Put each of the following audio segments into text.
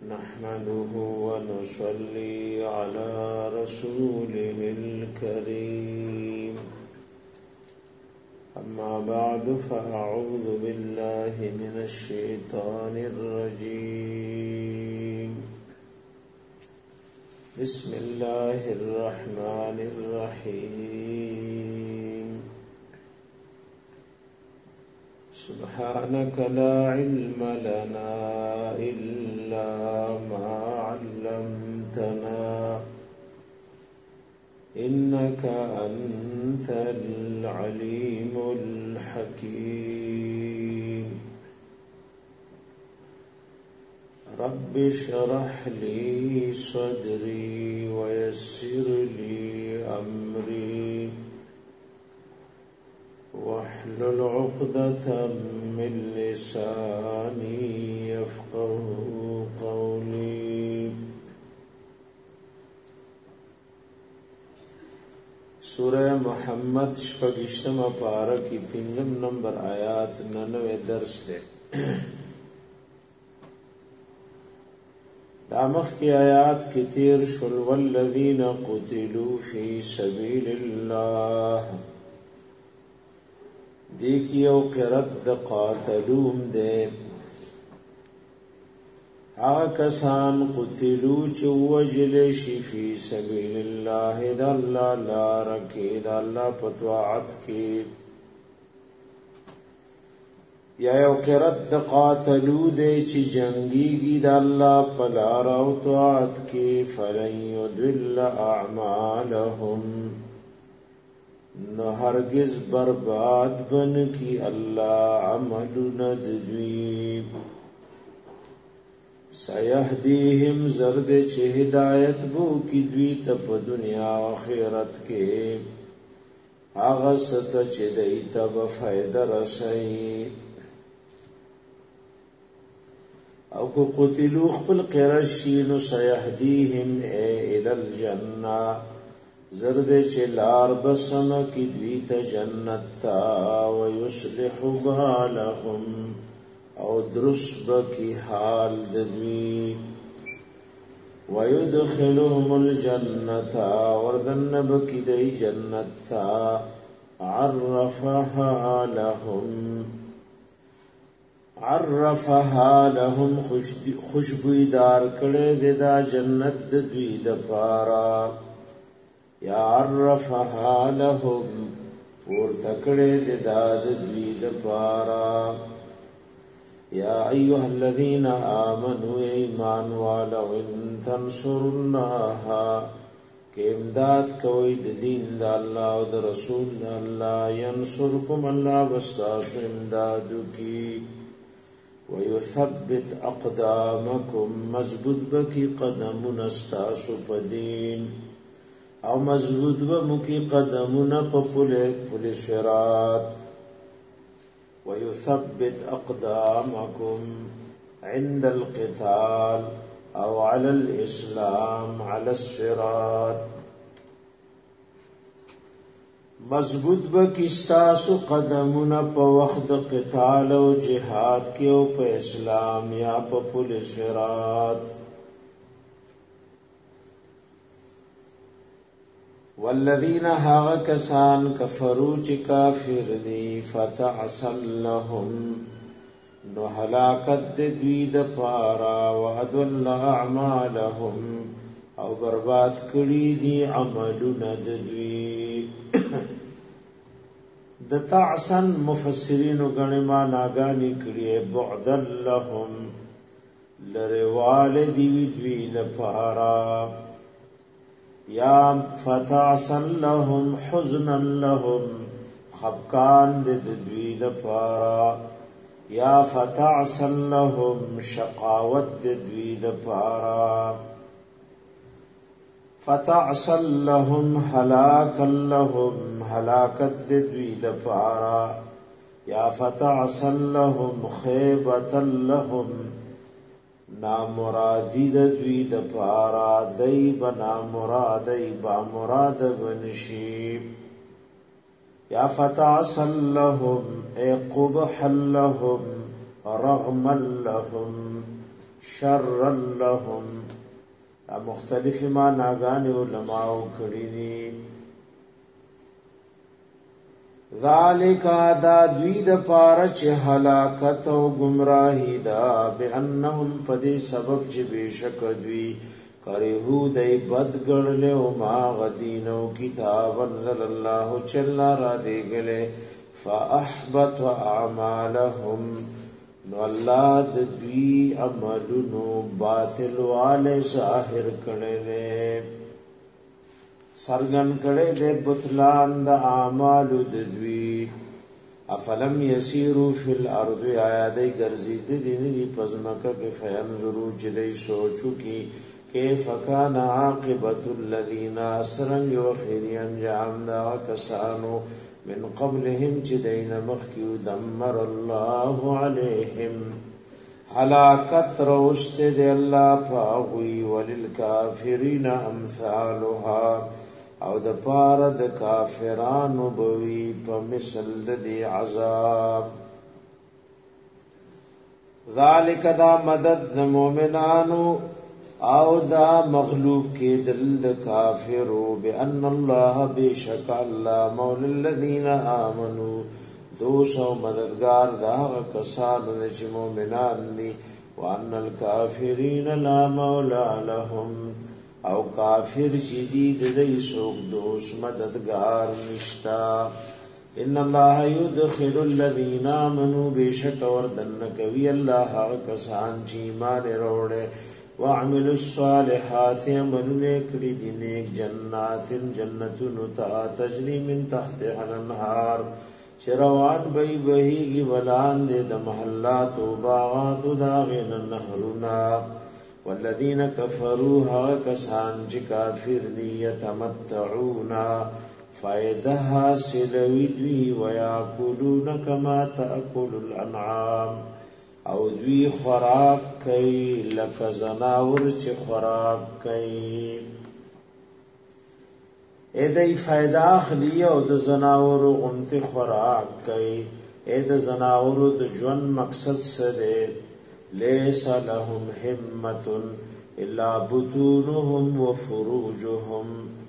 نحمده ونصلي على رسوله الكريم أما بعد فأعوذ بالله من الشيطان الرجيم بسم الله الرحمن الرحيم سبحانك لا علم لنا إلا ما علمتنا إنك أنت العليم الحكيم رب اشرح لي صدري ويسر لي أمري واحلل عقدة من لساني يفقهوا قولي. سورہ محمد شپږشتم پارہ کی 5 نمبر آیات 99 درس دے. دامخ کی آیات کی تیر شل والذین قتلوا فی سبیل اللہ دیکھیو قرد قاتلوم دے آکسان قتلو چو وجلشی فی سبیل اللہ دا اللہ لارکی دا اللہ پتوعت کی یا یو قرد قاتلو دے چی جنگی گی دا اللہ پلارا و توعت کی فلن یدل اعمالهم نو ہرگز برباد بن کی اللہ عمل ندوی سیہدیہم زرد چہ ہدایت بو کی دوی تپ دنیا آخرت کے آغست چہ دی تب فائدہ رسائی او کو قتلو خپل قرشینو سیہدیہم اے الالجنہ زرد چلار بسم کی دویت جنت تا ویصلح بالهم او درسب کی حال ددوی ویدخلهم الجنت وردنب کی دی جنت تا عرفها لهم خوشبویدار کڑے دا جنت ددوی دپارا یا عرفها لهم ورتکڑے دداد دوید پارا یا ایوہ الذین آمنوا ایمان والا ان تنصر اللہ کہ امداد کوئی دین دا اللہ و دا رسول دا اللہ ینصرکم اللہ بستاسو امدادو کی ویثبت اقدامکم مضبوط بکی قدمون استاسو پدین او مضبوط و مکی قدمنا پا پل صراط ویثبت اقدامکم عند القتال او علی الاسلام علی الصراط مضبوط بکی استاسو قدمنا پا وقت قتال و جہاد کی او پا اسلام یا پا پل صراط والذین هاغ کسان کفرو چی کافر دی فتعصن لهم نو حلاکت دوی د پارا وعدل اعمالهم او برباد کری دی عملون دوی د تعصن مفسرین گنی ما ناگانی کری بعدل لهم لروال دوی د پارا یا فتعصن لهم حزنا لهم خبکان د دوی لپارا یا فتعصن لهم شقاوت د دوی لپارا فتعصن لهم هلاکا لهم هلاکت د دوی لپارا یا فتعصن لهم خیبتا لهم نامرادی د دوی د پارا دای بنا مرادی با مراد بنشی یا فتعصن لهم ای قبح لهم رغما لهم شر لهم مختلف معناګانې علماء کړي دي ذالک دا دوی د پاره چې هلاکت او گمراهی دا بانهم پدې سبب چې بشک دوی کرهو دای بدګړل او ما غدینو کتاب انزل الله چل را دیګله فاحبط اعمالهم نو الله د دوی عملونو باطل والے ظاهر کړي دي سرګن کړي دي بطلان د اعمال د دوی افلم یسیرو فی الارض آیا دای ګرځید دي نه پزماکه کې فینظرو چې دای سوچو کی کیف کان عاقبت الذین اسرن یخری انجام دا کسانو من قبلهم چې دین مخکیو دمر الله علیهم هلاکت روست دی الله پاغوی وللکافرین امثالها او د پاره د کافرانو بوی په مثل د دی عذاب ذالک دا مدد د مؤمنانو او دا مغلوب کې دل د کافرو بان الله بشک الله مولا الذین آمنوا دوسو مددگار دا کسانو چې مؤمنان دي وان الکافرین لا مولا لهم او کافر چې دي د دې څوک دوست مددگار نشتا ان الله يدخل الذين آمنوا بشک وردن کوي الله هغه کسان چې ایمان وروړي وعمل الصالحات عملونه کړي دي نیک جنتون تا تجري من تحتها الانهار چروان بهيږي ولان دي د محلات او باغات داغن النهرنا والذين كفروا ها کسان چې کافر دي يتمتعون فائدہ حاصلوي دوی وياكلون كما تاكل الانعام او دوی خوراک کوي لکه زناور چې خوراک کوي اې دې فائدہ اخلي او د زناور غنته خوراک کوي اې د زناور د ژوند مقصد څه دی ليس لهم همت الا بطونهم وفروجهم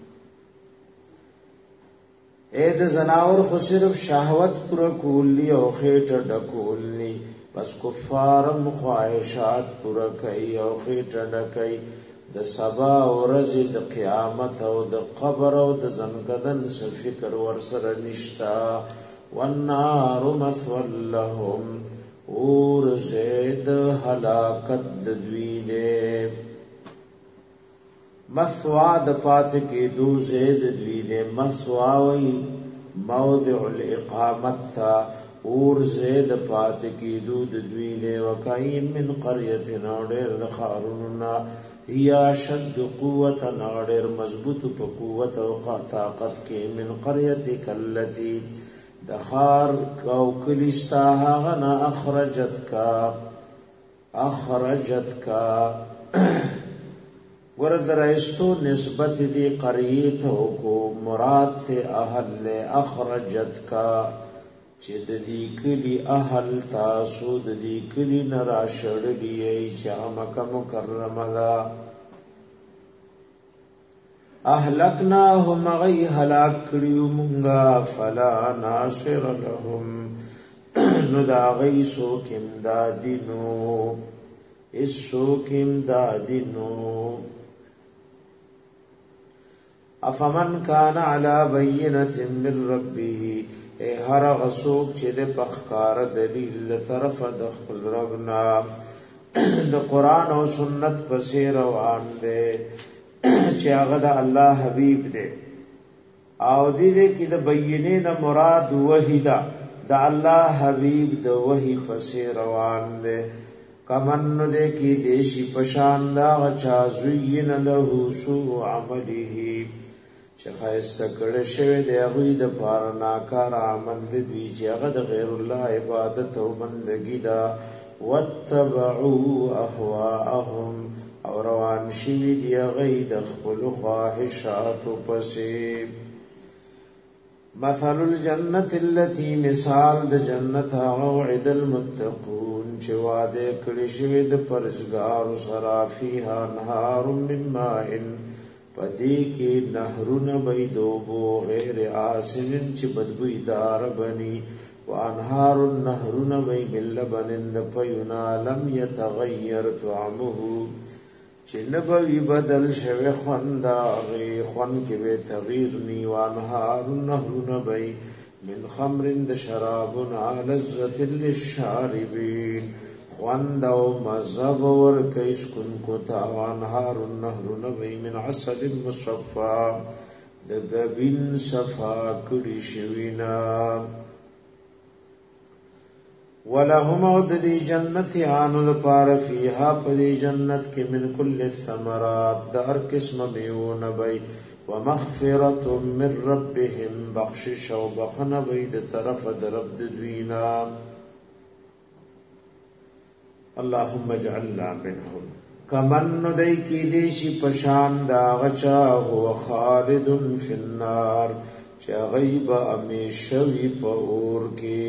اې د زناور خو صرف شهوت پر کولی او خېټه ډکولني بس کفارم خواہشات پورا کئی او خیٹا ڈکئی د سبا ورځ د قیامت او د قبر او د زنکدن څخه فکر ورسره نشتا والنار مثوى لهم اور زید هلاکت د دوی دے مثوا د پات کې دو زید دوی دے مثوا وی موضع الاقامت تا اور زید پات کی دود دوی له وکایم من قريه ناډر خاروننا هيا شد قوت ناډر مضبوط په قوت او طاقت کې من قريه کلتی دخار او کلیستا غنا اخرجت کا ورد رایستو نسبت دی قریه ته کو مراد ته اهل اخرجت کا چې د دې کلی اهل تاسو د دې کلی نرا شړلی چې مکه مکرمه ده اهلکناهم غی هلاک کړیو مونږه فلا ناصر لهم نو دا غی سوک امدادینو افمن کان علی بینۃ من ربه هر غسوک چې د پخکار دلیل طرف د خپل ربنا د قران او سنت پسې روان دي چې هغه د الله حبیب دی او دې کې د بینې نه مراد وحیدا د الله حبیب د وحی پسې روان دي کمن دې کې دیشی پشان دا چا زین له سوء عمله چې خایسته کړه شوی دی هغه د پاره ناکار عمل دی چې هغه د غیر الله عبادت او بندگی دا واتبعوا اهواءهم او روان شوی دی هغه د خپل خواهشات پسې مثل الجنة التي مثال د جنت وعد المتقون چې وعده کړی شوی د پرهیزګار سره فيها انهار من ماء پدې کې نهرونه بيدوبو غیر آسن چې بدبوئی دار بني وانهار النهرون وی من لبن پينا لم يتغير طعمه چې نبوي بدل شوی خوند غي خوند کې به تغییر ني وانهار النهرون وی من خمر د شراب لذة للشاربين خوند او مذهب ور کیس کن کو تاوانهار النهرون وی من عسل مصفى د غبن صفا کړي شوینا ولهم ودی جنت آنو د پار فیها پدی جنت کې من کل الثمرات د هر قسم میوه بی ومغفرة من ربهم بخشش او بخنه بی د طرف د رب د دوینا اللهم اجعلنا منهم کمن ندی کی دیشی پشان دا غچا هو خالد فی النار چا غیب امیشوی پا اور کی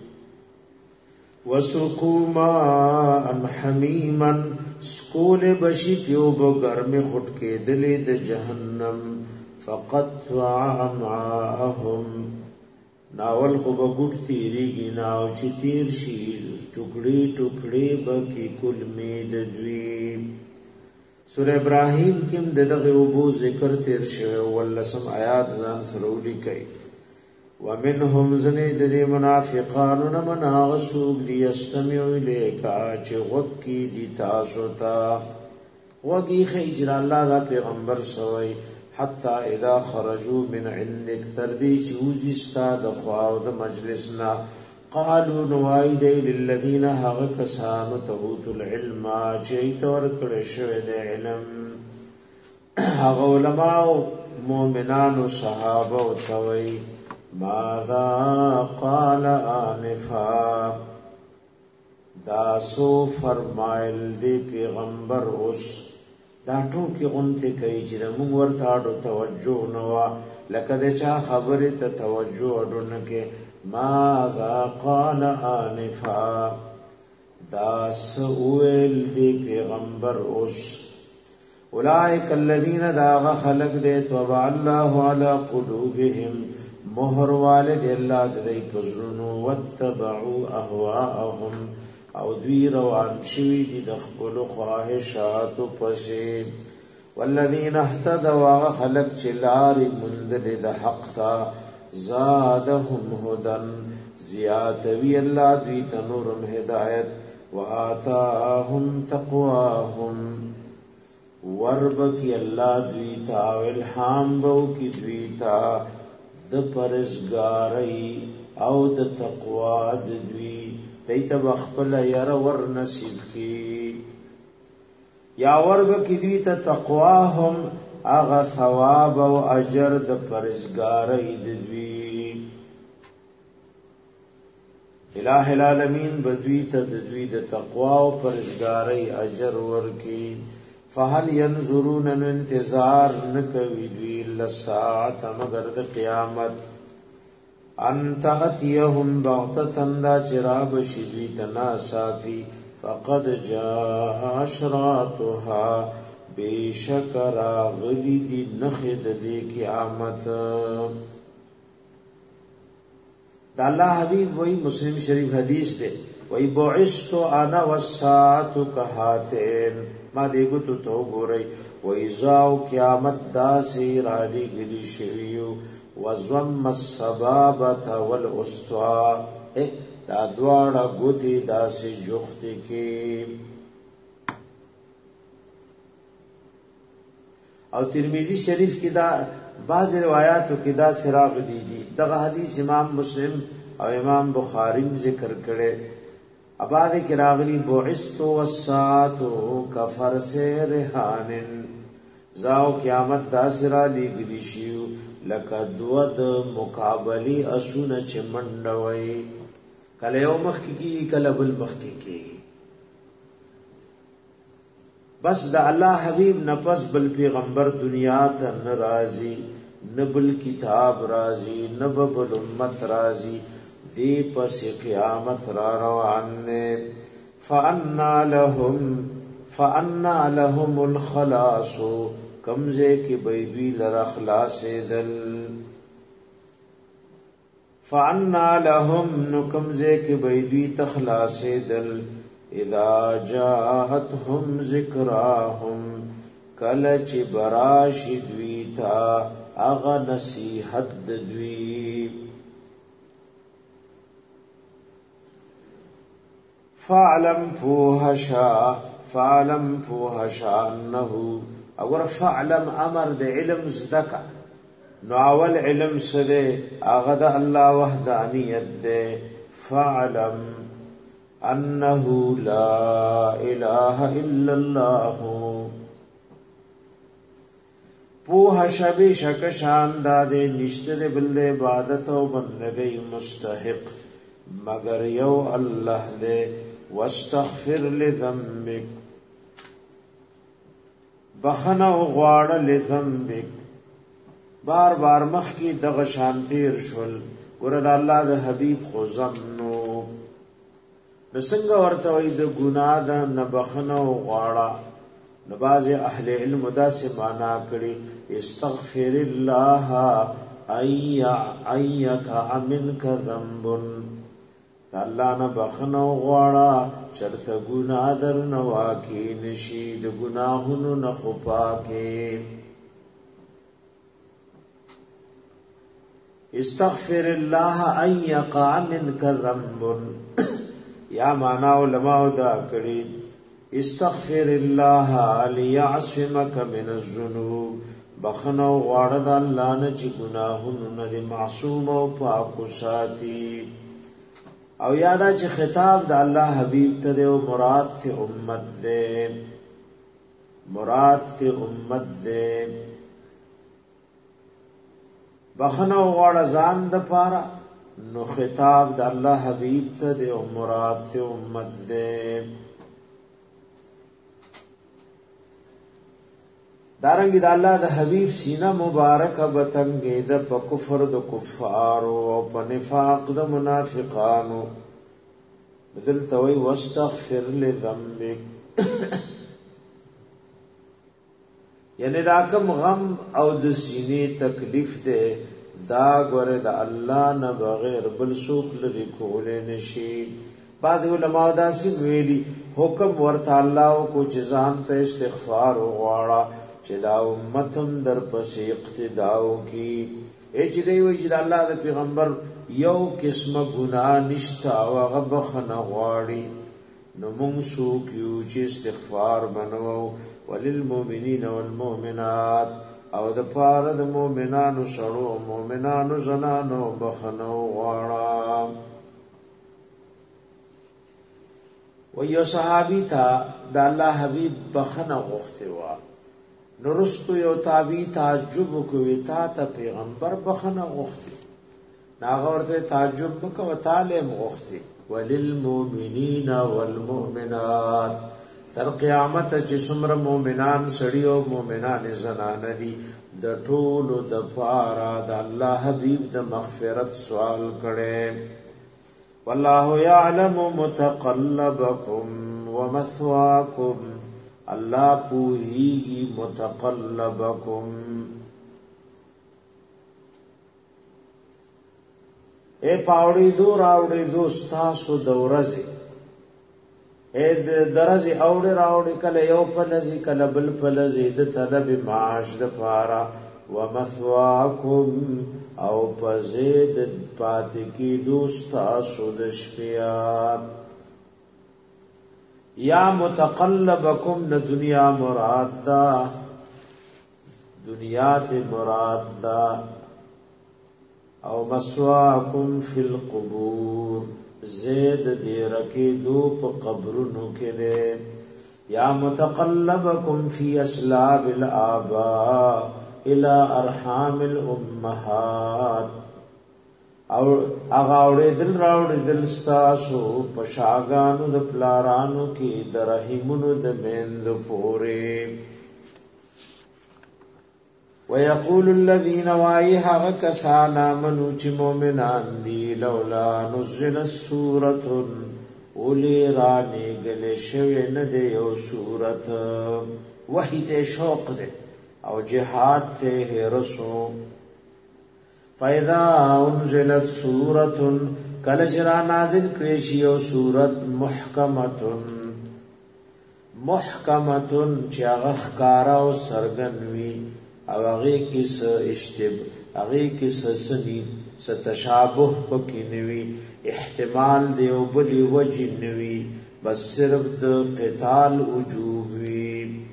وسقوا ماء حمیما سکول بشی پیوب گرم خټ کې دلې د جهنم فقطع امعاءهم ناول خو بغټ تیریږي ناو چې تیر شي ټوکړي ټوکړي بکی کل مید دوی سورہ ابراهیم کې دغه وبو ذکر تیر شوی ولسم آیات ځان سرولی کوي ومنهم زنید دی منافقان نمنا غسوب دی استمعو الیکا چه وکی دی تاسو تا وگی خیجر اللہ دا پیغمبر سوئی حتی اذا خرجو من عندک تردی چوزی ستا دخواو دا مجلسنا قالو نوائی دی للذین حق کسانو تبوت العلم چیت ورکڑ شوید علم حق علماء مومنان و صحابه و توئی ماذا قال آنفا داسو فرمایل دی پیغمبر اوس دا ټوکی غونته کوي چې موږ ورته اډو توجه نوا لکه د چا خبره ته توجه اډونه کې ماذا قال آنفا داسو ویل دی پیغمبر اوس اولئک الذین داغ خلق دی توبع الله علی قلوبهم مہر والد اللہ ددی پزرونو واتبعوا اهواءهم او دوی روان شوی دي د خپل خواهشات پسې والذین اهتدوا خلق چلار مندل د حق تا زادهم هدن زیاتوی الله دوی تنورم هدایت وآتاهم تقواهم وربکی الله دوی تا الهام بو کی دوی تا د پرزګاری او د تقوا د دوی دیت بخپل ير ور نصیب کی یا ورب کی دوی ته تقوا هم اغه ثواب او اجر د پرزګاری د دوی الہ العالمین بدوی ته د دوی د تقوا او پرزګاری اجر ور کی فهل ينظرون انتظار نکوي دوی لساعت مگر د قیامت انت اتيهم بغتتن دا چراب شدوی تناسافی فقد جاء اشراتها بیشکر غلی دی نخد دی قیامت دا اللہ حبیب وہی مسلم شریف حدیث دے وہی بعثت انا والساعت کہاتین ما دیگو تو گوری ویزاو قیامت دا سی رالی گلی شویو وزوم السبابت والاسطوا دا دوارا گوتی دا سی جختی کی او ترمذی شریف کی دا بعض روایاتو کی دا سراغ دی دغه حدیث امام مسلم او امام بخاری ذکر کړي اباد کی راغلی بعثت والساعه کفرس رهانن زاو قیامت داسرا لګلی شیو لکه دوود مقابلی اسونه چمنډوي کله یو مخ کی کله بل مخ کی بس د الله حبیب نفس بل پیغمبر دنیا ته ناراضي نبل کتاب رازی نبل امت رازی دی پس قیامت را روان دے فانا لهم الخلاص کمزے کی بیدوی لرخلاص دل فانا لهم نکمزے کی بیدوی تخلاص دل اذا جاءتهم ذکراهم کلچ براشی دویتا اغا نصیحت دوی فعلم فوهشا انہو اگر فعلم امر دے علم زدکا نو اول علم سدے آغد اللہ وحدانیت دے فعلم انہو لا الہ الا اللہ پوهشا بے شک شان دادے نشتر بلد عبادت و بندگی مستحق مگر یو اللہ دے واستغفر لذنبک بخنا غواړه لذنبک بار بار مخ کی دغه شانتیر شول ګره د الله د حبیب خو زمنو نسنګ ورته وای د ګناه د نبخنه غواړه نباز اهل علم دا سے معنا کړي استغفر الله ايك منك ذنب الله نه بخنه غواړه چرته ګناه در نوا کې نشي د ګناهونو نه خپا کې استغفر الله ايك منك ذنب یا معنا علماء دا کړي استغفر الله ليعصمك من الذنوب بخنه غواړه د الله نه چې ګناهونو نه معصوم او پاک ساتي او یادا چې خطاب د الله حبیب ته او مراد ته امت دے بخنه غواړه ځان د پاره نو خطاب د الله حبیب ته او مراد ته امت دے دارنګ د الله د حبیب سینه مبارک بتنګې د په کفر د کفار او په نفاق د منافقانو بدل توي واستغفر لذنبک یعنی دا کوم غم او د سینې تکلیف ده دا ګوره د الله نه بغیر بل څوک لري کولای نشي بعد علماء دا سی ویلي حکم ورته الله کو جزام ته استغفار غواړه چې دا امتم در پس اقتداو کی اچ دی وی چې الله د پیغمبر یو قسمه ګناه نشتا او غبخنه غواړي نو موږ سو کیو چې استغفار بنو وللمؤمنین والمؤمنات او د پاره د مؤمنانو سره مؤمنانو زنانو بخنه غواړه و یو صحابی تا د الله حبیب بخنه غوښته وا نورستو یو تابعی تعجب کوي تا ته پیغمبر بخنه غوښتي ناغه ورته تعجب وکړه تعالی غوښتي وللمؤمنین والمؤمنات تر قیامت چې څومره مؤمنان سړي او مؤمنان زنانه دي د ټولو د پاره د الله حبیب د مغفرت سوال کړي والله يعلم متقلبكم ومثواكم الله پوهیږي متقلبکم اے پاوړی دو راوړی دوستاسو دورزه اے درزه اوړی راوړی کله یو پلزی کله بل پلزی د طلب معاش د پارا ومثواکم او پزید پات کی دوستاسو د شپیا یا متقلبکم نہ دنیا مراد دا دنیا تے مراد دا او مسواکم فی القبور زید دی رکی دو پا قبرنو کے دے یا متقلبکم فی اسلاب الآباء الى ارحام الامہات او اغاوڑے دل راوڑے دل ستاسو پشاگانو د پلارانو کی درہیمونو د میند پورے ويقول الذين وایها کسان آمنوا چې مؤمنان دي لولا نزلت سورة اولی رانی گلی شوی نده یو سورت وحی تے شوق دے او جہاد تے رسو فَإِذَا أُنزِلَتْ سُورَةٌ کل چرا نازل کریشی یو سورت محکمتن چی اغخ کارا و سرگنوی او اغی کس اغی کس سنی ستشابه پکی نوی احتمال دیو بلی وجی نوی بس صرف د قتال وجوب وی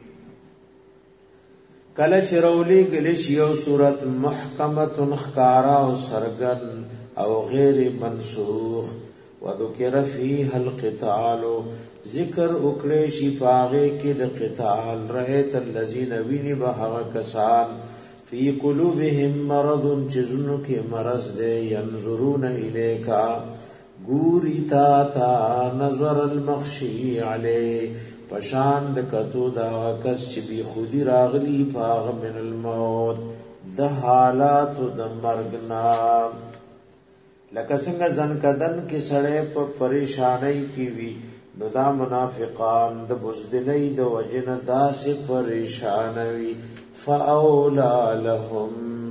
کله چرولی گلیش یو صورت محکمت خکارا و سرگن او غیر منسوخ وذکر فیها القتال ذکر اکڑیشی پاغے کی د قتال رأیت اللذین وینی بہا کسان فی قلوبهم مرض چزنو کی مرض دے ینظرون الیکا گوری تا نظر المخشی علی پشاند کتو دا کس چی بی خودی راغلی پاغ من الموت دا حالات دا مرگنا لکه څنګه ځن کدن کې سړی په پریشانی کې وي نو دا منافقان د بزدلۍ د وجنه داسې پریشان وي فاولا لهم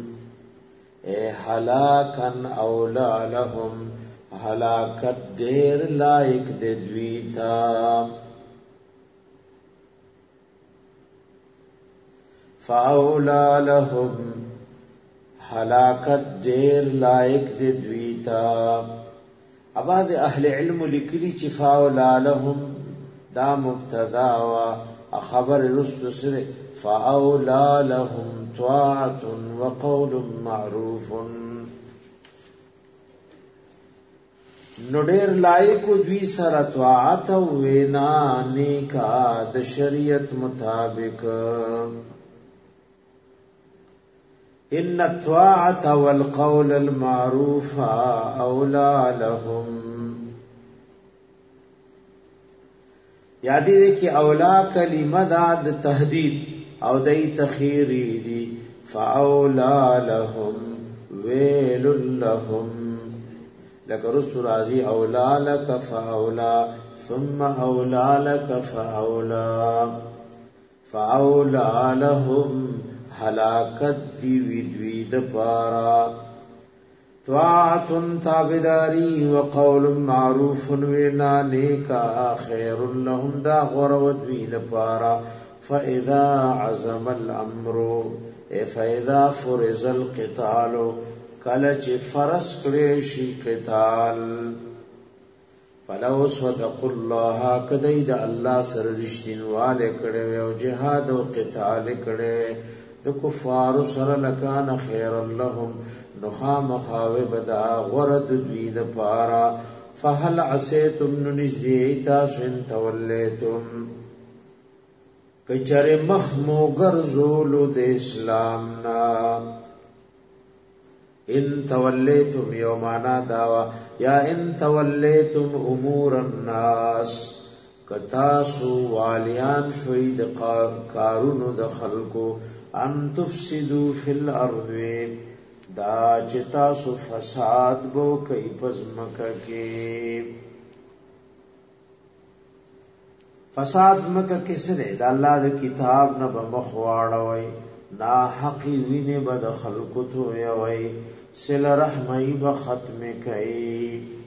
هلاکن اولا لهم هلاکت ډیر لایق د دوی تا فاولا لهم هلاکت ډیر لایق د دوی تا اباد اهل علم لیکلی چې فاولا لهم دا مبتدا وا خبر رسل سره فاولا لهم طاعه وقول معروف نو ډیر لایق دوی سره طاعت وینا نیکا د شریعت مطابق ان الطاعه والقول المعروف اولى لهم یادی دې کې اولا کلمه د تهدید او د تخیری دي فاولا لهم ويل لهم لك رسل رازي اولا لك فاولا ثم اولا لك فاولا لهم ہلاکت دی وی د پارا طاعت تابداری وقول معروف وینا نیکا خیر لهم دا غرود وی د پارا فاذا عزم الامر فاذا فرض القتال کله چې فرض کړي شي قتال فلو صدق الله کدی د الله سره رښتینواله کړي او جهاد او قتال کړي د کفار سره لکان خیر لهم نخام خاوب دا غرد دوی د پارا فهل عسیتم ننزیتا سن تولیتم کچر مخمو گرزولو د اسلام نا ان تولیتم یومانا داوا یا ان تولیتم امور الناس کتاسو والیان شوید کارونو د خلقو ان تفسدوا فی الارض دا چتا سو فساد بو کئی پزمکا کی فساد مکا کس نے دا اللہ دا کتاب نا بمخواڑوئی نا حقی وینی با دا خلقو تویوئی سل رحمی با ختم کئی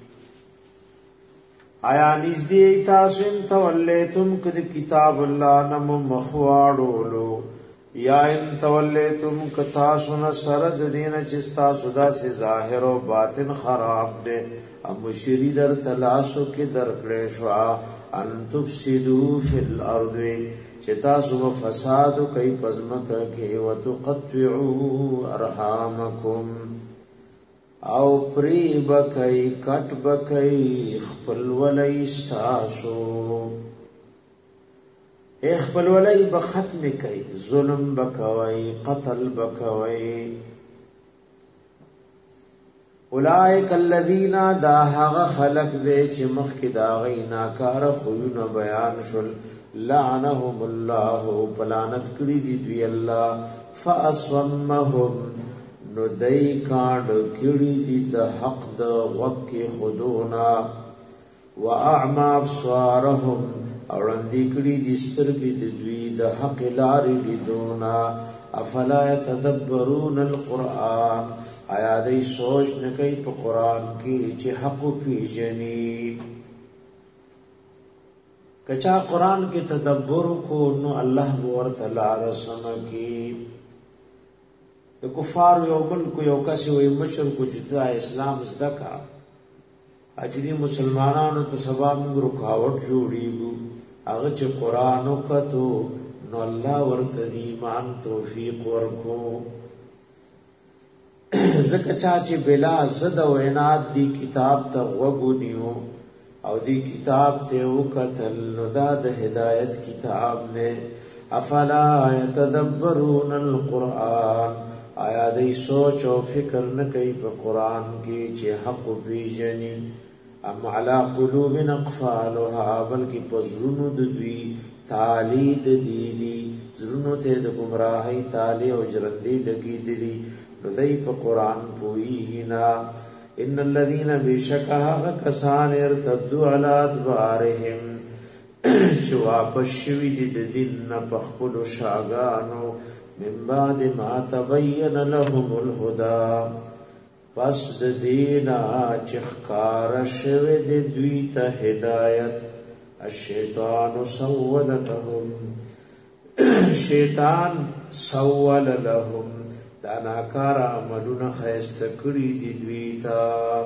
آیا نزدی تاسو ان تولیتم کد کتاب اللہ نمو مخواڑولو یا ان تولیتم کتاسن سرد دین چستا سدا سے ظاہر و باطن خراب دے ام شری در تلاسو کی در کریشوا ان تفسدو فی الارض چتاسو فساد کئی پزمک کی و تقطعو ارحامکم او پری بکئی کٹ بکئی خپل ولی استاسو خپل ولی بختم کئی ظلم بکوئی قتل بکوئی اولائک الذین دا هغه خلق دے چې مخکې دا غي ناکار خوونه بیان شل لعنهم الله پلانت کړی دی دوی الله فاصمهم نو دای کاند کړی دی د حق د وق خودونا واعمى ابصارهم اورندې کړي د سترګې د دوی د حق لارې لیدونا افلا يتدبرون القرآن آیا دې سوچ نه کوي په قران کې چې حق پیژني کچا قران کې تدبر کو نو الله ورته لار سم کی د کفار یو بل کو یو کس وي مشر کو چې اسلام زدکا اجدي مسلمانانو ته سبب رکاوټ جوړیږي هغه چې قران وکړو نو الله ورته ایمان توفیق ورکو زکه چې بلا زد او عناد دی کتاب ته وګو دیو او دی کتاب ته وکتل نو دا د هدایت کتاب نه افلا يتدبرون القرآن آیا دی سوچ او فکر نه کوي په قران کې چې حق پیژني ام علی قلوب اقفالها بلکې پزړونو د دوی تالی د دی زړونو ته د گمراهی تالی او جرندې لګې دي نو دای په قران پوینا ان الذين بشکها کسان ارتدوا على ادبارهم چې واپس شوی دي د دین په خپل شاګانو من بعد ما تبين لهم الهدى پس د دینا چخکار شوی د دوی ته هدایت الشیطان سول لهم شیطان سول لهم دا ناکار عملونه خیست کړی دی دوی ته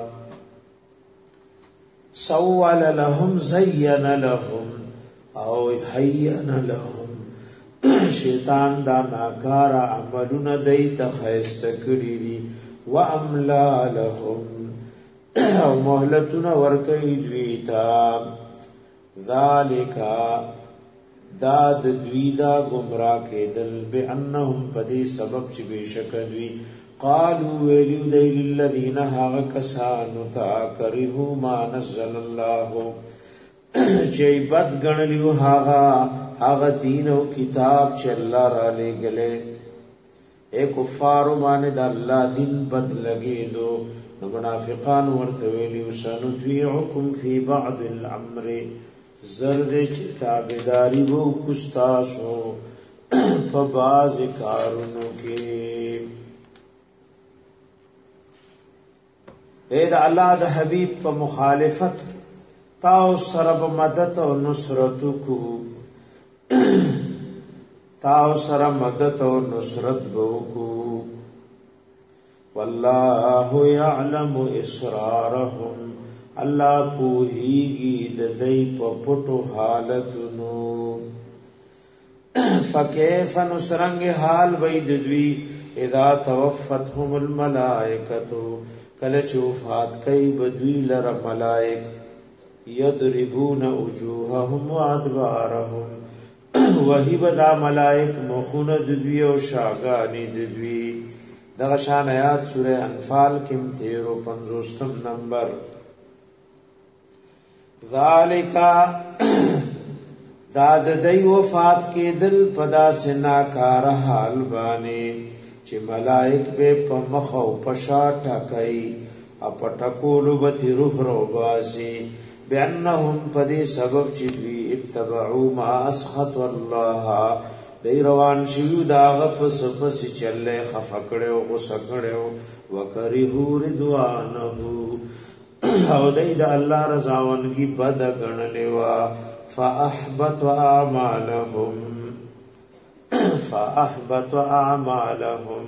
سول لهم زین لهم او حین لهم شیطان دا ناکار عملونه دی ته خیست کړی دی واملا لهم او مهلتونه ورکړي دوی ته ذالک داد دوی دا گمراه کېدل بانهم پدې سبب چې بشک دوی قالوا ویلو دی للذین هاغ کسانو تا کرهو ما نزل الله چې بد غنلیو هاغه دین او کتاب چې الله را لګلې اے کفار باندې د الله دین بد لګېدو نو منافقان ورته ویلو سنطيعكم فی بعض الامر زرد چې تابعداري وو کوستاسو په باز کارونو کې اے د الله د حبیب په مخالفت تاو سره مدد او نصرت کو تاو سره مدد او نصرت وکو والله يعلم اسرارهم الله پوهیږي د دې په پټو حالتونو فكيف نسرنگ حال وید دوی اذا توفتهم الملائکه کله چې وفات کوي بدوی لره ملائک یضربون وجوههم وادبارهم وهی بدا ملائک مخون دوی او شاگانی دوی دغه شان آیات سوره انفال کې 53 نمبر ذالک داد دی وفات کې دل پدا سنا کار حال باندې چې ملائک به په مخ او پشا ټکای اپټکول به روح روباسي بانهم پدې سبب چې دوی اتبعوا ما اسخط الله دی روان شیو داغه پس پس چلې خفکړو غسکړو وکریحو رضوانه او دای د الله رضاونګي بد غنلې وا فاحبط اعمالهم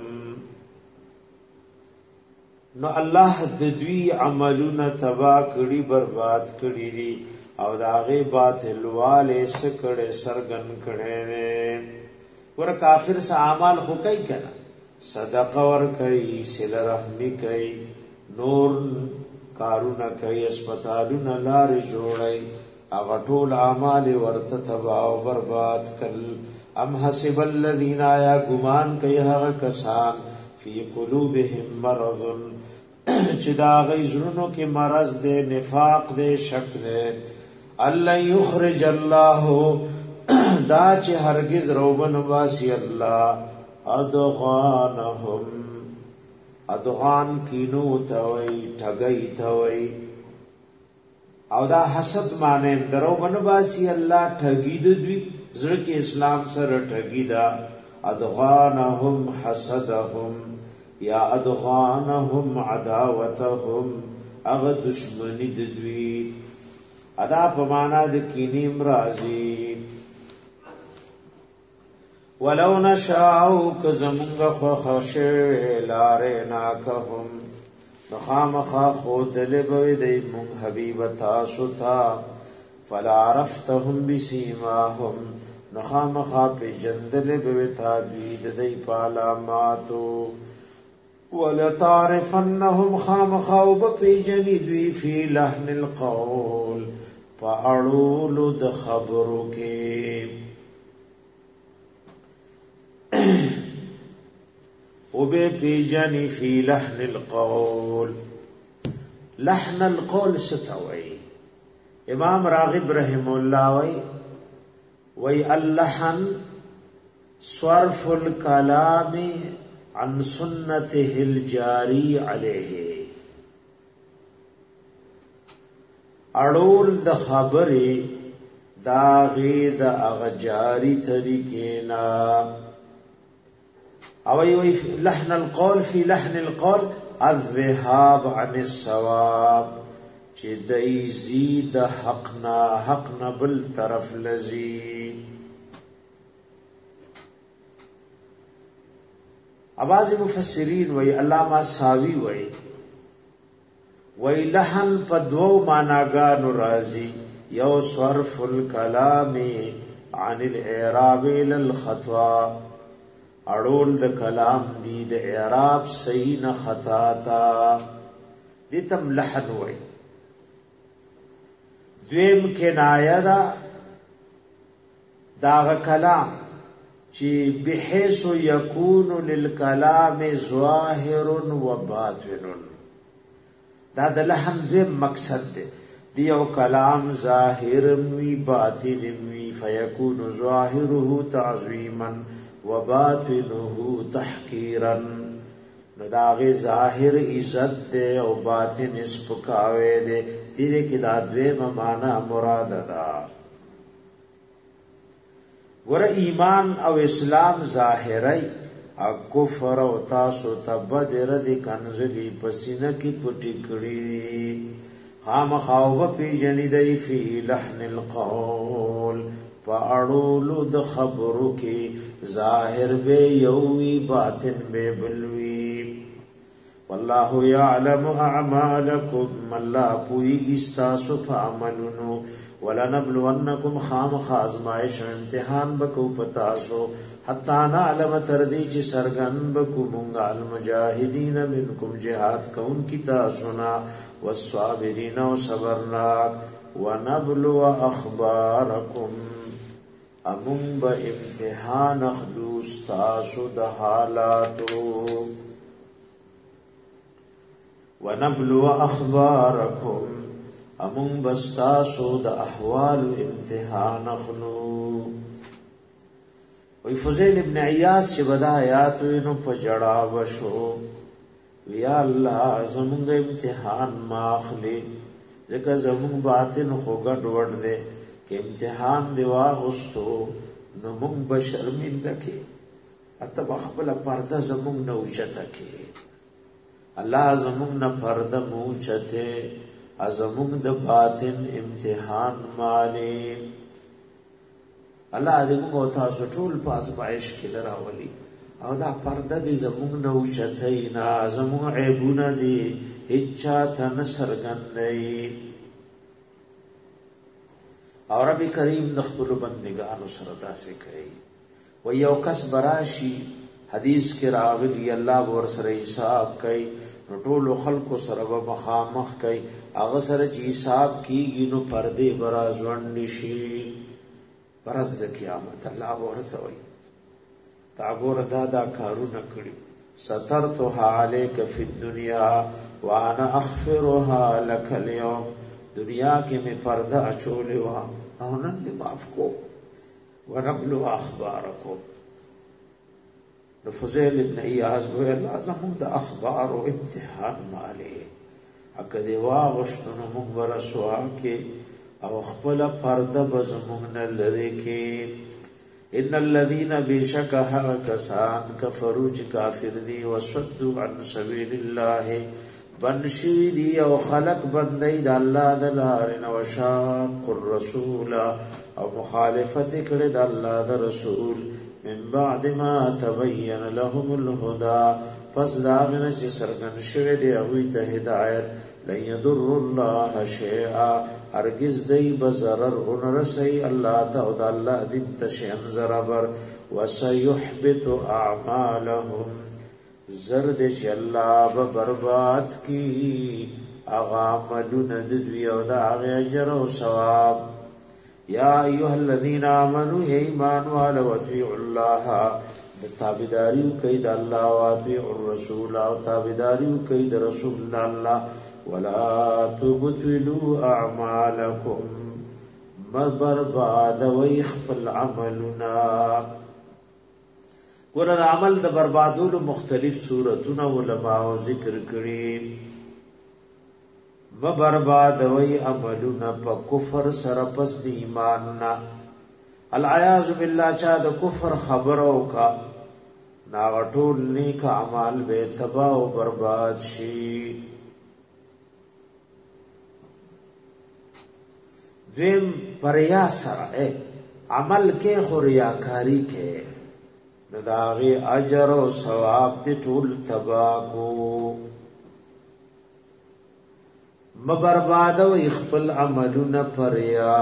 نو الله د دوی عملونه تبا کړي برباد کړي دي او داغه باطل والے سکړې سرګن کړي نه ور کافر سه اعمال خو کوي کنه صدقه ور کوي صله رحمی کوي نور کارونه کوي اسپیټالونه لارې جوړي هغه ټول اعمال ورته تباہ او برباد کړل ام حسب الذين یا ګمان کوي هغه کسان فی قلوبهم مرض چې دا غي زړونو کې مرض دے نفاق دے شک دے الله یخرج الله دا چې هرگز روبن باسی الله ادغان کینو توي ठगई توي او دا حسد معنی دروبن باسی الله ठगी دوی زړه کې اسلام سره ठगी دا ادغانهم حسدهم یا ادغانهم عداوتهم اغه دشمنی دوی ادا په معنا د کینیم راضی ولو نشاء کزمونگ خوخشه لارناکهم نخامخا خود لبوی دی من حبیب تاسو تا فلا عرفتهم بسیماهم نخامخا پی جندل بوی تا دوید دی پالاماتو ولتعرفنهم خامخاو بپی جنی دوی فی لحن القول پا اڑولو د خبرو کے وبه پیجانی فی لحن القول لحن القول ستوي امام راغب رحم الله وی اللحن صرف الكلام عن سنته الجاری علیه اڑول د خبره دا غید اغجاری طریقینا او وی لحن القول فی لحن القول الذهاب عن الصواب چې دای زید حقنا بل طرف لذی اباظ مفسرین وی علامہ ساوی وی لحن په دو معناګانو راځي یو صرف الکلام عن الاعراب الى الخطا اڑول د کلام دی د اعراب صحیح نه خطا تا دتم لحن وای دویم کنایه دا کلام چې بحيث يكون للكلام ظاهر وباطن دا د لحن دویم مقصد دی یو کلام ظاهر وی باطن وی فيكون ظاهره تعظیما وباطنه تحقیرا نو داغه ظاهر عزت دے او باطن سپکاوے دے تیرے کی دادوے ممانا مراد دا ور ایمان او اسلام ظاهری او کفر او تاسو تبدر دی کنزلی پسینه کی پټی کړي خامخاو پی جنی دی فی لحن القول پاڑولو د خبرو کی ظاہر بے یوی باطن بے بلوی واللہ یعلم اعمالکم اللہ پوئی استاسو فعملنو ولنبلونکم خام خازمائش امتحان بکو پتاسو حتی نعلم تردی چی سرگن بکو منگا المجاہدین منکم جہاد کون کی تاسونا والصابرین و صبرناک ونبلو اخبارکم امون با امتحان اخلوس تاسو د حالاتو ونبلو اخبارکم امون بستاسو د احوال امتحان اخلو وی فضیل ابن عیاض چې بدا آیاتو انو پا جڑا بشو ویا اللہ زمونگ امتحان ما اخلی ذکر زمونگ باطن خوگت وڑ دے کہ امتحان دیوا غستو نو مونږ بشرمنده کې اتب خپل پرده زمونږ نه اوچته کې الله زمونږ نه پرده موچته زمونږ د باطن امتحان مالي الله دې موږ تاسو ټول پاس پایش کې دراولي او دا پرده دې زمونږ نه اوچته نه زمونږ عیبونه دې اچا تن سرګندې او رب کریم د خپل بندگانو سره داسې کوي و یو کس براشي حدیث کې راغلی الله ور سره حساب کوي نو ټول خلکو سره به مخامخ کوي هغه سره چې حساب کیږي نو پردې براز وړاندې شي پرز د قیامت الله ورته وي تا ګور دا کارونه کړی سترتها علیک فی الدنیا وانا اغفرها لك اليوم دنیا کې می پرده اچولې و او نن دې معاف کو ونبلو اخبارکم. فضیل ابن ایاز بوی اللہ زمون دا اخبار و امتحان مالی اکا دی واغشتو نمون برسوا کے او خپل پرده بزمون لرکی. ان الذين بشك هكسان كفروا كافر دي وصدوا عن سبيل الله بنشي دي او خلق بندي د الله د لارن وشاق الرسول او مخالفت کړه د الله د رسول من بعد ما تبين لهم الهدى پس دا من چې سرګن شوه دی او ته هدایت لن يضر الله شيئا ارگز دی بزرر انرسی اللہ تا او دا اللہ دین تشین زربر وسیحبت اعمالهم زرد چی اللہ ببرباد کی اغاملون ددوی او دا آغی اجر و ثواب. یا ایوہ الذین آمنوا ایمان والا وطیعوا اللہ تابداریو کئی دا اللہ وطیعوا الرسول و تابداریو کئی دا رسول دا اللہ ولا تبطلوا اعمالكم برباد ويخفل عملنا. ورد عمل د بربادولو مختلف صورتونه علماء ذکر کړي. برباد وي عملنا په کفر سره پس د ایمان نا العیاذ بالله چا د کفر خبرو کا ناغټول نیک اعمال به تباہ او برباد شي. دویم پریا سره عمل کې خو ریاکاری کې نداغي اجر او ثواب دې ټول تبا کو مبرباد او خپل عملونه پریا.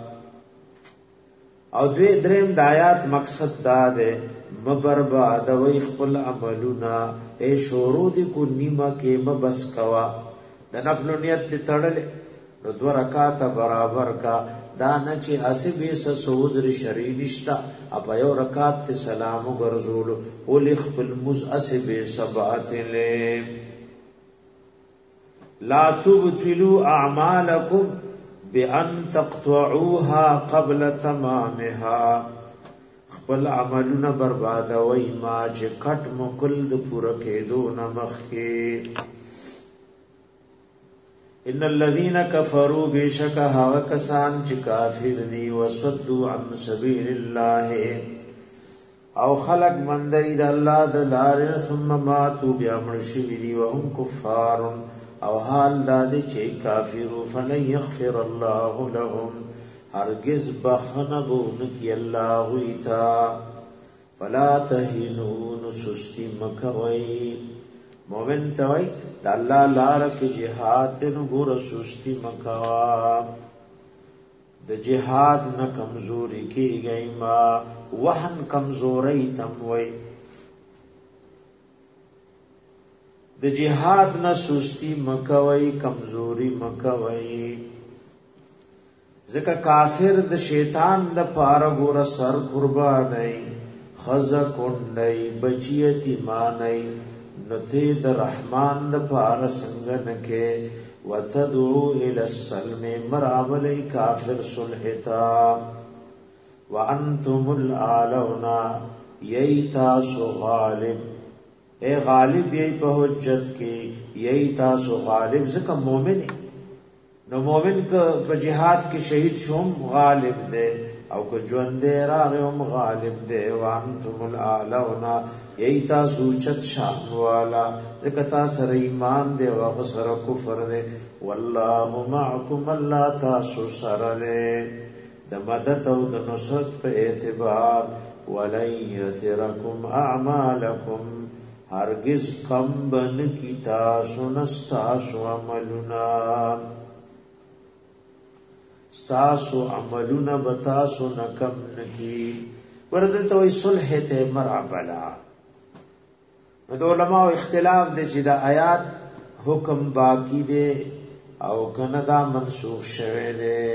او دوی دریم د آیات مقصد دا ده مبرباد او خپل عملونه اے شورو دې کو نیمه کې مبس کوا د نفل نیت تړلې نو دو رکعات برابر کا دانا چی اسبی سوزر شری نشتا اپا یو رکعات تی سلام گرزولو اولیخ بالمز اسبی سبعت لے. لا تبتلوا اعمالکم بان تقطعوها قبل تمامها خپل عملونه بربادوي ما چې کټ مکل د پوره کېدو نمخ کې. ان الذين كفروا بشك هوا کسان چې کافر دي وصدوا عن سبيل الله او خلق مندري د الله د لارې ثم ماتوا بامرشي دي وهم كفار او حال داد چې کافر فلن يغفر الله لهم هرگز بخنبون کی الله ویتا. فلا تهنوا سستی مکوي مومن توي د الله لار کې jihad ته نور سستی مکوا د jihad نه کمزوري کیږي ما وهن کمزوري تم وي د jihad نه سستی مکوي کمزوري مکوي ځکه کافر د شیطان د پاره ګور سر قربانای خزه کونډای بچی یتیمانای نتی د رحمان د پار سنگن کے وتدعو الى السلم مرابلی کافر صلحتا وانتم العالونا یی تاسو غالب اے غالب یی په حجت کې یی تاسو غالب ځکه مومن نو مومن که په جهاد کې شهید شوم غالب دے او که ژوند راغم غالب دی. وانتم الاعلونا ایتا سوچت شان والا ذکتا سر ایمان دی وغسر کفر دی. والله معکم اللہ تاسو سر دی د مدد او د نصرت په اعتبار. ولن یثرکم اعمالکم هرگز کم بن کی تاسو نستاسو عملنا ستاسو عملونه بتاسو نکم نکی. وردلته وی صلح ته مرعبلا د علماء اختلاف دی چې دا آیات حکم باقی دی او کنه دا منسوخ شوه دی.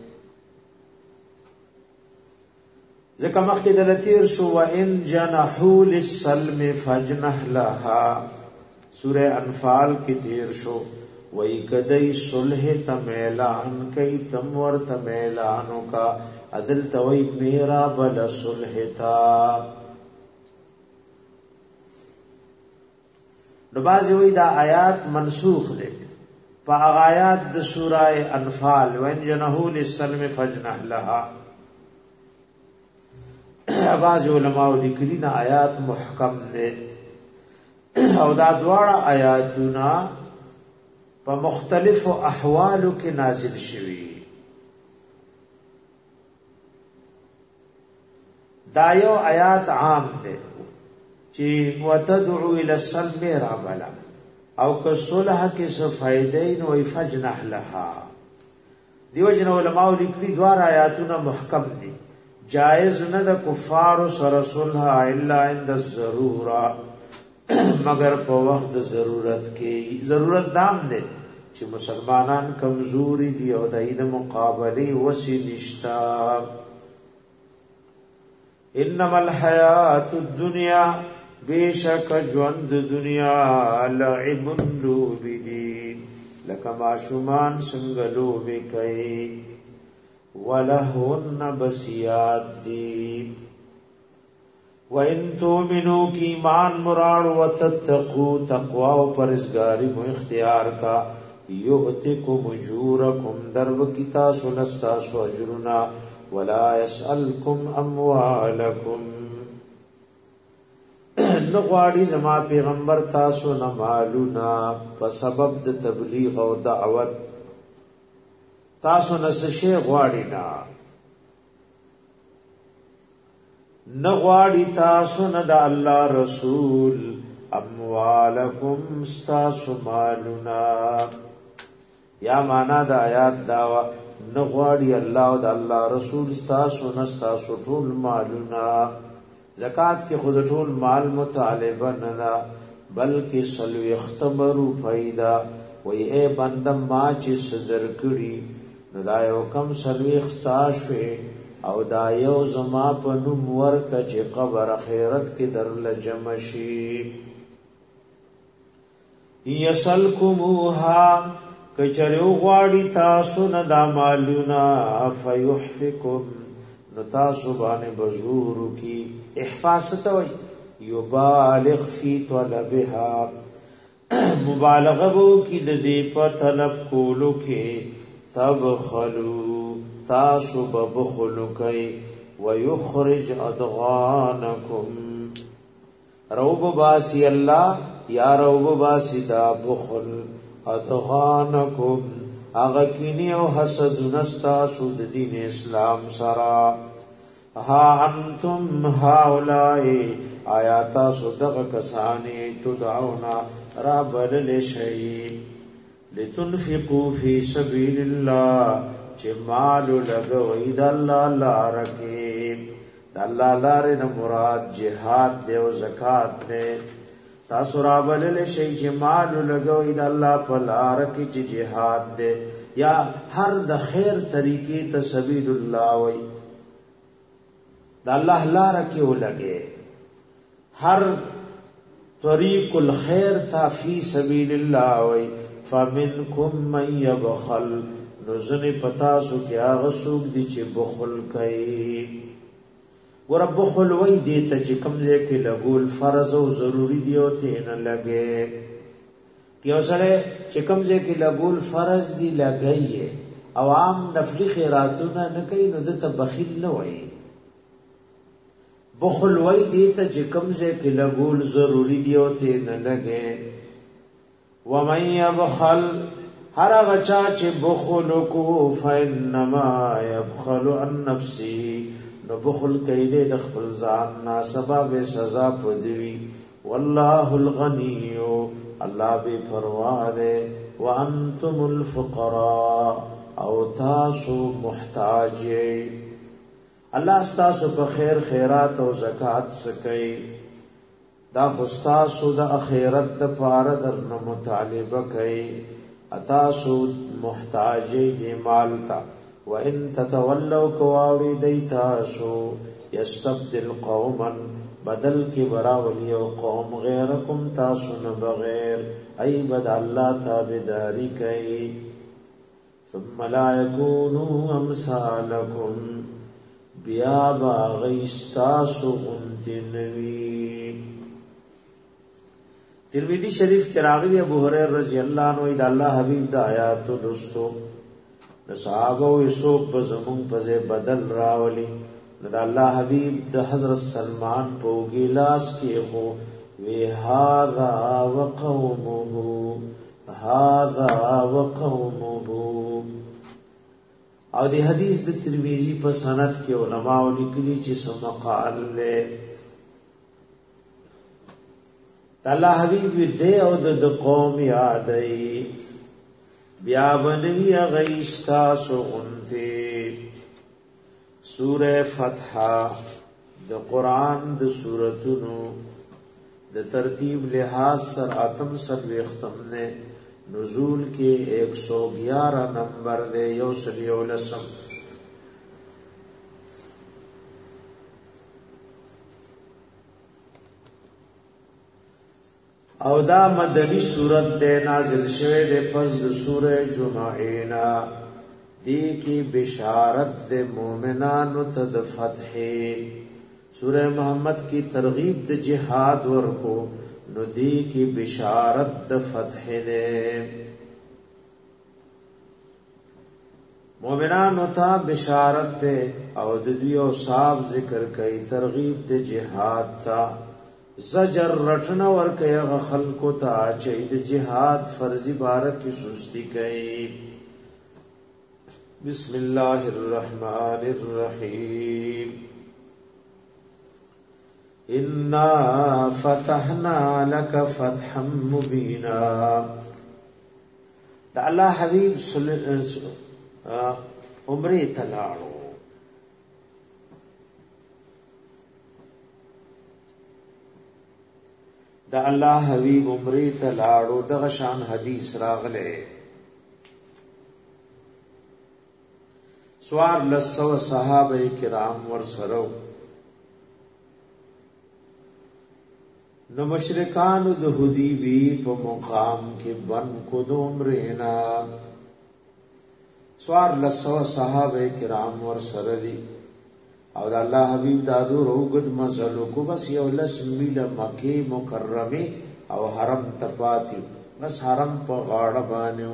ځکه مخکې د لتیر شو وان جنحوا للسلم فجنح لها سوره انفال کې تیر شو وی کدی صلح تمیلان کئی تمور تمیلانو کا عدل توي میرا بل صلح تا. نو بازی وی دا آیات منسوخ دے پا آیات دا سورہ انفال وَإِن جَنَحُوا لِلسَّلْمِ فَاجْنَحْ لَهَا. بعض علماء لیکلی نا آیات محکم دے او دا دوارا آیاتونا پا مختلف احوالو کے نازل شوی. دا یو آیات عام دے چی وَتَدْعُو إِلَى السَّلْمِ رَابَلَا او که صلح کی سفیدین و فجنح لها. دیو جن علماء لیکلی دوار آیاتونا محکم دی جائز نه د کفار سره صلح الا عند الضروره مگر په وخت ضرورت کې. ضرورت دام دی چې مسلمانان کمزوري دي او د اید مقابله وسی نشتا. انما الحیات الدنیا بیشک ژوند دنیا لعب لوب دی لکه معشومان څنګه لوب کوي ولهن بسیات دی. وَإِن تُؤْمِنُوا کی ایمان مراد وَتَتَّقُوا تقوا و پرهیزګاری مو اختیار کا یؤتکم اجورکم درب کی تاسو نستاسو اجرنا ولا يسألكم اموالکم نغواړي زما پیغمبر تاسو نه مالونا په سبب د تبلیغ او دعوت تاسو نسشه غواړي نغواړي تاسو نه د الله رسول اموالکم تاسو مالونا. یا معنا د آیات داوا نغواړي الله او د الله رسول تاسو نه تاسو ټول مالونا. زکات کې خود ټول مال مطالبه نه ده بلکې سلوي اختبرو فائدہ وې اے بندم ما چې صدر کړي نو دا یو کم سلوي اختاشوي او دا یو زما په نوم ورکه چې قبر خیرت کې درل جمع شي. یسلکموها کچریو غواړي تاسو نه دا مالونا فیحفکم نو تاسو باندې بزورو کی احفاظت وي یبالغ فی طلبها مبالغه وو کی د دې په طلب کولو کې تبخلوا تاسو ببخلوا کوي ويخرج اضغانکم روب باسی الله یا روب باسی دا بخل اضغانکم اغا کینی او حسد نستا سود دین اسلام سرا. ها انتم هاولائی آیاتا صدق کسانی تدعونا رابل لشئی لتنفقوا فی سبیل اللہ چه مالو لگوئی دا اللہ لارکی دا اللہ لارن مراد جہاد دے و زکاة دے. تاسو رابلل شي چې مال لګوي د الله په لار کې چې jihad دے یا هر د خیر طریقې ته سبیل الله وي د الله لار کې ولګي هر طریق الخير تا فی سبیل الله وي. فمنکم من يبخل نزن پتا سو کې هغه څوک دي چې بخل کوي. ور بخل وای دی ته چې کمزې کې لګول فرض او ضروری دی او ته نه لګي کیو سره چې کمزې کې لګول فرض دی لګي عوام نفلی خیراتونه نه کوي نو د ته بخیل نه وای. بخل وای دی ته چې کمزې کې لګول ضروری دی او ته نه لګي. ومن يبخل هر غچا چې بخل کو فینما يبخل عن نفسه نو بخل کوي د خپل ځان نا سبب سزا پدوي. والله الغنی الله بے پروا ده وانتم الفقراء او تاسو محتاج. الله تاسو په خیر خیرات او زکات سکي دا خستاسو د اخرت د پاره درنه مطالبه کوي اتاسو محتاج دي مال تا. وَإِن تَتَوَلَّوْا كَوَاوْرِي دَيْتَاسُو يَسْتَبْدِلْ قَوْمًا بدل کی براولی او قوم غیرکم تاسون بغیر ای بد اللہ تابداری کئی ثم لا يكونوا امثالکم بیا با غیستاسو غنتی نوی. ترمذی شریف کې راغلی ابو هريره رضی الله عنه دا الله حبیب د آیات لستو د صحابه او سوق بزمون په بدل راولي. دا الله حبیب د حضرت سلمان په ګلاس کې خو وی هذا وقومه او دی حدیث د ترمذی په سند کې علما لیکلي چې سمقال له الله حبیب دې او د قوم یادای بیا بنوی غیستا سغنتی. سورہ فتح د قرآن د سورتونو د ترتیب لحاظ سر آتم سلوی اختم نے نزول کے 111 نمبر دے یوسلیو لسم. او دا مدنی سورت دے نازل شوه دے پس د سورہ جمعینا دی کی بشارت دے مومنانو تد فتح. سورہ محمد کی ترغیب د جہاد ورکو نو دی کی بشارت د فتح دے. مومنانو تا بشارت دے او د دوی او صاحب ذکر کئی ترغیب د جہاد تا زجر رټنا ور کوي غ خلکو ته چې د جهاد فرضي بارک کی سستی کوي. بسم الله الرحمن الرحیم انا فتحنا لك فتحا مبینا. دا الله حبیب عمره تلاړو دا الله حبیب عمره تلاړو دغه شان حدیث راغله. سوار لسو صحابه کرام ور سره نو مشرکان د حدیبی په مقام کې بن کو د عمرنا. سوار لسو صحابه کرام ور سره دي او د الله حبیب دادو روغد مزلو کو بس یو لس میل مکه مکرمه او حرم تپاتی بس حرم په غاړه باندې.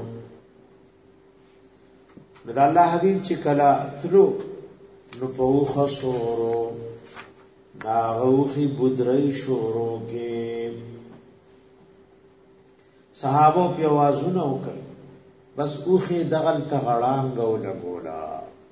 د الله حبیب چې کلا تلو نو په خسورو ناغوخی بدرئی شورو کې صحابو په आवाजونه وکړ بس اوخه دغل تغړان غوله بولا.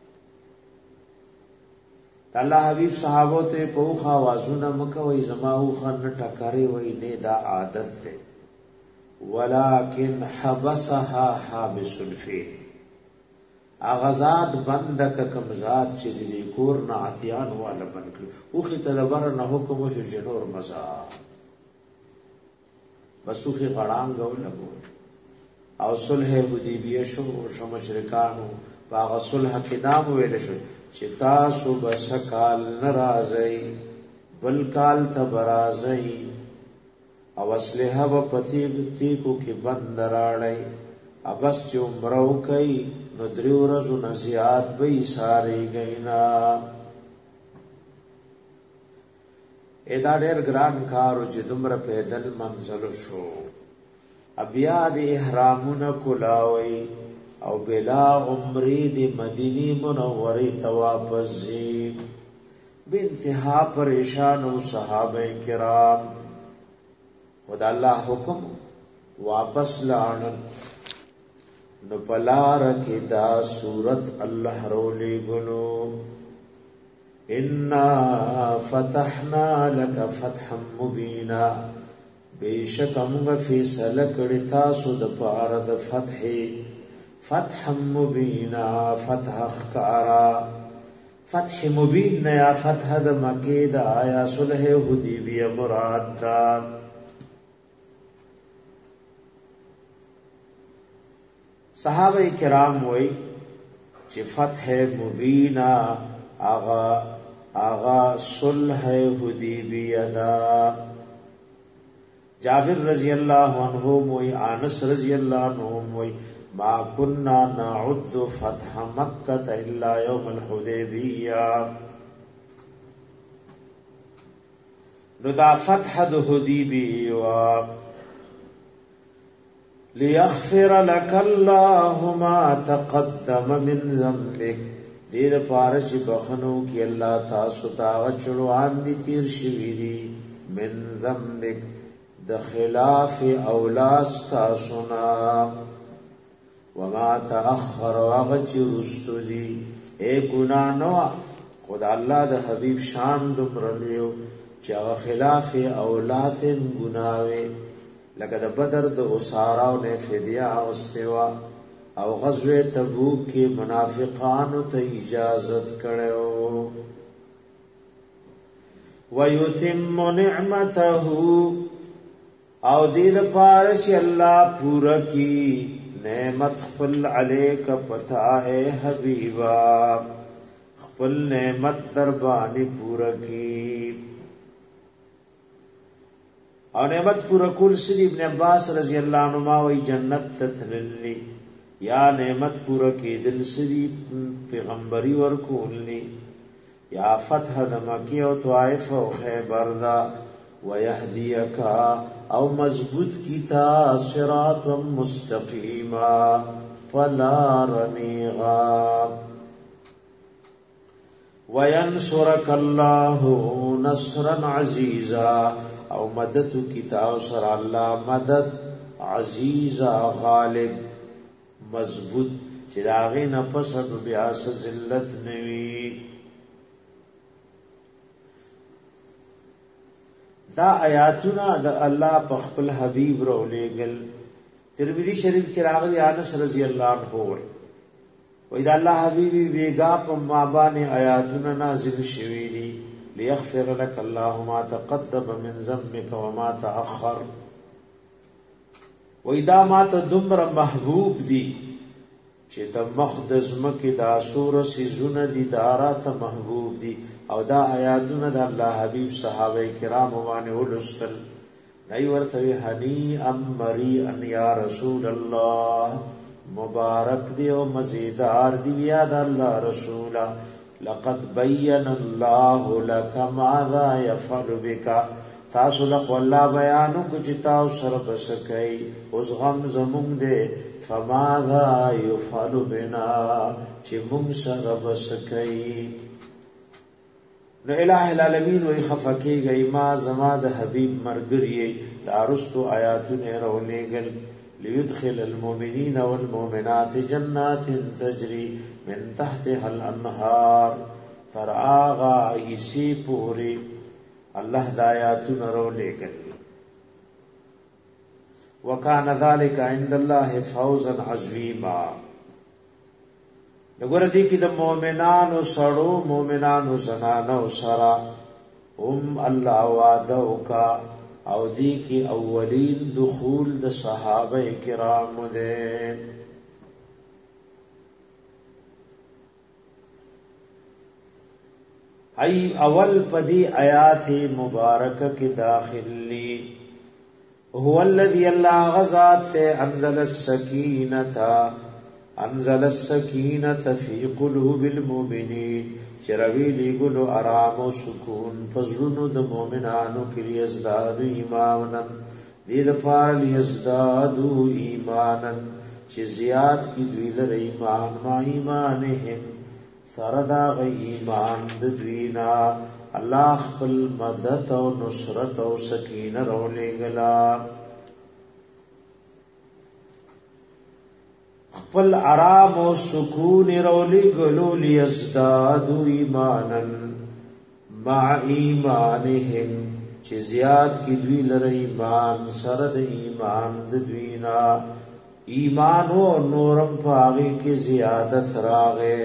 الله حبیب صحابو ته په اوخه आवाजونه مکوي زما اوخه نه ټکرې وای نه دا عادت ده ولکن حبسها حابس الفیل. اغزاد بند ک کمزاد چې د کور نه عتیان والا بند اوخه تدبر نه حکم شو جنور مزا بس اوخه غړان غوله او صلح حدیبیه شو مشرکانو باغ صلح کې دام ویل شو چې تاسو بسکال ناراضي بل کال ته برازي او اسلحه په پتی کو کې بند راړی ابس چې عمره کوي نو دریو ورځو نه زیات به ساري غینا. ادا ډېر ګران کارو چې دومره پیدل منزل شو. بیا د احرامونه کولاوي او بلا عمره د مدینه منوره ته واپس زی. به انتها پریشان او صحابه کرام خدا الله حکم واپس لاړل نو پلار کې دا صورت الله رولې ګلو انا فتحنا لك فتحا مبینا. بیشک موږ فیصله کړی تاسو د پاره د فتح مبینا فتح خکارا. فتح مبین نیا فتح د مکه د آیا صلح حدیبیه مراد دا. صحابه کرام وای چې فتح مبینا آغا صلح حدیبیه دا. جابر رضی اللہ عنہ موئی انس رضی اللہ عنہ موئی ما كنا نعد فتح مکہ الا یوم الحدیبیہ. نو دا فتح د حدیبیه وا لیغفر لك الله ما تقدم من ذنبك دې د پاره چې بخنو کې الله تاسو ته چړوان دي تیر شوی دي من ذنبك د خلاف اولاس تاسو نا وما تاخر واغچ رستو دي اے ګنا نو خدا الله د حبیب شان دمرلیو چې هغه خلاف اولاد ګناوي لکه د بدر د اسارا او نه فدیه واستوا او غزوه تبوک کې منافقانو ته اجازت کړو ويتم نعمته او دې د پاره چې الله پورا کی نعمت خپل علیک پتا ہے حبیبا خپل نعمت در باندې پورا کی او نعمت پورا کول سید ابن عباس رضی اللہ عنہما وی جنت تتللی یا نعمت پورا کی دل سید پیغمبری ورکولنی یا فتح د مکی او طائف او خیبر دا ویهدیکا او مضبوط کیتا صراط مستقیما فلا رنیغا وینصرک اللہ نصرا عزیزا او مدد کیتا سر اللہ مدد عزیزا غالب مضبوط چې داغه نفس بیا ذلت نوی دا آیاتنا د الله په خپل حبیب رو لګل ترمذی شریف کې راغلی انس رضی الله عنه وای دا الله حبیبی بیگا په ما باندې آیاتنا نازل شوی دي ليغفر لك الله ما تقدم من ذنبك وما تأخر وای دا ما ته دمر محبوب دي چې د مخدز مکه دا سور سيزونه دي دارات محبوب دي او دا آیاتونه د الله حبیب صحابه کرام باندې ولستل نئی ورته هنی ام مری ان یا رسول الله مبارک دی او مزیدار دی یا د الله رسولا لقد بین الله لك ماذا يفعل بك تاسو له الله بیانو کو چې تاسو سره بسکای اوس غم زمونږ دے فماذا يفعل بنا چې مونږ سره بسکای نو الہ العالمین وی خفکی گئی ما زما د حبیب مرګری دارستو آیاتونه رولېګل ليدخل المؤمنین والمؤمنات جنات تجری من تحتها الانهار تر آغا ایسی پوری الله د آیاتونه رولېګل وکانه ذلک عند الله فوزا عظیما نګور دي کې د مؤمنانو سړو مؤمنانو زنانو سرا هم الله وعده وکا او دي کې اولین دخول د صحابه کرام ده ای اول پدی آیات مبارکه کې داخلي هو الذي الله غزات انزل السکینه فی قلوب المؤمنین چروی لګلو آرام او سکون فزلونو د مؤمنانو کې یزداد ایمانن دې د پاره یزداد ایمانن چې زیات کی دوی لري ایمان ما ایمانهم سردا غ ایمان د دوینا الله خپل مدد او نصرت او سکینه رولېګلا خپل آرام او سکون رولېګلو لیزدادو ایمانن مع ایمانهم چې زیات کی دوی لره ایمان سره د ایمان د دوینا ایمان او نورم پاغي کې زیادت راغې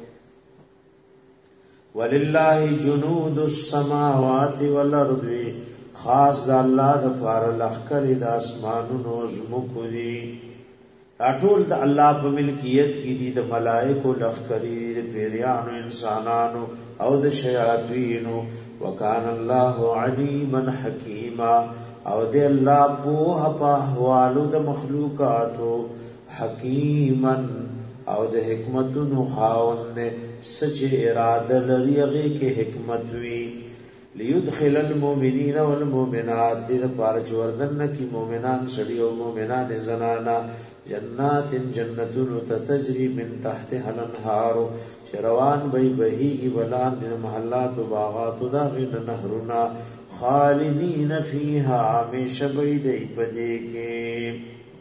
ولله جنود السماوات والارض خاص د الله د پاره لخر د اسمانونو زمکو دي ټول د الله په ملکیت کې دي د ملائکو لخرې د پیریانو انسانانو او د شیاطینو وکانه الله علیما حکیما او د الله په احوالو د مخلوقاتو حکیما او د حکمتونو خاوند سچ اراده لري هغه کې حکمت وی ليدخل المؤمنين والمؤمنات دې لپاره چې وردن کی مؤمنان سړي او مؤمنان زنانا جنات جنتون تجري من تحتها الانهار شروان بهيږي بلان د محلات او باغات دا غن نهرنا خالدین فیها همیشه بيدې پدې کې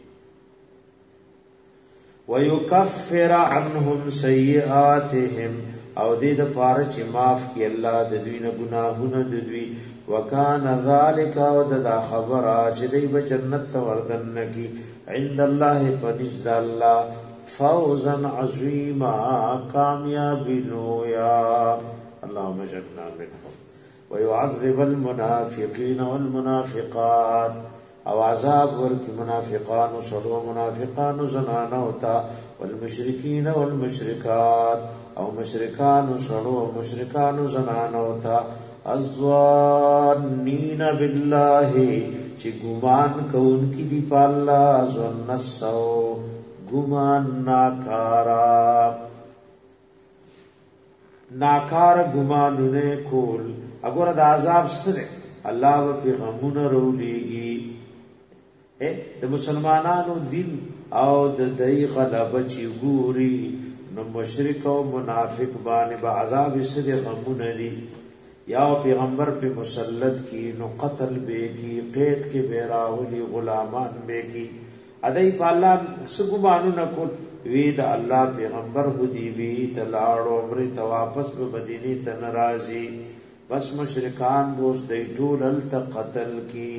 ويكفر عنهم سيئاتهم او دې د پاره چې معاف کی الله د دوی نه ګناهونه د دوی وکانه ذالک او د خبره چې دوی به جنت ته وردن کی عند الله فنجد الله فوزا عظیما کامیابی لویا اللهم اجعلنا منهم ويعذب المنافقين والمنافقات او عذاب ورکی منافقان سلو منافقان زنانا ہوتا والمشرکین والمشرکات او مشرکان سلو مشرکان زنانا ہوتا الظانین باللہ چی گمان کون کی دی پالا ظن السو گمان ناکار گمانونے کول اگر دا عذاب سنے اللہ و پیغمون رولیگی د مسلمانانو دین او د دای غلبه چی ګوري نو مشرک او منافق باندې به عذاب سره غمونه دي یا پیغمبر په مسلط کی نو قتل به کی قید کې بیراولی غلامان به کی ادای په الله سګمانو نکول وی د الله پیغمبر حدیبی تلاړو عمره ته واپس به مدینه ته ناراضي بس مشرکان بوس دی ټول قتل کی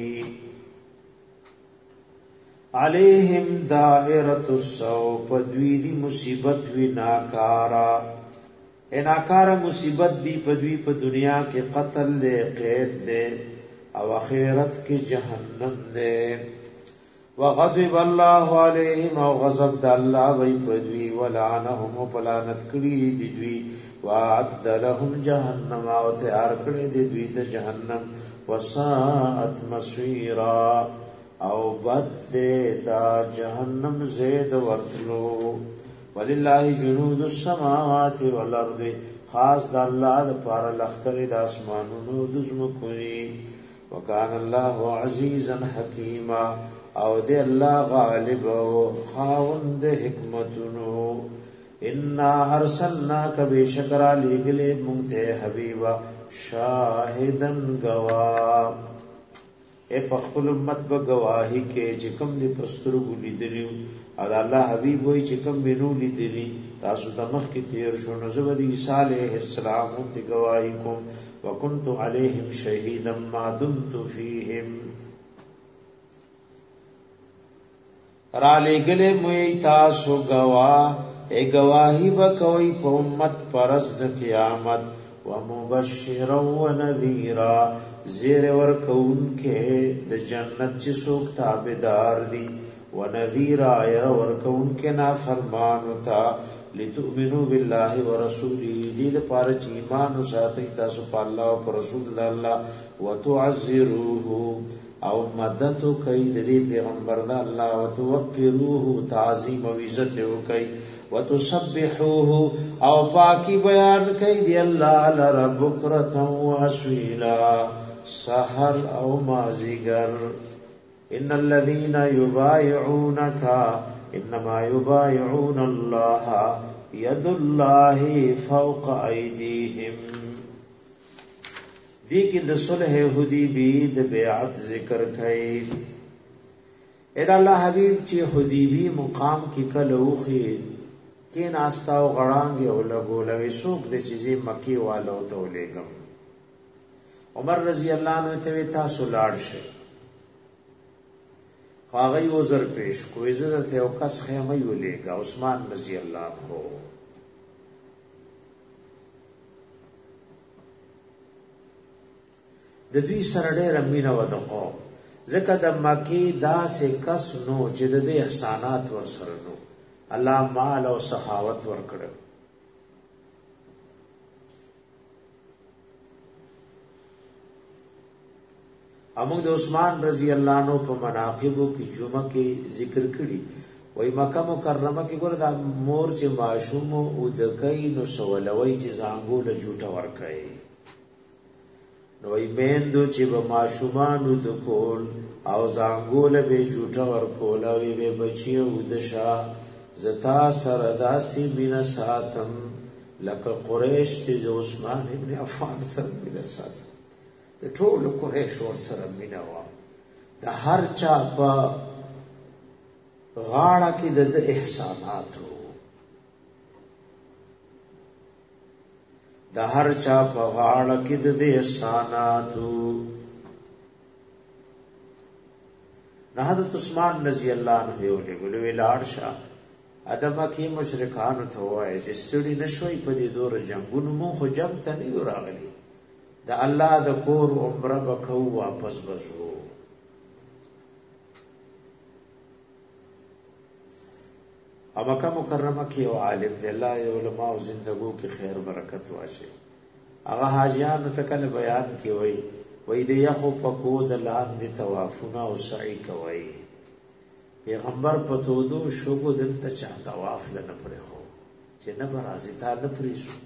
علیہم دائرۃ السوء پدوی دی مصیبت وی ناکارا ناکارا مصیبت دی پدوی په دنیا کې قتل دے قید دے او آخرت کې جہنم دے وغضب اللہ علیہم او غضب د الله وی پدوی ولعنهم پلانت کړي دی دوی وعد لهم جهنم او تیار کړي دی دوی ته جهنم وساءت مصيرا او بد دا جہنم زید ورتلو وللہ جنود السماوات والارض خاص دا اللہ دا پارا لخکر دا اسمانونو دزمکونی وکان اللہ عزیزا حکیما او دے اللہ غالب و خاوند حکمتنو انا ارسلناک بے شکرا لگلے منگتے حبیبا شاہدن گواب اے پخپل امت با گواہی کے چکم دی پسترگو لیدلیو او دا اللہ حبیب وی چکم بینو لیدلی تاسو دمخ کی تیر شو نزب دی عیسیٰ علیہ السلام تی گواہی کم وکنتو علیہم شہیدا ما دمتو فیہم را لے گلے موی تاسو گواہ اے گواہی با کوئی پا امت پرست قیامت ومبشرا ونذیرا زیر ورکون کے د جنت چی سوک تابدار دی ونذیر آیر ورکون کے نافرمانو تا لتؤمنو باللہ ورسولی دید پارچ ایمانو ساتی تاسو پا اللہ و پا رسول اللہ وتعزروه او مددو کئی دی پیغمبر دا اللہ وتوقروه تعظیم و عزتو کئی وتسبحوه او پاکی بیان کئی دی اللہ لربکرتا و اسویلا سحر او مازیگر ان الذين يبايعونك انما يبايعون الله يد الله فوق ايديهم دی کی د صلح حدیبی د بیعت ذکر کړي اې الله حبیب چې حدیبی مقام کې کلوخي کې ناستا او غړانګي او لګولوي سوق د چیزې مکی والو ته ولېګم عمر رضی اللہ عنہ ته تاسو لاړ شئ هغه یو زر پیش کوی زړه ته او کس خیمه ولېګا عثمان رضی اللہ عنہ د دوی سره ډېر مینه ودقو ځکه د مکی دا سه کس نو چې د احسانات ور سره نو الله مال او سخاوت ور کړو امون د عثمان رضی اللہ عنہ په مناقبو کې جمعه کې ذکر کړي وای مکه مکرمه کې ګور د مور چې معشوم او د کین نو سوالوي چې زانګو له جوټه ور کوي نو ایمندو چې به ماشومان د کول او زنګول به جوټه ور کول او به بچیو د شاه زتا سره داسې بنا ساتم لکه قریش چې عثمان ابن عفان سره بنا ساتم د ټول قریش ور سره بنا و د هر چا په غاړه کې د احساناتو د هر چا په غاړه کې د احساناتو نه حضرت عثمان رضی الله عنه یو لګلو لاړ شاه ادم کې مشرکان ته وای چې سړي نشوي په دې دور جنگونو مو خو جنگ ته نه راغلي د الله د کور عمره بکو واپس بزو او مکه مکرمه کې او عالم دی الله علماء او زندګو کې خیر برکت واچي هغه حاجیان ته کله بیان کې وای د یخو پکو د لاندې طوافونه او سعی کوي پیغمبر په تودو شوګو دلته چا طواف لنه پرې خو چې نه برازي تا نه پریشو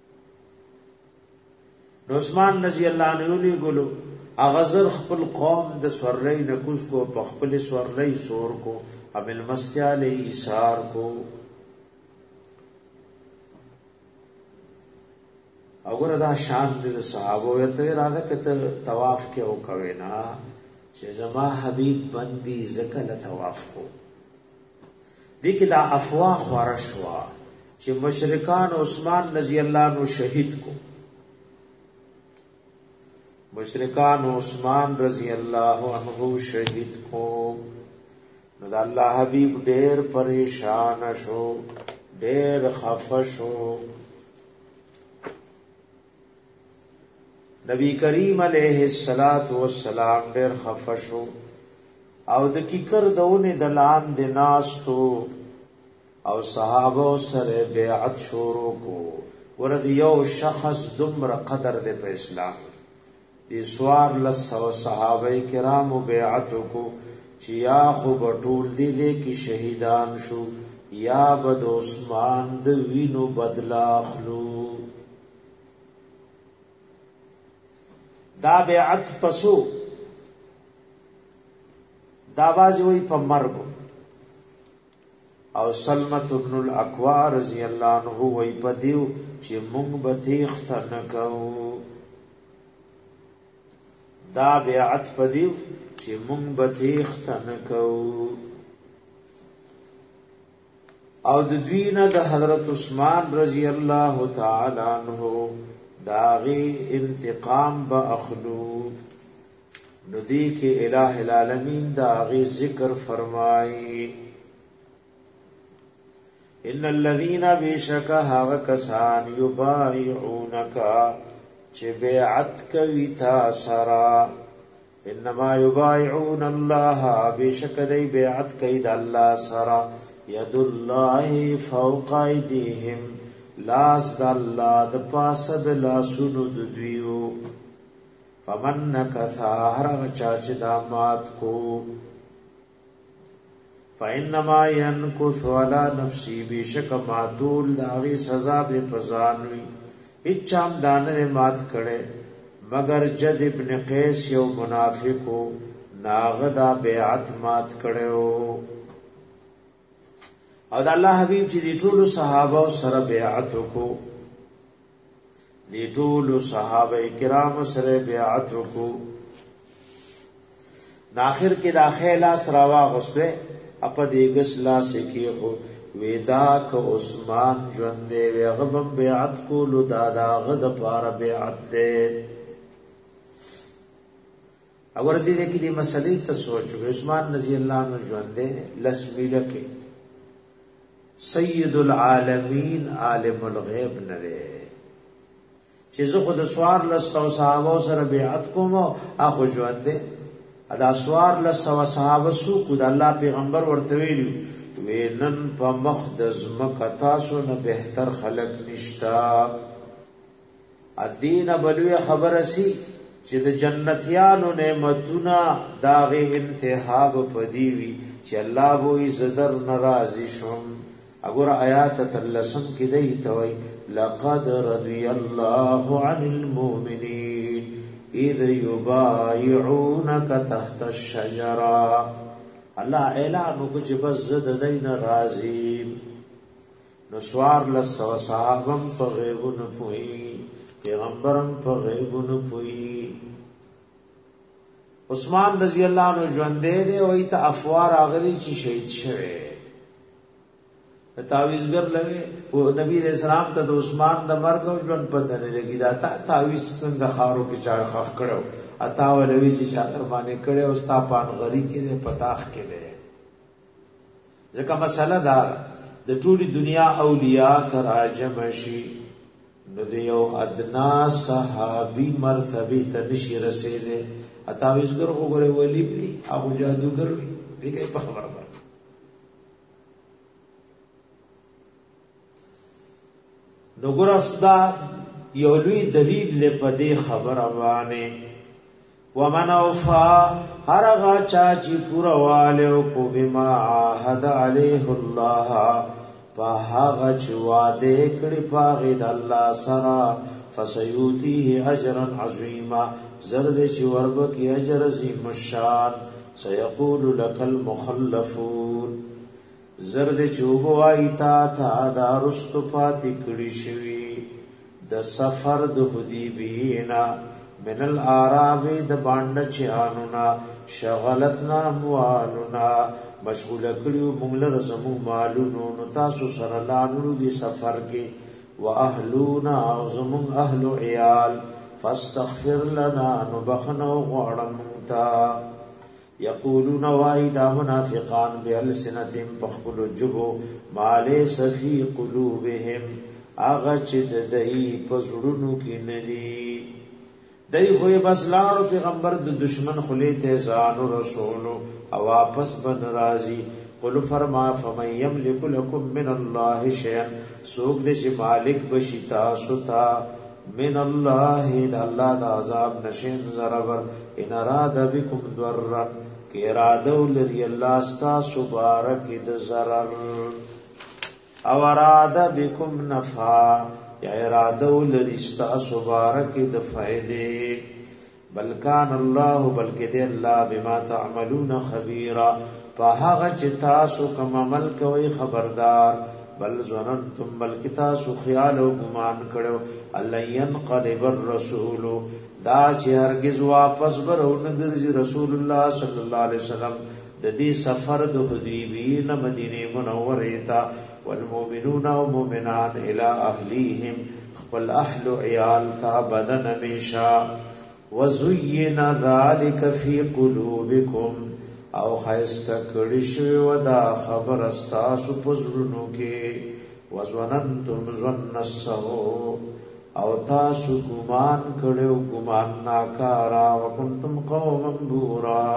نو عثمان رضی الله عنه لی ګلو اغزر خپل قوم د سورلې نکوس کو په خپل سورلې سور کو ابل مسیال ایثار کو وګوره دا شان د صحابه ورته راځه کته طواف کې او کوي نه چې زما حبيب بندي زکل طواف کو دي کې دا افواه ورشوا چې مشرکان عثمان رضی الله عنه شهید کو مشرکان عثمان رضی الله عنه شهید کو نو دا الله حبيب ډېر پریشان شو ډېر خفه شو نبی کریم علیہ الصلات والسلام ډېر خفه شو او د کیکر دونه دلان د ناستو او صحابه سره بیعت شروع کو ورته یو شخص دمر قدر د په اسلام دي سوار لسو صحابه کرام بیعت کو چې یا خو بټول دي کې شهیدان شو یا بد عثمان د وینو بدلا اخلو دا بیعت پسو دا بازی وی پا مرگو او سلمت ابن الاکوا رضی اللہ عنہ وی پا دیو چی مونگ بتیخت نکو دا بیعت پا دیو چی مونگ بتیخت نکو او دوین دا حضرت عثمان رضی اللہ تعالی عنہ داغی انتقام با اخلو ندی کے الہ العالمین داغی ذکر فرمائی ان الذین بیشکا حاغ کسان یبایعونکا چه بیعت کوی تا سرا انما یبایعون اللہ بیشک دی بیعت کوی دا اللہ سرا ید اللہ فوق ایدیہم لاس د الله د پاسه د لاسونو د دویو فمن نکثا هرغه چا چې دا مات کو فإنما ينكث على نفسي بشک ماتول داغي سزا به پزانوي اچام دانه مات کړي مگر جد ابن قیس یو منافقو ناغدا بیعت مات کړو او د الله حبیب چې دی ټول صحابه سره بیعت وکړو دی ټول صحابه کرام سره بیعت وکړو ناخر کې داخله سراوا غسوه اپ دې غسلا سکی خو ودا ک عثمان ژوند دی غبم بیعت کولو دادا غد پار بیعت دې اور دې کې دې مسلې ته سوچو عثمان رضی الله عنه ژوند دی لسمیله کې سید العالمین عالم الغیب نده چې زه خود سوار لسو صحابه سره بیعت کوم اخو ژوند ده ادا سوار لسو صحابه سو کو د الله پیغمبر ورته ویلو وینن په مخدز مکه تاسو نه بهتر خلق نشتا ادین بلوی خبر اسی چې د جنتیانو نعمتونه داغه انتهاب پدیوی چې الله وې زدر ناراضی شوم اگر آیات تلسم کی دی توي لقد رضي الله عن المؤمنين اذ یبایعونک تحت الشجره الله اعلان وکړي چې بس زه د دین راضی نو سوار لسو صحابم په غیبونو پوي پیغمبرم په غیبونو پوي عثمان رضی الله عنه ژوند دی او ایت افوار اغلی چې شهید شوه تعویذګر لوي او نبی رسول الله ته د عثمان د مرګ او ژوند پته نه لګی دا تعویذ څنګه خارو کې چا خف کړو اتا ولوي چې چا در باندې کړي او ستا پان غری کې پتاخ کې ده ځکه مسله دا د ټولي دنیا اولیاء کراجم شي نو د یو ادنا صحابي مرتبه ته نشي رسیدي اتاویزګر وګوره ولی بلی ابو جادوګر پیګي په خبره نو ګور اسدا یو لوی دلیل له پدې خبره وانه ومن اوفا هرغا چاچی پورا والو کو بما عهد علیه الله په هغه چې وعده کړی پاغه د الله سره فسيوتيه اجرا عظیما زرد چې ورب کی اجر عظیم الشان سيقول لك المخلفون زرد چې وګوای تا دارست پاتې کړی شوی د سفر د حدیبینا من الاراب د باند چانونا شغلتنا اموالنا مشغول کړیو موږ له زمو مالونو نو تاسو سره لاړو دي سفر کې واهلونا او زمو اهل عيال فاستغفر لنا نبخنو غړم تا یقولون وایدا منافقان بالسنتهم بخل جبو مالے سفی قلوبهم اغه چې د دای په زړونو کې ندي دای خو بس لاړو پیغمبر د دشمن خلی ته ځان رسول او واپس بن راضی قل فرما فمن یملک لكم من الله شیئا سوق دې چې مالک بشتا ستا من الله د الله د عذاب نشین زربر ان اراد بكم ضرا کی اراده لري الله استا مبارک د zarar او اراده بكم نفع یا اراده لري استا مبارک د فائدې بل کان الله بلکې دې الله بما تعملون خبيرا فهغه چې تاسو کوم عمل کوي خبردار بل ظننتم بلکې تاسو خیال او ګمان کړو الله ينقلب الرسول دا چې هرگز واپس برون ګرځي رسول الله صلی الله علیه وسلم د دې سفر د حدیبیه مدینه منوره ته والمؤمنون او مؤمنان الى اهلیهم خپل اهل عیال تا بدن میشا وزین ذلک فی قلوبکم او خیسته کړي شوی ودا خبر استاسو پزړونو کې وزننتم ظن السوء او تاسو ګمان کړو ګمان ناکارا وکنتم قوما بورا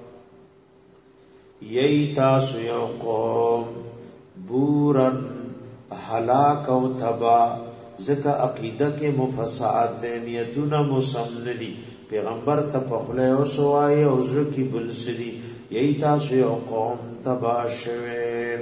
یی تاسو یو قوم بورن هلاک او تبا زکه عقیده کې مفسد دي نیتونه مسمندي پیغمبر ته په خله او سوای او ځکه بل سدي یی تاسو یو قوم تبا شوه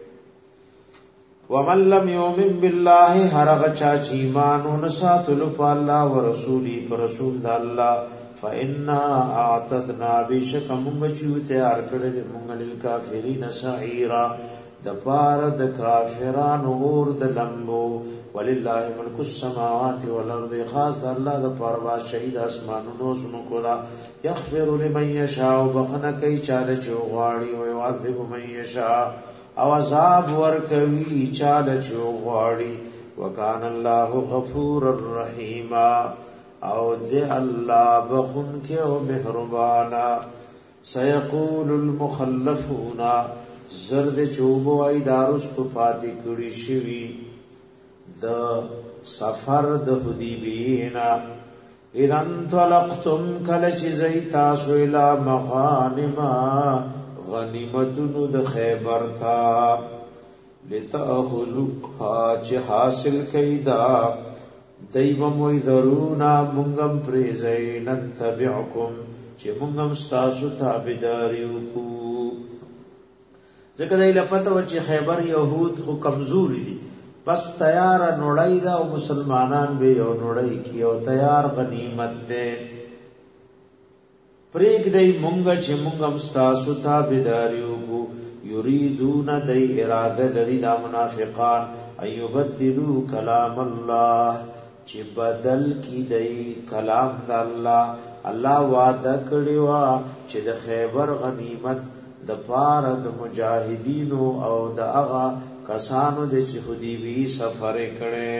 ومن لم يؤمن بالله هرغ چا چې ایمان ونساتل په الله ورسولي پر رسول د الله فإنا اعتدنا بشکم بچوته ارکړه مونږ للکافرین سعیرا د پار د کافرانو اور د لمبو ولله ملک السماوات والارض خاص د الله د پار با شهید اسمانونو زمکو دا یغفر لمن یشاء وبخنه کوي چاله چوغاړي او يعذب من یشاء او عذاب ورکوي چاله چوغاړي وکان الله غفور الرحیم او دې الله بخون کې او مهربانا سيقول المخلفون زرد چوبو ای دارست پاتې کړي شوی د سفر د حدیبینا اذن طلقتم کل چ زیتا سویلا مغانم غنیمتونو د خیبر تا لتاخذوا چ حاصل کیدا دایو موي درونا مونږم پریزین تبعکم چې مونږم تاسو تابعداریو کو ځکه دای لپاره و چې خیبر يهود خو کمزوري دي بس تیار نړۍ دا او مسلمانان به یو نړۍ کې او تیار غنیمت ده پریک دی مونږ چې مونږ مستاسو تابعداریو کو یریدون دی اراده لري دا منافقان ایبدلوا کلام الله چې بدل کی دی کلام د الله. الله وعده کړی و چې د خیبر غنیمت د پاره د مجاهدینو او د هغه کسانو د چې حدیبی سفر کړي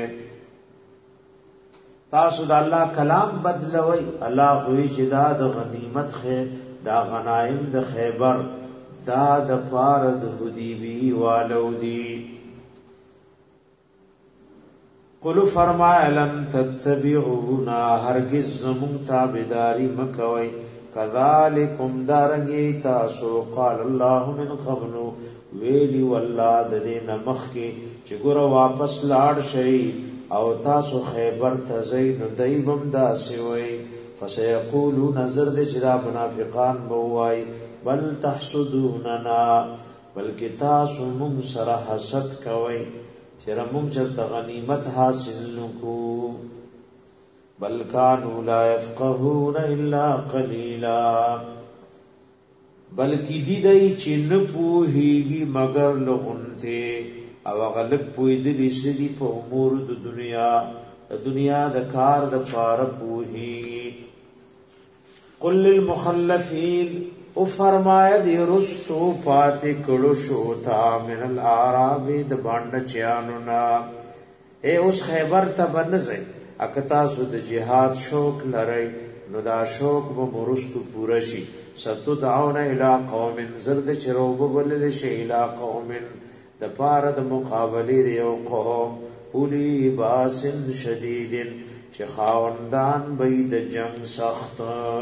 تاسو د الله کلام بدلوي. الله خوې چې دا د غنیمت خیر دا غنایم د خیبر دا د پاره د حدیبی والو دی. قل فرمایا لن تتبعونا هرگز زمون تابعداری مکوي کذالکم دارنگی تاسو قال الله من قبل ویلی والله د دین مخ کی چې ګور واپس لاړ شي او تاسو خیبر ته زین دیبم دا سوی فسيقولوا نظر د چې دا منافقان بوای بل تحسدوننا بلکې تاسو مون سره حسد کوي چې رمون چې غنیمت حاصل نکو بل کانوا لا يفقهون الا قليلا بلکې دی چې نه پوهیږي مگر لغونته او غلط پوی دي سدي په امور د دنیا د کار د پاره پوهی. قل للمخلفین او فرمایا دی رستو پات کړو شو تا من الاعراب د باندې چانو نا اے اوس خیبر ته بنځي اکتا سود جهاد شوق لری نو دا شوق به مرستو پورا شي. ستو دعونا الى قوم زرد چروب بلل شي الى قوم د پاره د مقابله دی او قوم اولی باسن شدیدن چې خاوندان به د جنگ سخت.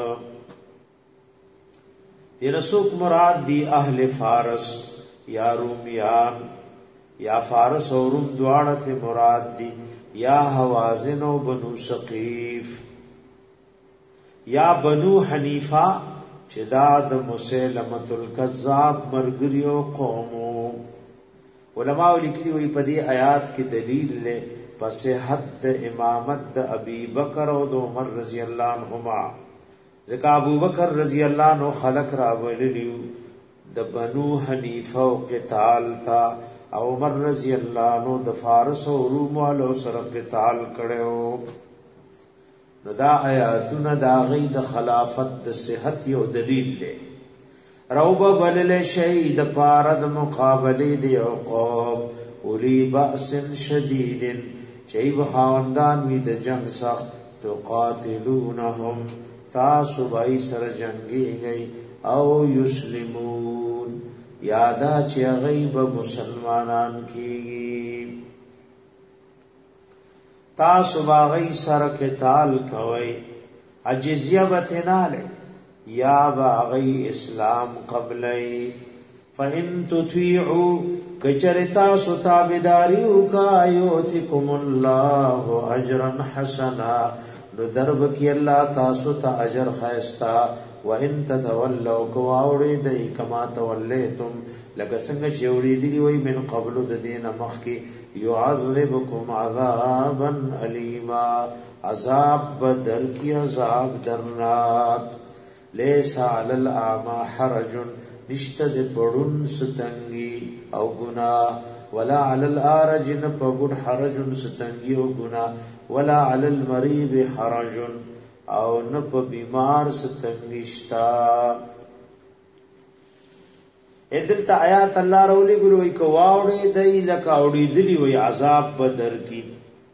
دین سوک مراد دی اهل فارس یا رومیان یا فارس او روم دواړه ته مراد دی یا حوازن او بنو ثقیف یا بنو حنیفه چې دا د مسلمه الکذاب مرګریو قومو. علماء لیکلي وي په دې آیات کې دلیل له پس حد امامت د ابي بکر او د عمر رضی الله عنهما ځکه ابو بکر رضی الله عنه خلق را وللیو د بنو حنیفه او قتال تا او عمر رضی الله عنه د فارس او روم والو سره قتال کړو. نو دا آیاتونه دا غي د خلافت د صحت یو دلیل دی. روب بلل شهید پارد مقابله دی او قوم اولی بأس شدید چای بخاوندان وی د جنگ سخت تقاتلونهم تاسو بای سر جنگی گئی او یسلمون یادا چی غیب مسلمانان کیگی تاسو باغی سر قتال کوئی عجزیه بتناله یا باغی اسلام قبلی فَإِن تُطِيعُوا کچرتا ستابداریو کا یوتکم اللہ اجرا حسنا نو درب کی اللہ تاسو تا اجر خیستا وَإِن تَتَوَلَّوْا کواوڑی دی کما تولیتم لگا سنگ چیوڑی دی وی من قبل دین مخی یعذبکم عذابا علیما عذاب بدر کی عذاب درناک لیسا علی الاعما حرج نشتد پڑن ستنگی او گناہ ولا علی الارج نپگن حرج ستنگی او گناہ ولا علی المریض حرج او نپ بیمار ستنگشتا. ادلتا آیات اللہ رولی گلوی کواوڑی دی لکاوڑی دلی وی عذاب بدر کی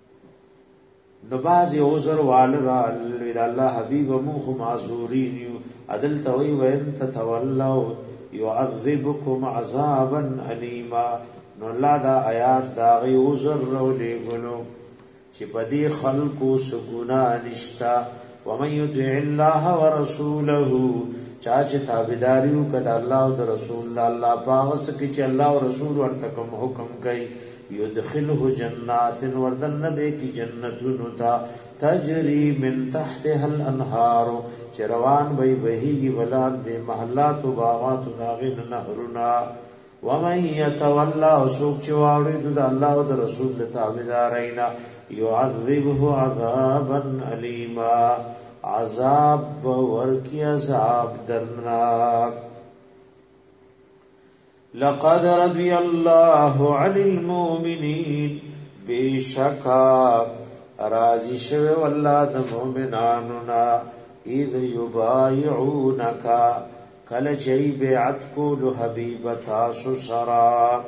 نبازی عذر والرا الوید اللہ حبیب موخ معذورینیو ادلتا وی وین تتولو یعذبکم عذابا علیما نو اللہ دا آیات داغی عذر رولی گلو چی پدی خلقو سگنا نشتا ومن یطع اللہ ورسولہ چاچ تابداریو کدا اللہ و دا رسول دا اللہ پاغس کی چی اللہ و رسول ورتکم حکم کئی یدخلہ جنات وردن نبے کی جنتونو تا تجری من تحتها الانہارو چی روان بی بہیگی بلاد دے محلات و باغات و داغین نهرنا ومن یتولا سوک چواوری دا اللہ و دا رسول دا تابدارینا یعذبه عذابا علیما عذاب ورکی عذاب درناک. لقد رضی اللہ عن المؤمنین بیشکا راضی شوی واللہ دا مومنانونا اذ یبایعونکا کل چی بیعت کولو حبیب تاسو سرا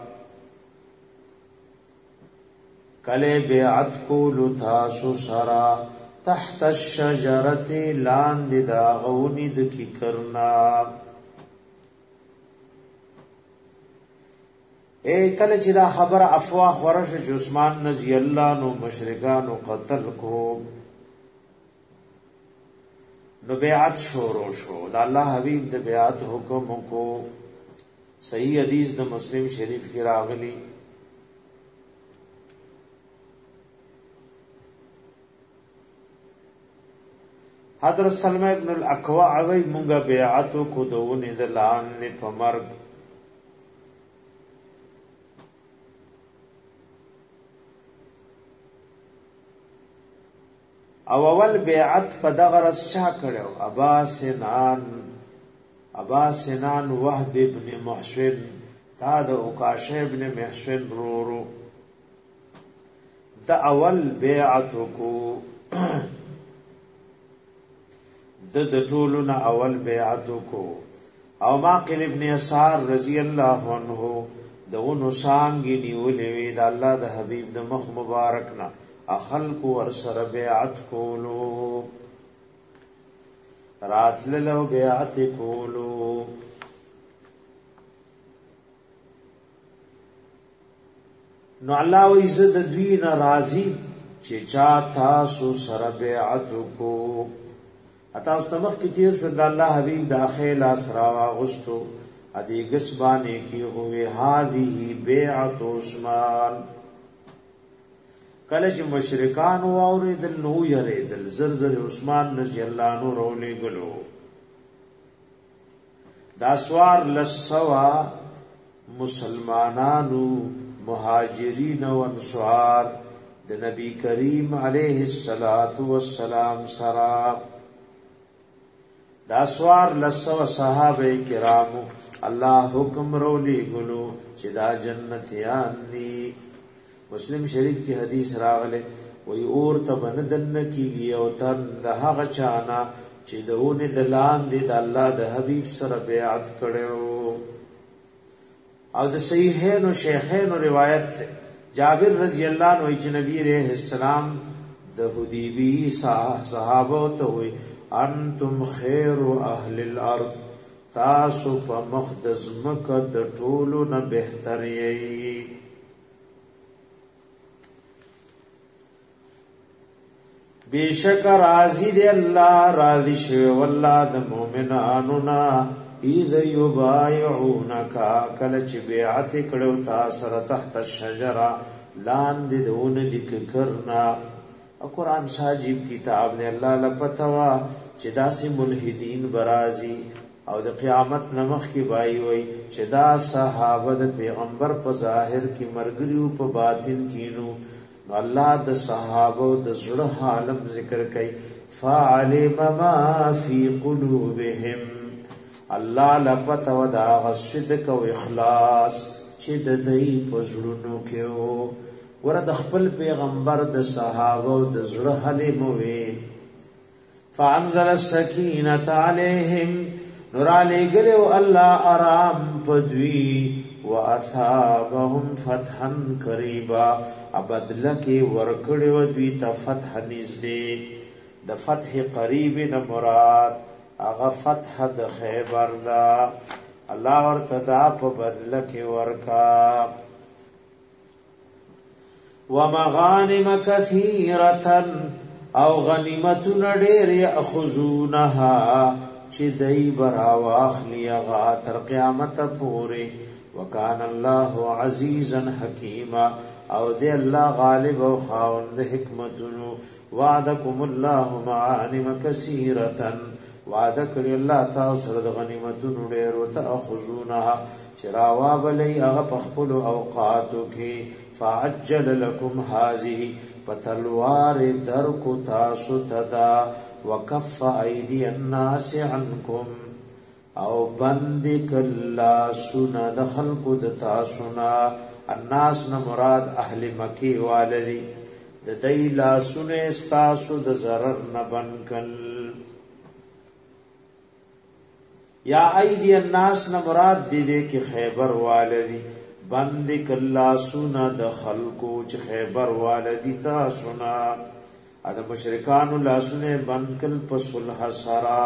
کل بیعت کولو تاسو سرا تحت الشجرت لاند دا غونی دکی کرنا. اے کله چې دا خبر افواه ورشه چې عثمان رضی الله نو مشرکانو قتل کو نو بیعت شروع شو. دا الله حبیب د بیعت حکم کو. صحیح حدیث د مسلم شریف کې راغلی حضرت سلمہ ابن الاکوع وی مونږه بیعت کو دونه د لان نه پمرګ او اول بیعت په دغه رس چا کړو ابا سنان وهب ابن محسن تا د اوکاشه ابن محسن رورو د اول بیعت کو د ټولونه اول بیعت کو. او ماقل ابن یسار رضی الله عنه دونو سانګي نیولې وی د الله د حبیب د مخ مبارک نا اخلق ورسر بیعت کولو راتللو بیعت کولو. نو الله و عزت دوی ناراضی چې چا تاسو سره بیعت کو. اتا استمخ کی تیر شو د الله حبیب داخل اسرا واغستو ادي غسبانه کی ہوئے هذه بیعت عثمان. کله چې مشرکان و اوریدل نو یریدل زرزر عثمان رضی الله عنه رولې ګلو. دا سوار لسوا مسلمانانو مهاجرین و انصار د نبی کریم علیه الصلاۃ والسلام سرا دا سوار لسوا صحابه کرامو الله حکم رولې ګلو چې دا جنتیان دي. مسلم شریف کی حدیث راغله وی اور ته بندن کیږي او تر د هغه چانا چې دونه دلان دي د الله د حبیب سره بیعت کړو. او د صحیحین او شیخین روایت جابر رضی الله عنه چې نبی رحم السلام د حدیبی صحابه ته وی انتم خیر اهل الارض تاسو په مقدس مکه د ټولو نه بهتر یی. بیشک راضی دی اللہ راضی شوی واللہ د مومنانو نا اذ یبایعونکا کلچ بیعت کڑو تا سر تحت الشجرہ لاند دون دک کرنا. قرآن ساجیب کتاب نے اللہ لپتوا چدا سی ملحدین برازی او د قیامت نمخ کی بائی وئی چدا صحابہ د پیغمبر په ظاهر کی مرګریو په باطن کینو. الله د صحابه د زړه حالم ذکر کوي فعلم ما فی قلوبهم الله لپت ودا صدق او اخلاص چې د دې په زړونو کې وو. ورته خپل پیغمبر د صحابه د زړه حالم وي. فانزل السکینه علیهم نور علیګلو الله آرام پدوی واثابهم فتحا قریبا ابدلکی ورکړی و دوی ته فتح نږدې. د فتح قریب نه مراد هغه فتح د خیبر دا الله ورته دا په بدلکی ورکا. ومغانم کثیرة او غنیمتونه ډېر یاخذونها چې دای برا واخلی غا تر قیامت پورې. وکان الله عزیزا حکیما او دی الله غالب او خاوند حکمتونو. وعدکم الله معانم کثیرة وعده کړی الله تاسو سره د غنیمتونو ډېر او تاخذونها چراوا بلی هغه په خپل اوقاتو کې. فعجل لكم هذه پتلوار در کو تاسو تدا وکف ایدی الناس عنکم او بند کلا سنا د خلق د تاسنا الناس نه مراد اهل مکی والدی د دای لا سن استاسو د zarar نه بنکل یا ایدی الناس نه مراد دې کې خیبر والدی بند کلا سنا د خلقو چې خیبر والدی تاسنا ا د مشرکان لا سن بند کل په صلح سرا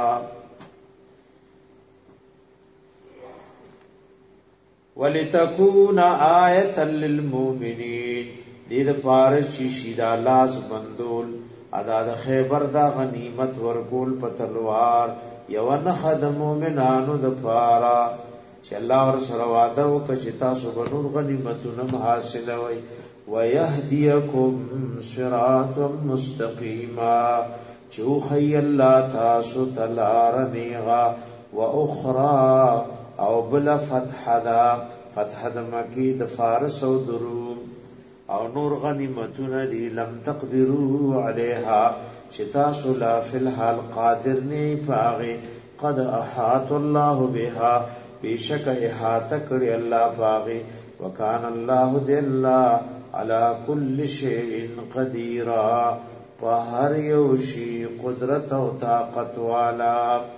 ولتكون آیه للمؤمنین دې د پارس چې شیدا لاس بندول ادا د خیبر دا غنیمت ورکول په تلوار یو نه خد مؤمنانو د پارا چې الله ور سره وعده وکړي چې تاسو به نور غنیمتونه حاصل وي ويهديكم صراطا مستقيما چې خي الله تاسو تلار نیغا واخرى او بلا فتح د مکی د فارس او دروم او نور غنیمتونه دی لم تقدروا علیها چتا سلا فی الحال قادر نه پاغه قد احاط الله بها بیشک احاطه کړی الله پاغه وکان الله دل علی کل شیء قدیر په هر یو شی قدرت او طاقت والا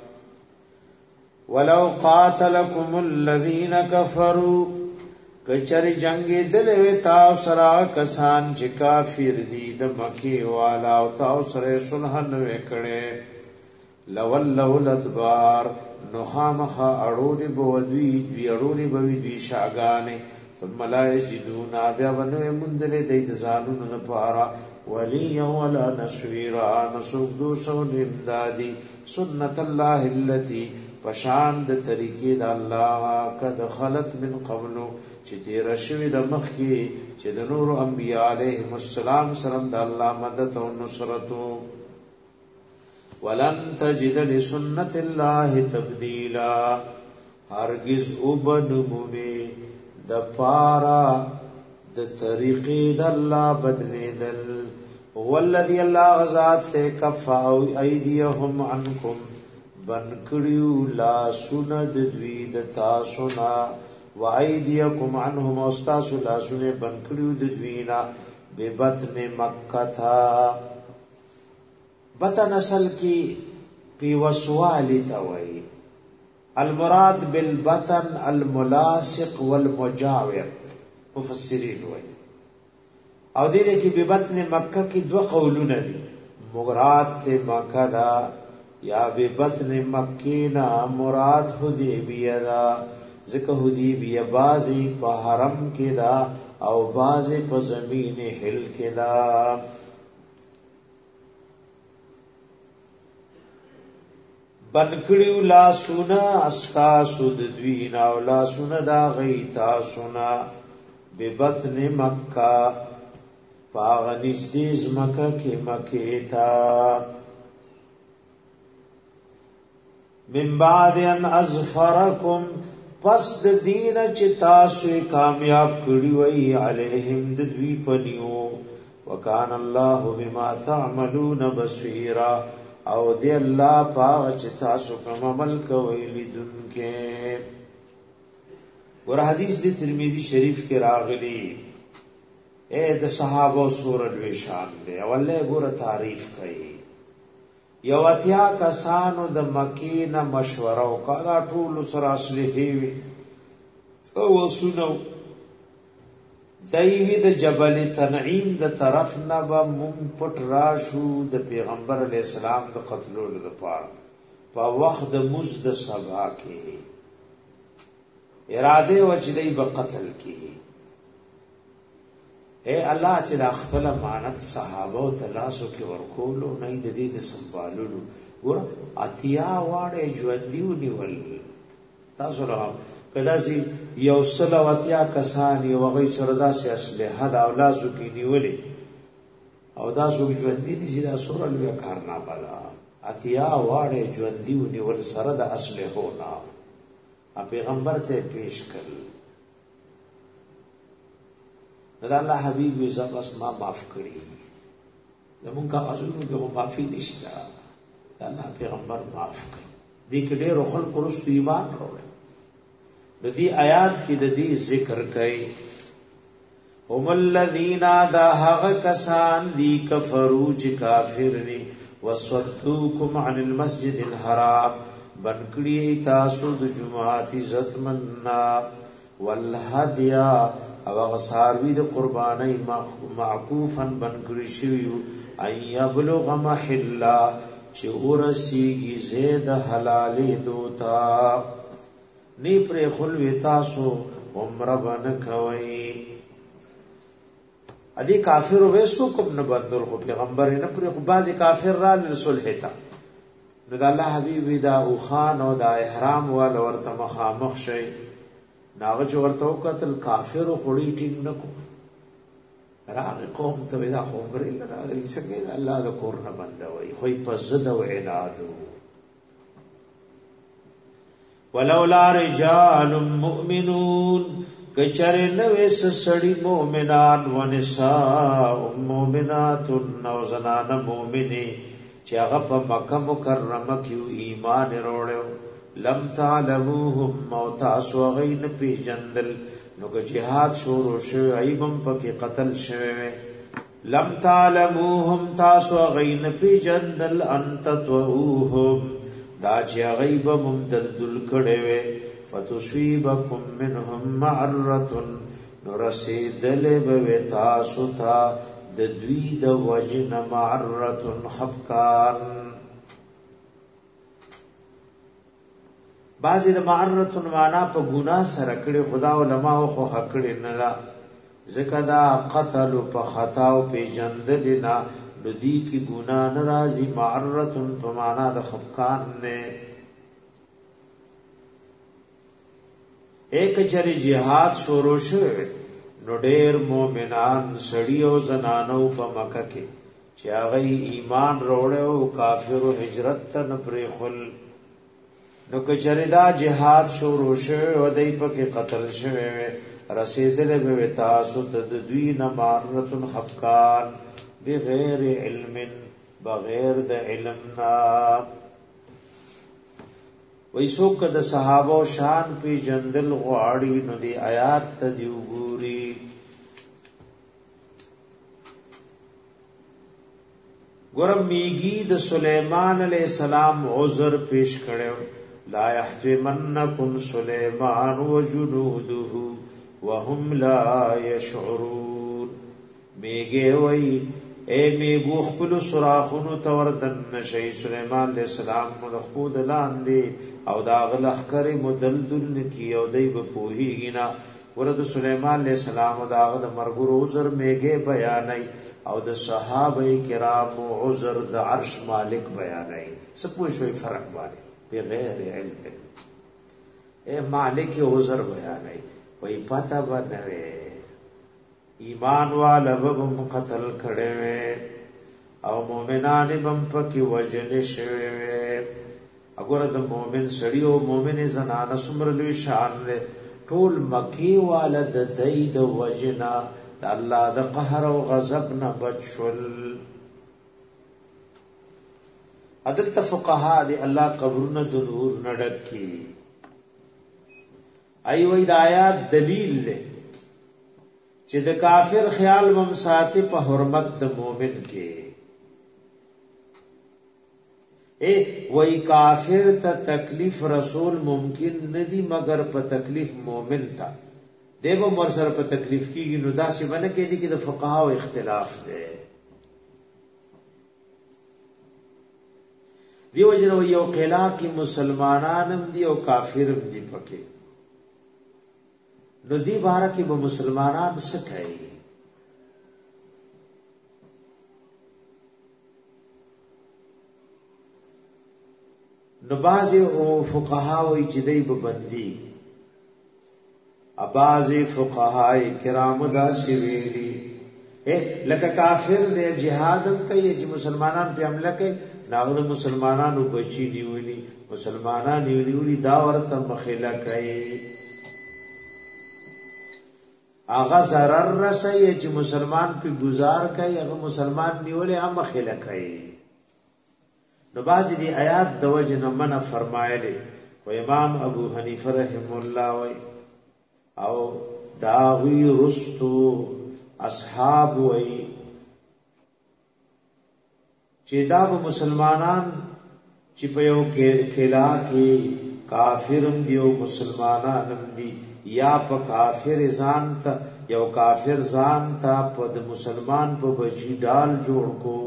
ولو قاتلكم الذين كفروا کچری جنگ دل و تاسو سره کسان چې کافر دي د مکی والا او تاسو سره صلح نه وکړي لولو الادبار نخامخ اړولي بودوی دی اړولي بوي دی شاګانه ثم لا يجدون بیا بنو مندل د ځانونو لپاره ولی ولا نصيرا نسوق دو سو امدادي سنت الله التي پشان د طریقې د الله قد خلت من قبل چې تیر شوی د مخ کې چې د نور انبیاء علیهم السلام سره د الله مدد او نصرت ولن تجد لسنت الله تبديلا هرگز وبنمومي د پارا د طریقې د الله بدلیدل والذي الله غزاد سے کفا ایدیهم عنکم بن کړیو لا سند دوی د تاسونا و ایدیکم عنهم استاسو لا سن بن کړیو د دوینا به بطن مکه تھا بطن اصل کی پی وسوالی توئی المراد بالبطن الملاصق والمجاور مفسرین وئی او دې کې به بطن مکه کې دو قولونه دي مراد ته مکه دا یا به بطن مکینا مراد حدیبیه دا ذکر حدیبیه بازی په حرم کې دا او بازی په زمین هل کې دا بنکړیو لا سونا استا سود دوینا او لا سونا دا غیتا سونا به بطن مکه پاغنیس دیز مکه کې مکه تا من بعد ان ازفرکم پس د دین چې تاسو کامیاب کړی وای علیهم د دوی پنیو وکان الله بما تعملون بصیرا او دی الله پاک چې تاسو کوم عمل کوي لیدونکې ور حدیث دی ترمذی شریف کې راغلی اے د صحابه سور الوشان دی اوله ګوره تعریف کړي یو اتیا کسانو د مکی نه مشوره وکړه ټول سره اصلي وی او وسونو دایوی د جبل تنعیم د طرف نه به مون پټ راشو د پیغمبر علی السلام د قتلولو لپاره په وخت د مزد سبا کې اراده وجلی به قتل کې اے الله چې د خپل امانت صحابه او تلاسو کې ورکولو نه د دې د سنبالولو ګور اتیا واړې ژوندیو نیول تاسو راو کدا سي یو سلواتیا کسان یو غي سردا سي اسلحه د اولادو کې نیولې او دا سو ژوندۍ دي چې دا سورل وی کارنا بالا اتیا واړې ژوندیو نیول سره د اسلحه نه پیغمبر ته پیش کړ دا الله حبیب زما ما معاف کړی زمونږه ازلو کې خو معافي نشته الله پیغمبر معاف کړي دې کې ډېر خلک ورستو ایمان راوړل د دې آیات کې د دې ذکر کړي هم الذین دا هغه کسان دی کفرو چې کافر دي وصدوکم عن المسجد الحرام بنکړي تاسو د جمعات عزت مننا والهدیا او غساروی د قربانی معکوفا بنکړي شوی اي بلغ محلا چې ورسیږي زید حلالې دوتا نی پر خلوی تاسو عمره بن کوي ادي کافر وېسو کوم نه بدل خو پیغمبر نه پر خو بازي کافر را لصلح تا نو د الله حبيب دا او خان او د احرام ول ورته مخامخ شي ناغه چې ورته وکتل کافر خړی ټینګ نکو راغ قوم ته دا قوم بر الا راغلی څنګه الله د کور نه بندوي خو په زد او عناد ولولا رجال مؤمنون کچر نوې سړی مؤمنان و نساء مؤمنات او زنان مؤمنه چې هغه په مکه مکرمه کې ایمان وروړو لم تعلموهم موت اسوغین پی جندل نو که جهاد شروع شو ایبم پکې قتل شوه لم تعلموهم تاسوغین پی جندل انت توهم دا چې غیب ممتدل کړي وي فتصيبكم منهم معرة نرسيدل به تاسو ته د دوی د وجن معرة خفقان بعضی د معرة معنا په ګناه سره کړي خدا علماء خو حکړي نه لا ځکه دا قتل په خطا او په جندل نه ندی کی ګناه ناراضي معرة په معنا د خفقان نه ایک چری جهاد شروع شو نو ډېر مؤمنان سړی او زنانو په مکه کې چې هغه ایمان وروړ او کافر او هجرت ته نه پرې خل نو کچری دا جهاد شروع شو او دای په کې قتل شوه رسیدل به تاسو ته د دوی نه معرتن خفقان بغیر علم بغیر د علمنا ویسو که د صحابه شان پی جندل غواړي نو دی آیات ته دی وګوري ګورم میږي د سليمان عليه السلام عذر پیش کړو لا يحتمنكم سليمان وجنوده وهم لا يشعرون میږي وای اے میگو خپل سوراخونو توردن نشي سليمان عليه السلام مخبود لاندې او دا غلخ کرے مدلدل کی او دای په پوهیږي نا ورته سليمان عليه السلام دا غد مرګ عذر میګه بیانای او د صحابه کرام عذر د عرش مالک بیانای سپوږ شوی فرق باندې بغیر علم اے مالک عذر بیانای وای پتا باندې ایمان والا بم قتل کړي او مؤمنان بم پکې وجل شوي وګوره د مؤمن سړی او مؤمن زنانه څومره لوی شان ده ټول مکی والا د دای د وجنا د الله د قهر او غضب نه بچول عدالت فقها دی الله قبرونه د نور نډک کی ایوې د آیات دلیل ده چې د کافر خیال مم ساتي په حرمت د مؤمن کې اے وای کافر ته تکلیف رسول ممکن ندی مگر په تکلیف مؤمن تا دیو مر سره په تکلیف کیږي نو داسې باندې کې دي کې د فقها او اختلاف ده دیو جنو یو قلا کې مسلمانانم دي او کافرم دي پکې نو دی بارا کې به مسلمانان څه کوي نو بعضی فقها وی چې دی به بندي ابازي فقهای کرام دا سی ویلي لکه کافر دی جهادم کوي چې مسلمانان په حمله کوي ناغه مسلمانانو بچی دی ویلي مسلمانان ویلي دا ورته مخېلا کوي آغا ضرر رسای چې مسلمان په گزار کوي هغه مسلمان نیولې هم خلک کوي نو بعض دی آیات د وجه نه منع فرمایلی و امام ابو حنیفه رحم الله وی او داوی رستو اصحاب وی چې دا به مسلمانان چې په یو کلا کې کافرم دی او مسلمانانم دی یا په کافر ځان ته یو کافر ځان ته په مسلمان په بچی ډال جوړ کو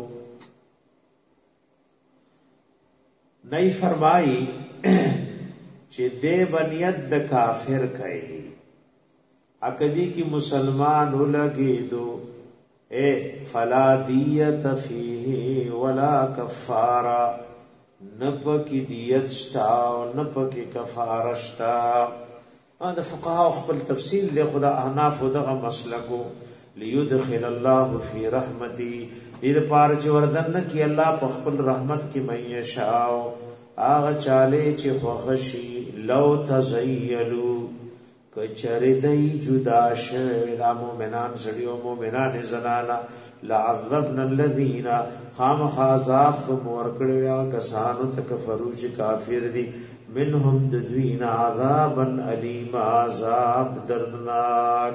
نئی فرمائی چې دې بنیت د کافر کوي اکدی کی مسلمان ولګي دو اے فلا دیت فیه ولا کفارا نپکی دیت شتا نپکی کفاره شتا دا فقها خپل تفصیل له خدا احناف دغه مسلکو ليدخل الله فی رحمتی دې پار چې وردن کی الله په خپل رحمت کې مې شاو اغه چاله چې خوشي لو تزیلوا کچری دای جدا شه دا مومنان سړیو مومنان زنانا لعذبنا الذين خامخ عذاب مور کړو کسانو تکفروا چې کافر دي منهم تدوین عذابا علیم عذاب دردناک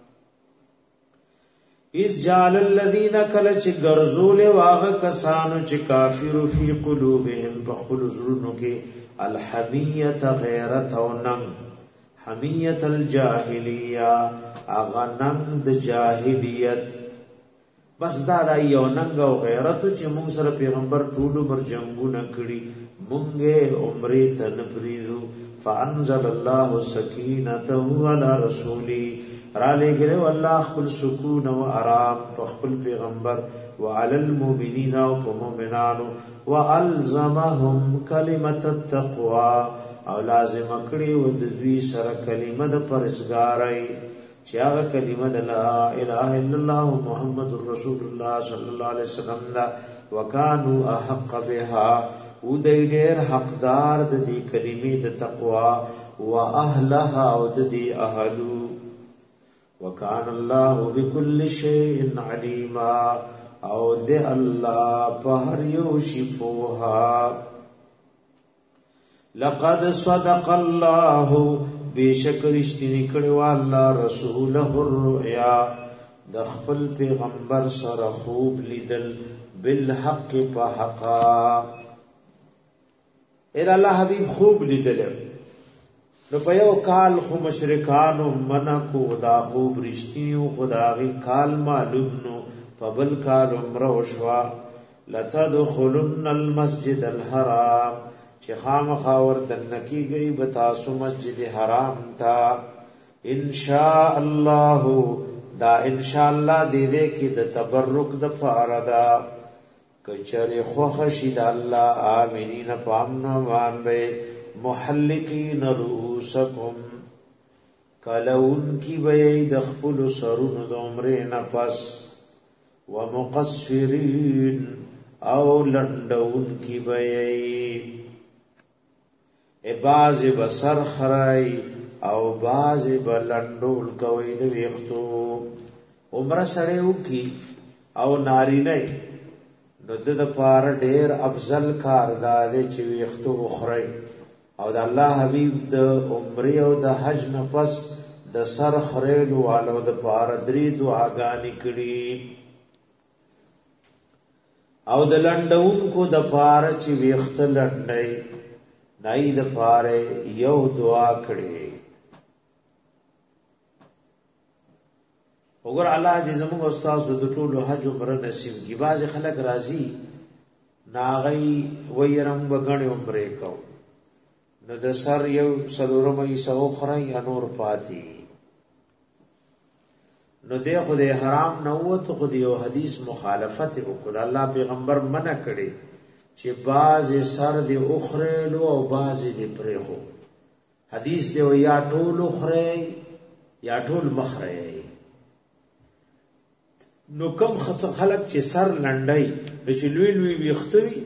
اس جعل الذين کلچ غرزول واغ کسانو چې کافر فی قلوبهم بخل زرونو کې الحمیت غیرت او نم حمیت الجاهلیه اغنم د جاهلیت بس دا یو ننګ او غیرت چې موږ سره پیغمبر ټولو بر جنگونه کړی مونږه عمره تن پریزو فانزل الله سکینته علی رسولی را لګره والله خپل سکون او آرام په خپل پیغمبر وعلى المؤمنین او په مؤمنانو والزمهم کلمۃ التقوا او لازم کړی و د دوی سره کلمه د پرهیزګاری چې هغه کلمه د لا اله الا الله محمد رسول الله صلی الله علیه وسلم دا وکانو احق بها او دې ډېر حقدار د دې کلمې د تقوا او اهلها او د دې اهلو وکان الله بكل شیء علیما او دې الله په هر یو شی پوها لقد صدق الله بیشک رښتینی کړو الله رسوله الرؤیا د خپل پیغمبر سره خوب لیدل بالحق په حقا اې الله حبیب خوب لیدل نو په یو کال خو مشرکانو منع کو دا خوب رښتینی خدای کال معلوم نو په بل کال عمره وشوا لتدخلن المسجد الحرام چې خامخا ورتنکی گئی بتاسو مسجد حرام تا ان شاء الله دا ان شاء الله دې دې کې د تبرک د فاردا کچره خوخ شید الله امنین پامن مان به محلقین رؤسکم کلون کی به د خپل سرونو د عمره نه پس ومقصرین او لندون کی به باز بسر خرائی او باز بلندول کوي د ویختو عمره سره وکي او ناری نه نو د پار ډیر افضل کار دا دی چې ویختو خوري او د الله حبیب د عمره او د حج نه پس د سر خریلو والو د پار درې دعاګانې کړي او د لندون کو د پار چې ویخت لندای نای د پاره یو دعا کړي وګور الله دې زموږ استاد د ټولو حج عمره نصیب کی باز خلک راضي ناغي ويرم وګڼي عمره کو نو د سر یو سلورمې سو خره یا نور پاتې نو دې خو دې حرام نه وته خو دې یو حدیث مخالفت وکړه الله پیغمبر منع کړي چې باز سر دی اخره لو او باز دی پرېخو حدیث دی یا ټول اخره یا ټول مخره نو کم خلق چې سر لنډای د چلوي لوی ویختوي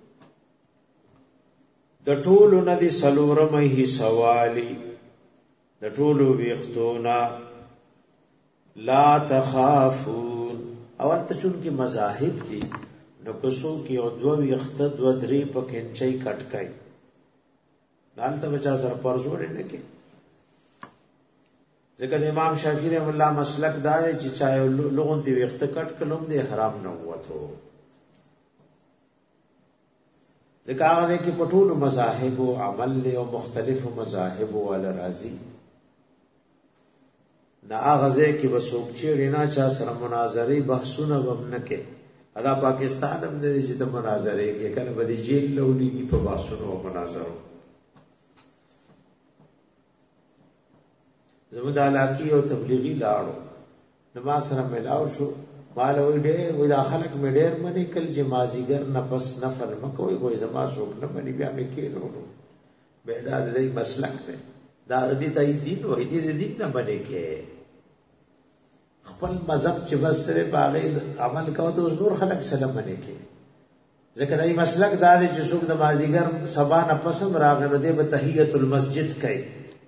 د ټولو نه دی سلورمه هي سوالی د ټولو ویختونا لا تخافون اول ته چون کې مذاهب دي نو کوسو کې او دو ویخته دو درې په کینچي کټکای دالته بچا سره پرزور نه کې ځکه د امام شافعي رحم الله مسلک دا دی چې چا لغون دی ویخته کټ کلم دی حرام نه وته ځکه هغه کې پټول مذاهب او عمل له او مختلف مذاهب ول راضي نه هغه ځکه وسوک چې رینا چا سره مناظره بحثونه وبنه کې ادا پاکستان هم د دې چې مناظره کې کله به د جیل لولېږي په بحثونو او مناظرو زموږ د علاقې او تبلیغي لاړو نماز سره ملاو شو مال وې ډېر وې د خلک مې ډېر منی کل چې مازیګر نفس نفل مکوې کوئی زما څوک نه منی بیا مې کېلو به دا د مسلک ده دا دې ته دین وې دې دین نه باندې کې خپل مذهب چې بس سره باغې عمل کوي ته نور خلک سلام باندې کې ځکه دای مسلک دا دی چې څوک د مازیګر سبا نه پسم راغله دې به تحیت المسجد کوي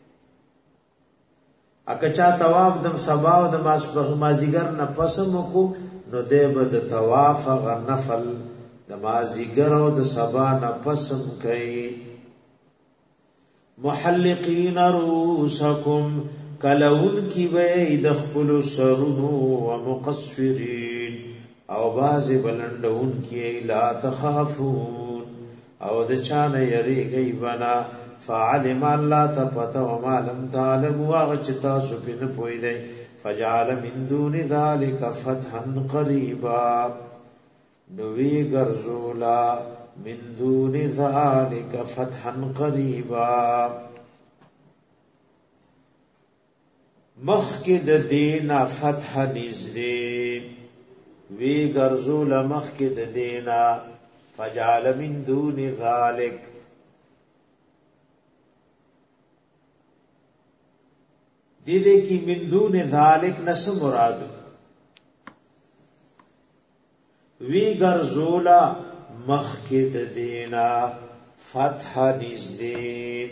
اکچا طواف د سبا او د مازیګر نه پسم کو نو دې به د طواف غ نفل د مازیګر او د سبا نه پسم کوي محلقین رؤوسکم کلون کی وی دخل سرونو ومقصرین او باز بلندون کی لا تخافون او د چانه یری گئی بنا فعلم الله تپتا وما لم تعلم واغچتا سپن پوی دی فجعل من دون ذلك فتحا قریبا نوی گرزولا من دون ذلك فتحا قریبا مخکد دینا فتح نزدی وی گرزول مخکد دینا فجعل من دون ذالک دیدے کی من دون ذالک نس مراد وی گرزول مخکد دینا فتح نزدی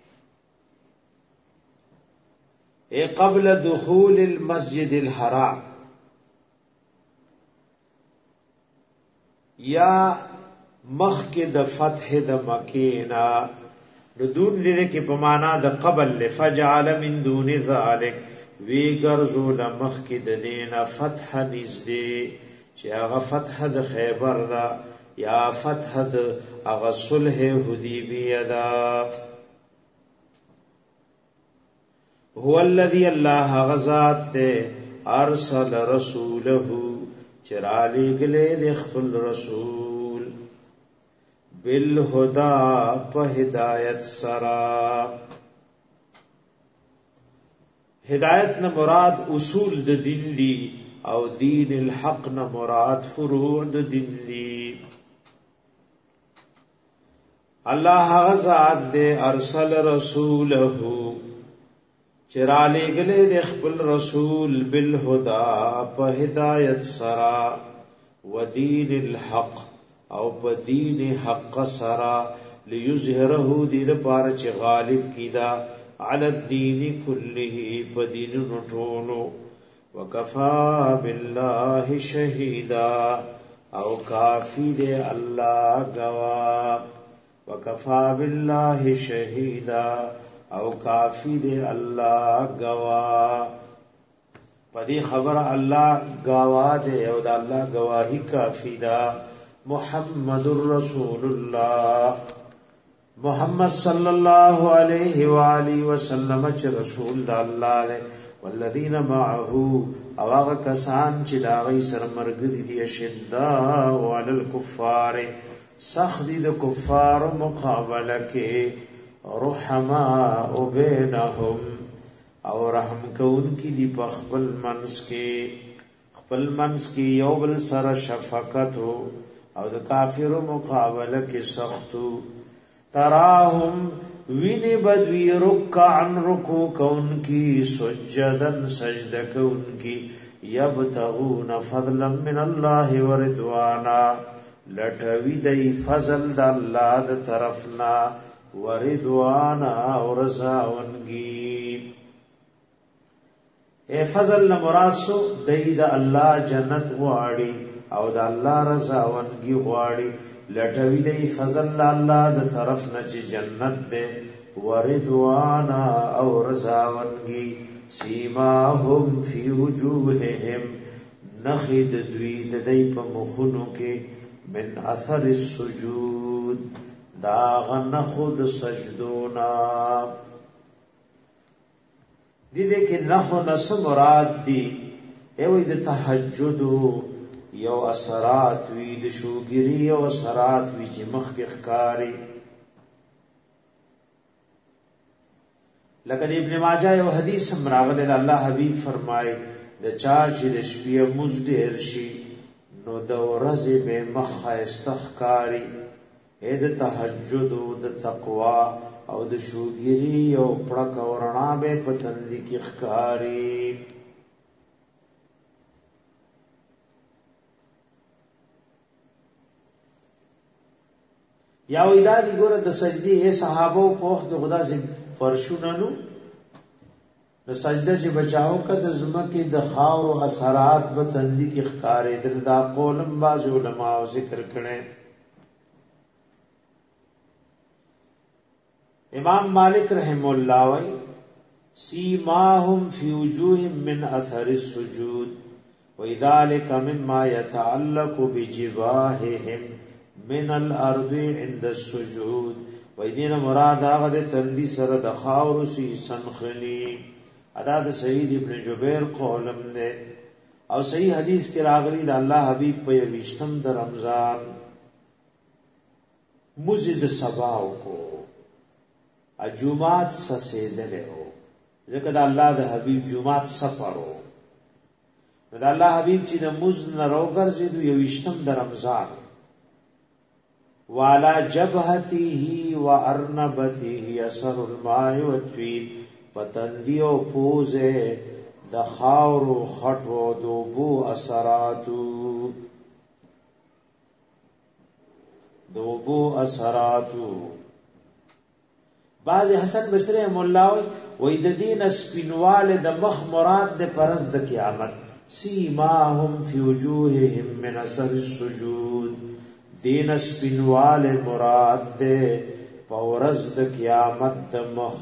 قبل دخول المسجد الحرام یا مخک د فتح د مکینا دون دې کې په معنا د قبل لفجعل من دون ذلك وی ګرځول مخک د دینا فتح نزدې چې هغه فتح د خیبر دا یا فتح د هغه صلح حدیبیه دا هو الذي الله غزاد ته ارسل رسوله چرالی گلے د خپل رسول بالهدى په هدایت سرا هدایت نه مراد اصول د دین دی او دین الحق نه مراد فروع د دین دی الله غزاد دے ارسل رسوله چرالی گلے دے خپل رسول بالهدى په هدایت سرا و دین الحق او په دین حق سرا لیظهره دې لپاره چې غالب کیدا علی الدین کله په دین ټولو وکفا بالله شهیدا او کافی دے الله گوا وکفا بالله شهیدا او کافی دے اللہ گوا پدی خبر اللہ گوا دے او دا اللہ گواہی کافی دا محمد رسول اللہ محمد صلی اللہ علیہ وآلہ وسلم چ رسول دا اللہ لے والذین معه او آغا کسان چی دا غی سر مرگری دی شداء علی الکفار سخدی دا کفار مقابلہ کے رحماء بینهم او رحم کون کی دی په خپل منس کې یو بل سره شفقت او د کافرو مقابله کې سختو تراهم ویني بدوی رکعن رکو کون کی سجدن سجده کون کی یبتغون فضلا من الله ورضوانا لټوی دی فضل د الله د طرفنا وردوانا او رضاونگی اے فضل مراسو دید اللہ جنت واری او د الله رضا ونګي غواړي لټوي دی فضل الله د طرف نه چې جنت ده ورضوانا او رضا ونګي سیماهم فی وجوههم نخد دوی د دې په مخونو کې من اثر السجود دا غنخد سجدونا دې کې نخو نس مراد دي ایوې د تهجد یو اثرات وی د شوګری یو اثرات وی چې مخ کې ښکاری لکه ابن ماجه یو حدیث راغلی د الله حبیب فرمای د چا چې د شپې مزډیر شي نو د ورځې به مخ استخکاری اې د تهجد او د تقوا او د شوګری او پړک ورنا به پتند کی ښکاری یا وېدا دي ګوره د سجدي اے صحابه په وخت کې خدا سي فرشونه نو د سجده چې بچاو کده زمکه د خاور او اثرات په تندې کې ښکارې دل دا قولم باز علماء ذکر کړي امام مالک رحم الله وی سیماهم فی وجوههم من اثر السجود وذلك مما يتعلق بجباههم من الارض عند السجود ویدین مراد هغه د تندی سره د خاور سی سنخلی ادا د سعید ابن جبیر قولم نه او صحیح حدیث کې راغلی د الله حبیب په ویشتم د رمضان مزید سباو کو اجومات سسیدله هو ځکه د الله د حبیب جمعات سفرو د الله حبیب چې د مز نه روګرځي د ویشتم د رمضان والا جبهته وارنبته اثر الماء والطويل پتندیو پوزه د خاورو خټو دوبو اثراتو بعض حسن بصری مولاوی وې د دین سپینواله د مخ مراد د پرز د قیامت سیماهم فی وجوههم من اثر السجود دین سپینواله مراد ده پورز د قیامت د مخ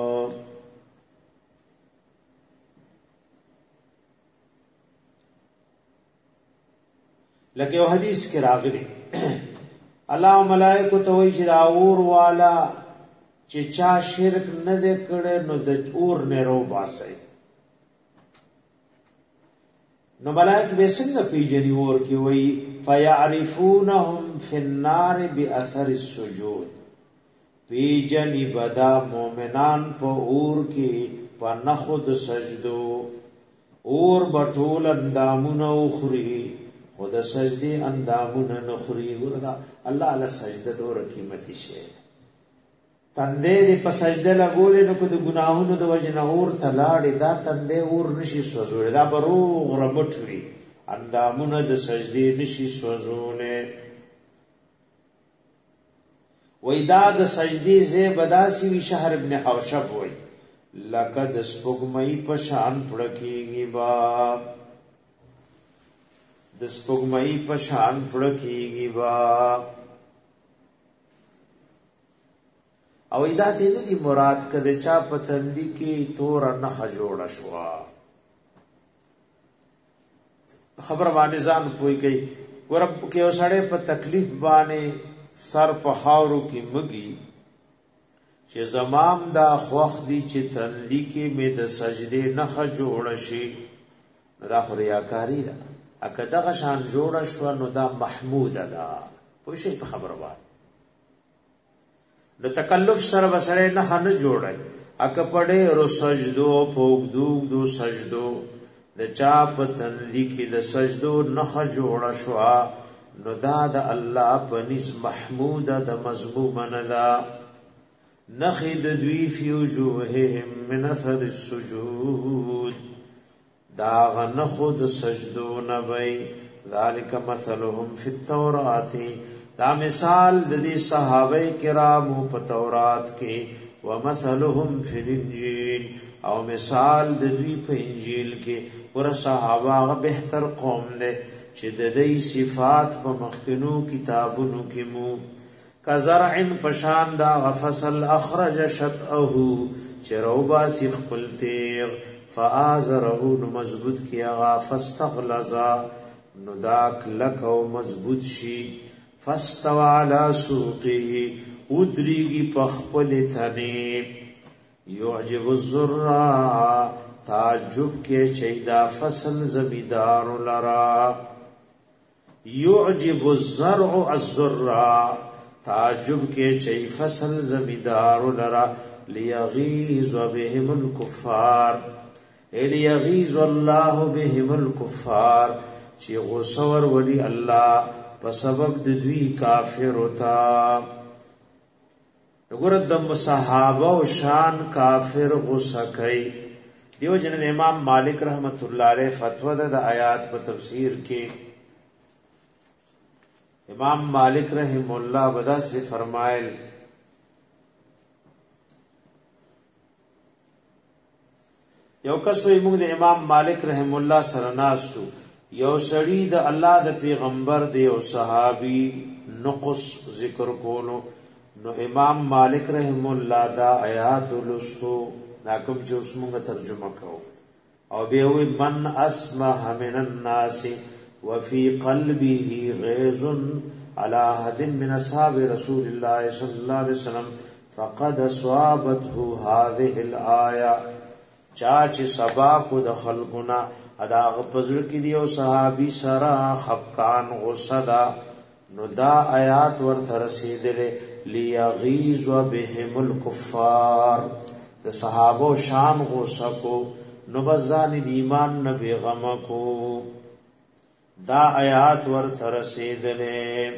لکه یو حدیث کې راغلی الله ملائکه ته وایي چې دا اور والا چې چا شرک نه دې کړي نو د اور نه رو باسي نو ملائکه به څنګه پیژني اور کې وایي فیعرفونهم فی النار باثر السجود پیجنی بدا مومنان په اور کې په نخود سجدو اور بټول اندامونه خوري خود سجدي اندامونه نخوري وردا الله تعالی سجده دور قیمتي شي تندې دې په سجده لګولې نو کو د ګناهونو د وجنه اور تلاړې دا تندې اور نشي سوزول دا بروغ رمټوي اندامونه د سجدي نشي سوزولې وېدا د سجدي زه بداسي وی شهر ابن حوشب وې لقد سپوږمۍ په شان پړکیږي با د سپوږمۍ په شان پړکیږي با او ایدا ته نه دی مراد کده چا پتندی کې تور نه جوړه شوا خبر باندې ځان پوي گئی ورب کې اوسړې په تکلیف باندې سر په خاورو کې مګي چې زمام دا خوخ دی چې تندی کې مې د سجدې نه جوړه شي دا خو ریاکاری ده اګه دغه شان جوړه شو نو دا محمود ده پوه شئ په خبره باندې د تکلف سره وسره نه جوړای اګه پړې رو سجدو پوګدو دو سجدو د چا په تندی کې د سجدو نه جوړه شو نو دا د الله په نس محمود د مذموم نه دا نخد دوی فی وجوههم من اثر السجود دا غنخد سجدو نبی ذالک مثلهم فی التورات دا مثال د دې صحابه کرامو په تورات کې ومثلهم فی الانجیل او مثال د دوی په انجیل کې ور صحابه بهتر قوم دي چې د دې صفات په مخکینو کتابونو کې مو کزرع پشان دا غفصل اخرج شطئه چروبا سیخ پلتیغ فآزره مضبوط کیا فاستغلظا نداک لکو مضبوط شي فاستوى على سوقه ودریگی پخپل تنی یعجب الزراع تعجب کے چیدہ فصل زمیدار لرا یعجب الزرع الزراع تعجب کے چی فصل زمیدار لرا لیغیظ بهم الکفار لیغیظ اللہ بهم الکفار چی غصور ولی اللہ په سبب د دوی کافر ہوتا وګوره د صحابه او شان کافر غصه کوي دیو جن امام مالک رحمت الله علیه فتوا د آیات په تفسیر کې امام مالک رحم الله ودا سے فرمایل یو کس وی موږ د امام مالک رحم الله سره ناسو یو سړی د الله د پیغمبر دی او صحابي نقص ذکر کولو نو امام مالک رحم الله دا آیات لستو ناکم چې اوس موږ ترجمه کوو او به وی من اسمع من الناس وفي قلبه غيظ على حد من اصحاب رسول الله صلى الله عليه وسلم فقد اصابته هذه الايه چاچ سبا کو د خلقنا ادا غپزر کی دیو صحابی سرا خفقان غصدا نو دا آیات ورته رسیدلې لیغیظ بهم الکفار د صحابو شان غصه کو نو بزان ایمان نبی غم کو دا آیات ورته رسیدلې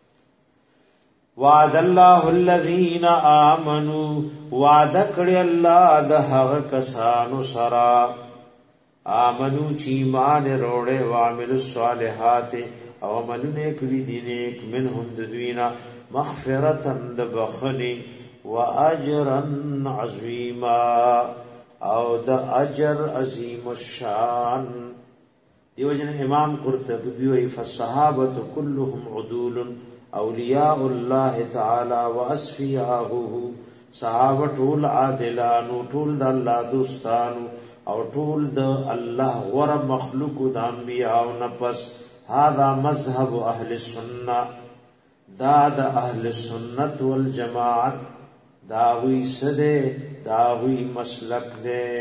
وعد الله الذين امنوا وعد کړي الله د هغه کسانو سرا آمنو چی ایمان روڑے وعمل الصالحات او عملونه کړي دي نیک منهم دوینا مغفرتا د بخنی واجرا عظیما او د اجر عظیم الشان دیو جن امام قرطبی وی فالصحابه كلهم عدول اولیاء الله تعالی واصفیاءه صحابه ټول عادلانو ټول د الله دوستانو او ټول د الله غره مخلوق د انبیاء او نفس هذا مذهب اهل السنه دا د اهل السنت والجماعت داوی سده داوی مسلک دے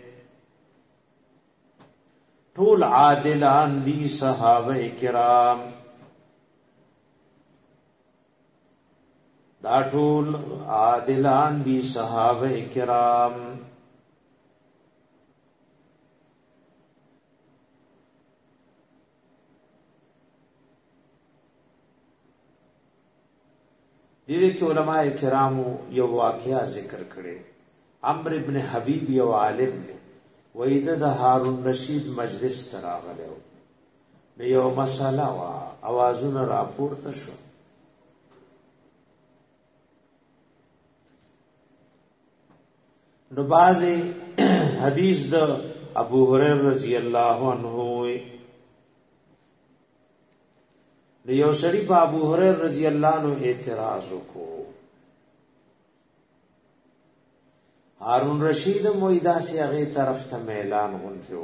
ټول عادلان دي صحابه کرام دا ټول عادلان دي صحابه کرام دې کې علماء کرامو یو واقعا ذکر کړي عمرو ابن حبیب یو عالم دی وېد د هارون رشید مجلس تراغله نو یو مساله وا اوازونه راپورته شو نو بازي حدیث د ابو هريره رضی الله عنه نو یو سړي په ابو هريره رضی الله عنه اعتراض وکړو هارون رشید مویدا سی هغه طرف ته اعلان غونځو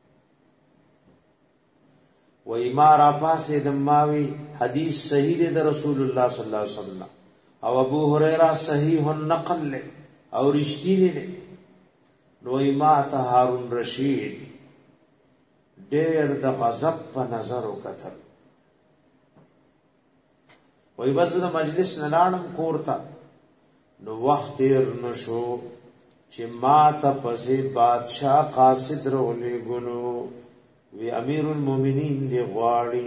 و ما را پاسه د ماوی حدیث صحیح دی د رسول الله صلی الله علیه وسلم او ابو هريره صحیح النقل له او رښتینی دی نو ما ته هارون رشید ډېر د غضب په نظر وکتل وای بس د مجلس نلانم کوړتا نو وخت تیر نشو چې ما ته پسې بادشاہ قاصد رولې ګلو وی امیر المؤمنین دی غواړي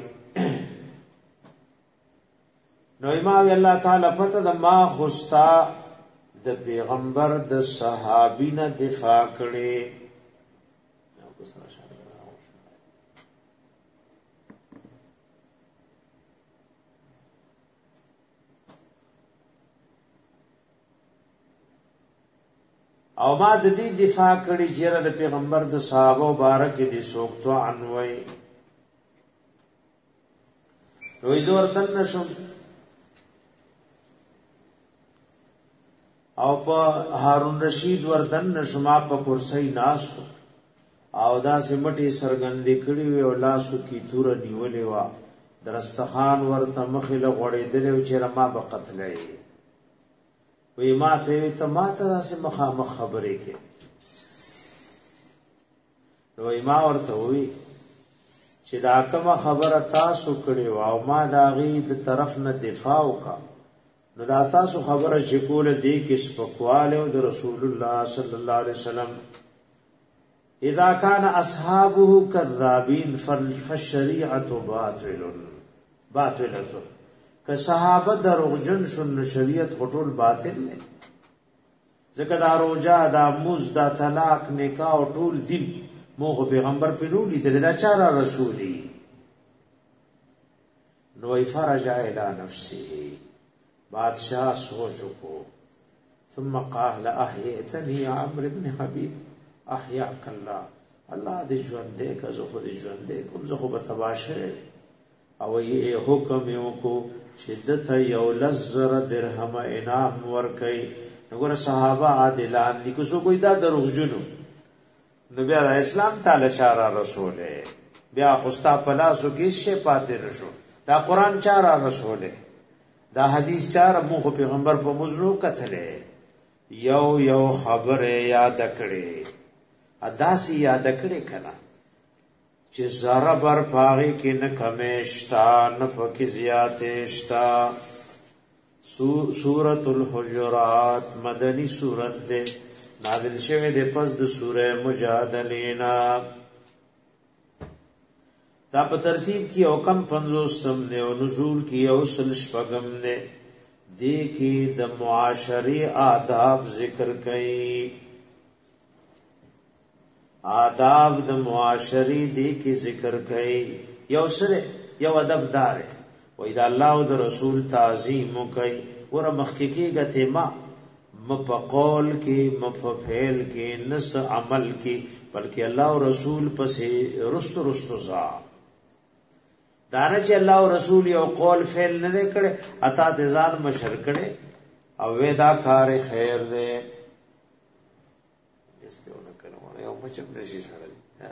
نو ما وی الله تعالی پته د ما خوستا د پیغمبر د صحابینه دفاع کړي او ما د دې دفاع کړي چې د پیغمبر د صحابه مبارک دي سوکتو انوي نو زور دن نشم او په هارون رشید وردن نشم په کرسی ناسو او دا سمټي سرګندې کړي وي او لاسو کی تور نیولې وا درستخان ورته مخله غړېدل او چې رما به قتلې وی ما ته داسې مخامخ خبرې کې نو ما ورته وی چې دا کومه خبره تاسو کړې و او ما دا غي د طرف نه دفاع وکا نو دا تاسو خبره چې کوله دی کې سپکواله او د رسول الله صلی الله علیه وسلم اذا كان اصحابه كذابين فالشريعه باطله که صحابه دروغجن شون شریعت غټول باطل نه ځکه دا روزه دا موز دا طلاق نکاح او ټول دین موږ پیغمبر په لولي دا چاره رسولي نو فرجع الى نفسه بادشاہ سوچو کو ثم قال احيتني يا عمرو بن حبيب احياك الله الله دې ژوند دې که زه خو دې ژوند دې کوم زه خو به تباشه او یې حکم یو کو شدت یو لزر درهم انعام ورکي وګوره صحابه عادلان دي کو سو کوئی دا دروغجنو نبی علیہ السلام تعالی چارا رسوله بیا خوستا پلاسو کې شی پاتې نشو دا قران چارا رسوله دا حدیث چارا مو پیغمبر په مزنو کتله یو خبره یاد کړي اداسي یاد کړي کنا چې زره بر پاغي کې نه کمشتا نه پکې زیاتشتا سورۃ الحجرات مدنی سورۃ ده نازل شوه د پس د سوره مجادلینا دا په ترتیب کې او کم 50 نه او نزول کې او سلش پغم نه دې کې د معاشري آداب ذکر کړي آداب د معاشري دې کې ذکر کړي یو سره یو ادب دار وې دا الله او د رسول تعظیم کوي ور مخکې کې غته ما مپقول کې مفعل کې نس عمل کې بلکې الله او رسول پسې رستو ځا دانه چې الله او رسول یو قول فعل نه کړي اتا ځان مشر کړي او ودا کار خیر دې استونه کړو یو مچم نشي شړل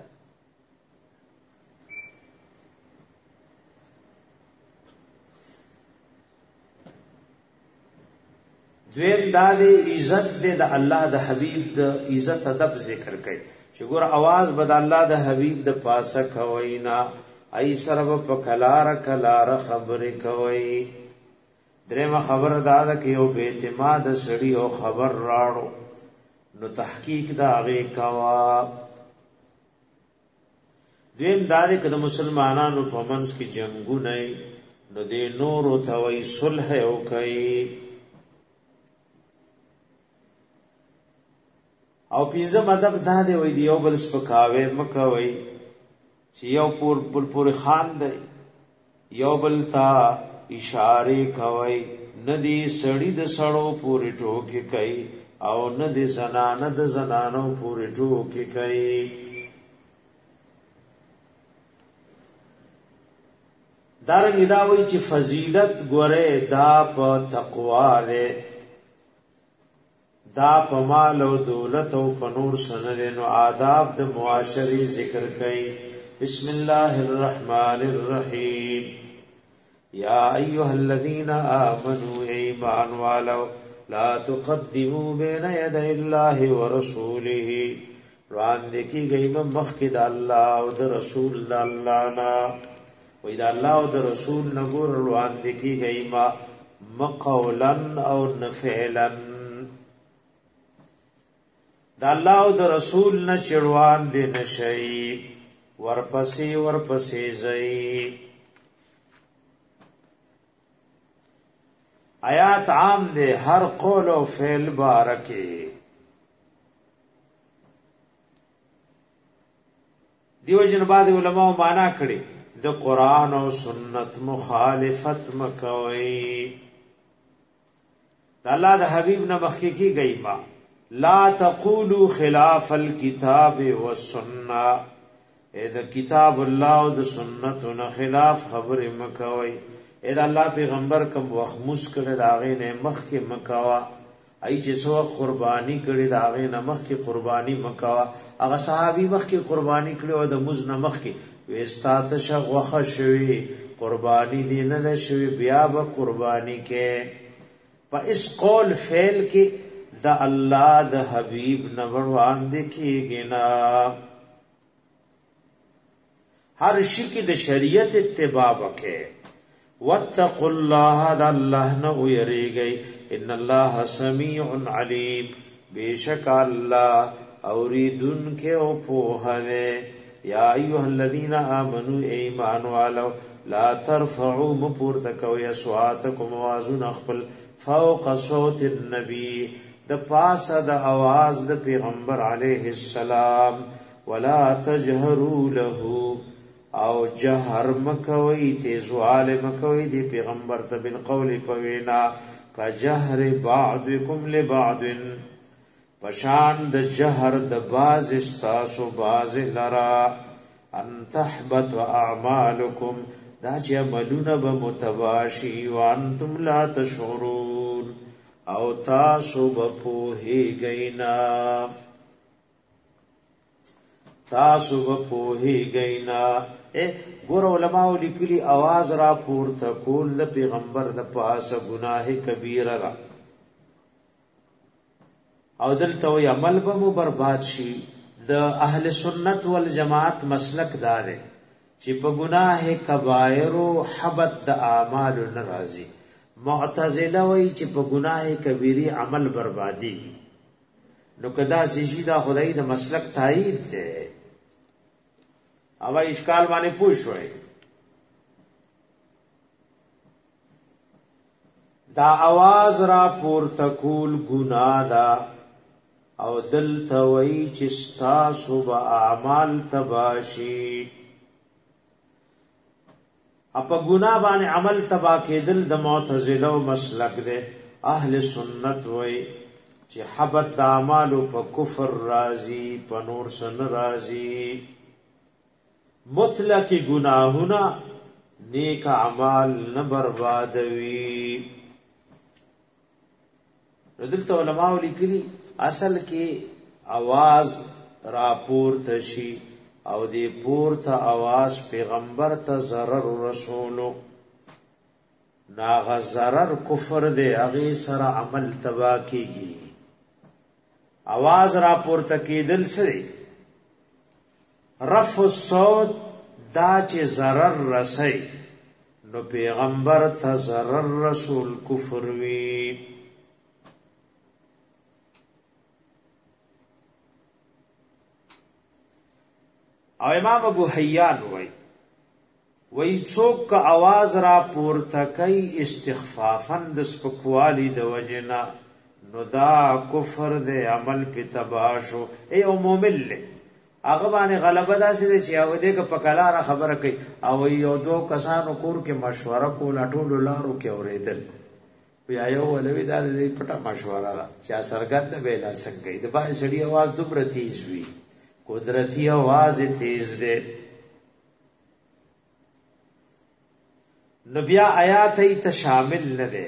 دویم دا دی عزت دی د الله د حبیب د عزت ادب ذکر کوي چې ګور आवाज بد الله د حبیب د پاسه کوي نا ای سره په کلار خبرې کوي درېمه خبر دا ده کې یو به اعتماد سړی او خبر راړو نو تحقیق دا غي کوا دویم دا دی چې د مسلمانانو په منځ کې جنگونه نو د نور او توي صلح او کوي او پیزه مطلب دا دی وای دی یو بل سپکاوي مکوي چې یو پور خان دی یو بل تا اشاره کوي ندی سړی د سړو پورې ټوکی کوي او ندی زنانه د زنانو پورې ټوکی کوي دارنګ دا وای چې فضیلت ګوره دا په تقوا ده دا په مال او دولت او په نور سند نو آداب د معاشري ذکر کړي بسم الله الرحمن الرحیم یا ایها الذین آمنوا ایمان والو لا تقدموا بین یدی الله ورسوله وړاندې کیږي مخکې د الله او د رسول الله نه وې د الله او د رسول نه ګور وړاندې کیږي ما مقولا او نفعلا دا الله او د رسول نه چړوان دي نشي ورپسې زئی آیات عام دي هر قول او فعل بارکه دیو جن بعد علماء معنا کړي د قران او سنت مخالفت مکوي د الله د حبيب نه مخکې کیږي ما لا تقولوا خلاف الكتاب والسنه اذا کتاب الله او د سنت نه خلاف خبر مکوي اې دا الله پیغمبر کوم وخت مسکړه داغه نه مخ کې مکوا ای چې سو قربانی کړي داغه نه مخ کې قربانی مکوا هغه صحابي مخ کې قربانی کړي او د مز نه مخ کې وستات شغوخه شوی قربانی دی نه شوی بیا به قربانی کې په اس قول فعل کې د الله د حبیب نه وړاندې کېږي نه هر شي کې د شریعت اتباع وکړي واتقوا الله د الله نه ويریږي ان الله سميع عليم بیشک الله اوریدن کې او په یا ایها الذين امنوا ایمان والو لا ترفعوا مپورتکوي اصواتکم وازن خپل فوق صوت النبي د پاسه د आवाज د پیغمبر علیه السلام ولا تجهروا له او جهر مکوي تیزوال مکوي دی پیغمبر ته بالقول پوینا کا جهر بعضکم لبعض پشان د جهر د باز استاسو باز لرا ان تحبط اعمالکم دا چې عملونه به متواشي وانتم لا تشعرون او تاسو به پوهیږئ ګور علماء لیکلي आवाज را پورته کول د پیغمبر د پاسه گناه کبیره ده او دلته وی عمل به مو برباد شي د اهل سنت والجماعت مسلک دار چې په گناه کبایر او حبط د اعمال ناراضي معتزله وی چې په گناه کبیره عمل بربادي نو کدا سجدا خدای د مسلک تایید ده او اشکال باندې پوښوي دا आवाज را پورته کول ګناه ده او دلته وی چې تاسو به اعمال تباشي اپا گناہ باندې عمل تبا کېدل د معتزله او مسلک ده اهل سنت وی چې حبط د اعمال په کفر راضي په نور سن راضي مطلق گناهونه نیک اعمال نه بربادوي دلته علماء لیکلي اصل کې आवाज راپور تشي او دی پورته आवाज پیغمبر ته ضرر رسولو ناغ ضرر کفر دی هغه سره عمل تبا کیږي आवाज را پورته کېدل سره رفع الصوت دا چې ضرر رسي نو پیغمبر ته ضرر رسول کفر وی او امام ابو حیان وی څوک کا आवाज را پورته کوي استخفافا د سپکوالی د وجنا نو دا کفر د عمل په تباشو ای او مومن له هغه باندې غلبه داسې چې او دې ک په کلاره خبره کوي او یو دو کسانو کور کې مشوره کول ټول لارو کې اوریدل بیا یو ولوي دا دې پټه مشوره ده چې سرګند به لا څنګه د با سړي आवाज دومره تیز وي قدرتی आवाज تیز ده نبیا آیات ای شامل نه ده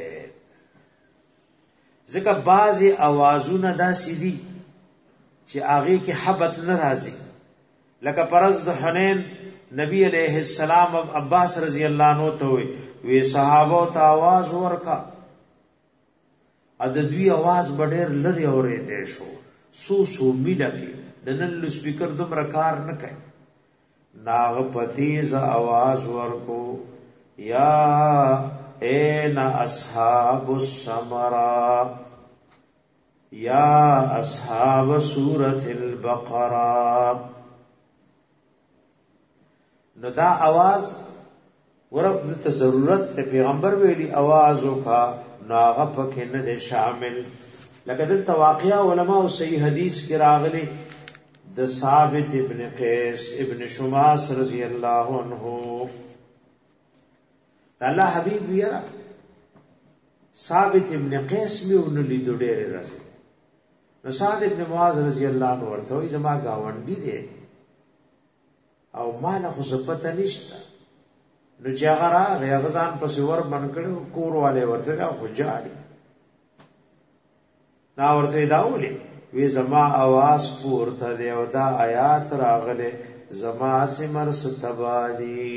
ځکه بعضی आवाजونه داسې دي چې هغه کې حبت ناراضي لکه پرز د حنین نبی علیہ السلام عباس رضی اللہ عنہ ته وی صحابه ته आवाज ورکا ادوی आवाज ډېر لري اورېده شو سو میله کې د نن سپیکر دومره کار نه کوي ناغ پتیز आवाज ورکو یا این اصحاب السمرا یا اصحاب سورۃ البقرہ نو دا आवाज ورب د ضرورت ته پیغمبر ویلی आवाज وکا ناغه پکې نه ده شامل لکه دلته واقعا علماء او صحیح حدیث کې راغلي د ثابت ابن قیس ابن شماس رضی اللہ عنہ الله حبیب ویرا ثابت ابن قیس میونه لیدو ډېر راځي نو سعد ابن معاذ رضی اللہ عنہ ورته وي زما گاونډي دی او مال خو زپته نشته نو چې هغه راغی هغه ځان پسې ور بند کړی کور والے ورته خو جاړي نا ورته دا ولي وی زما आवाज پورته دی او دا آیات راغله زما سمر ستبادی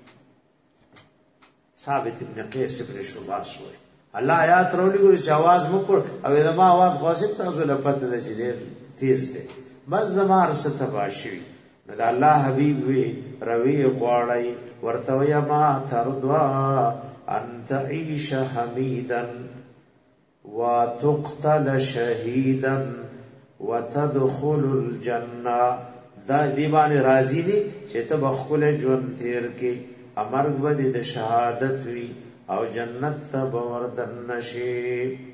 ثابت ابن قیس ابن شباس وی الله آیات راولي ګور چې आवाज مکو او زما आवाज خاصه تاسو له پته ده چې تیز دی بس زما ستباشي نو دا الله حبیب وی روي غواړی ورته یا ما ترضا ان تعيش حميدا وتقتل شهيدا وتدخل الجنه دا دیوان راضی دی چې ته بخکل ژوند تیر کې امرګ بد د شهادت وی او جنت ته وردن نشي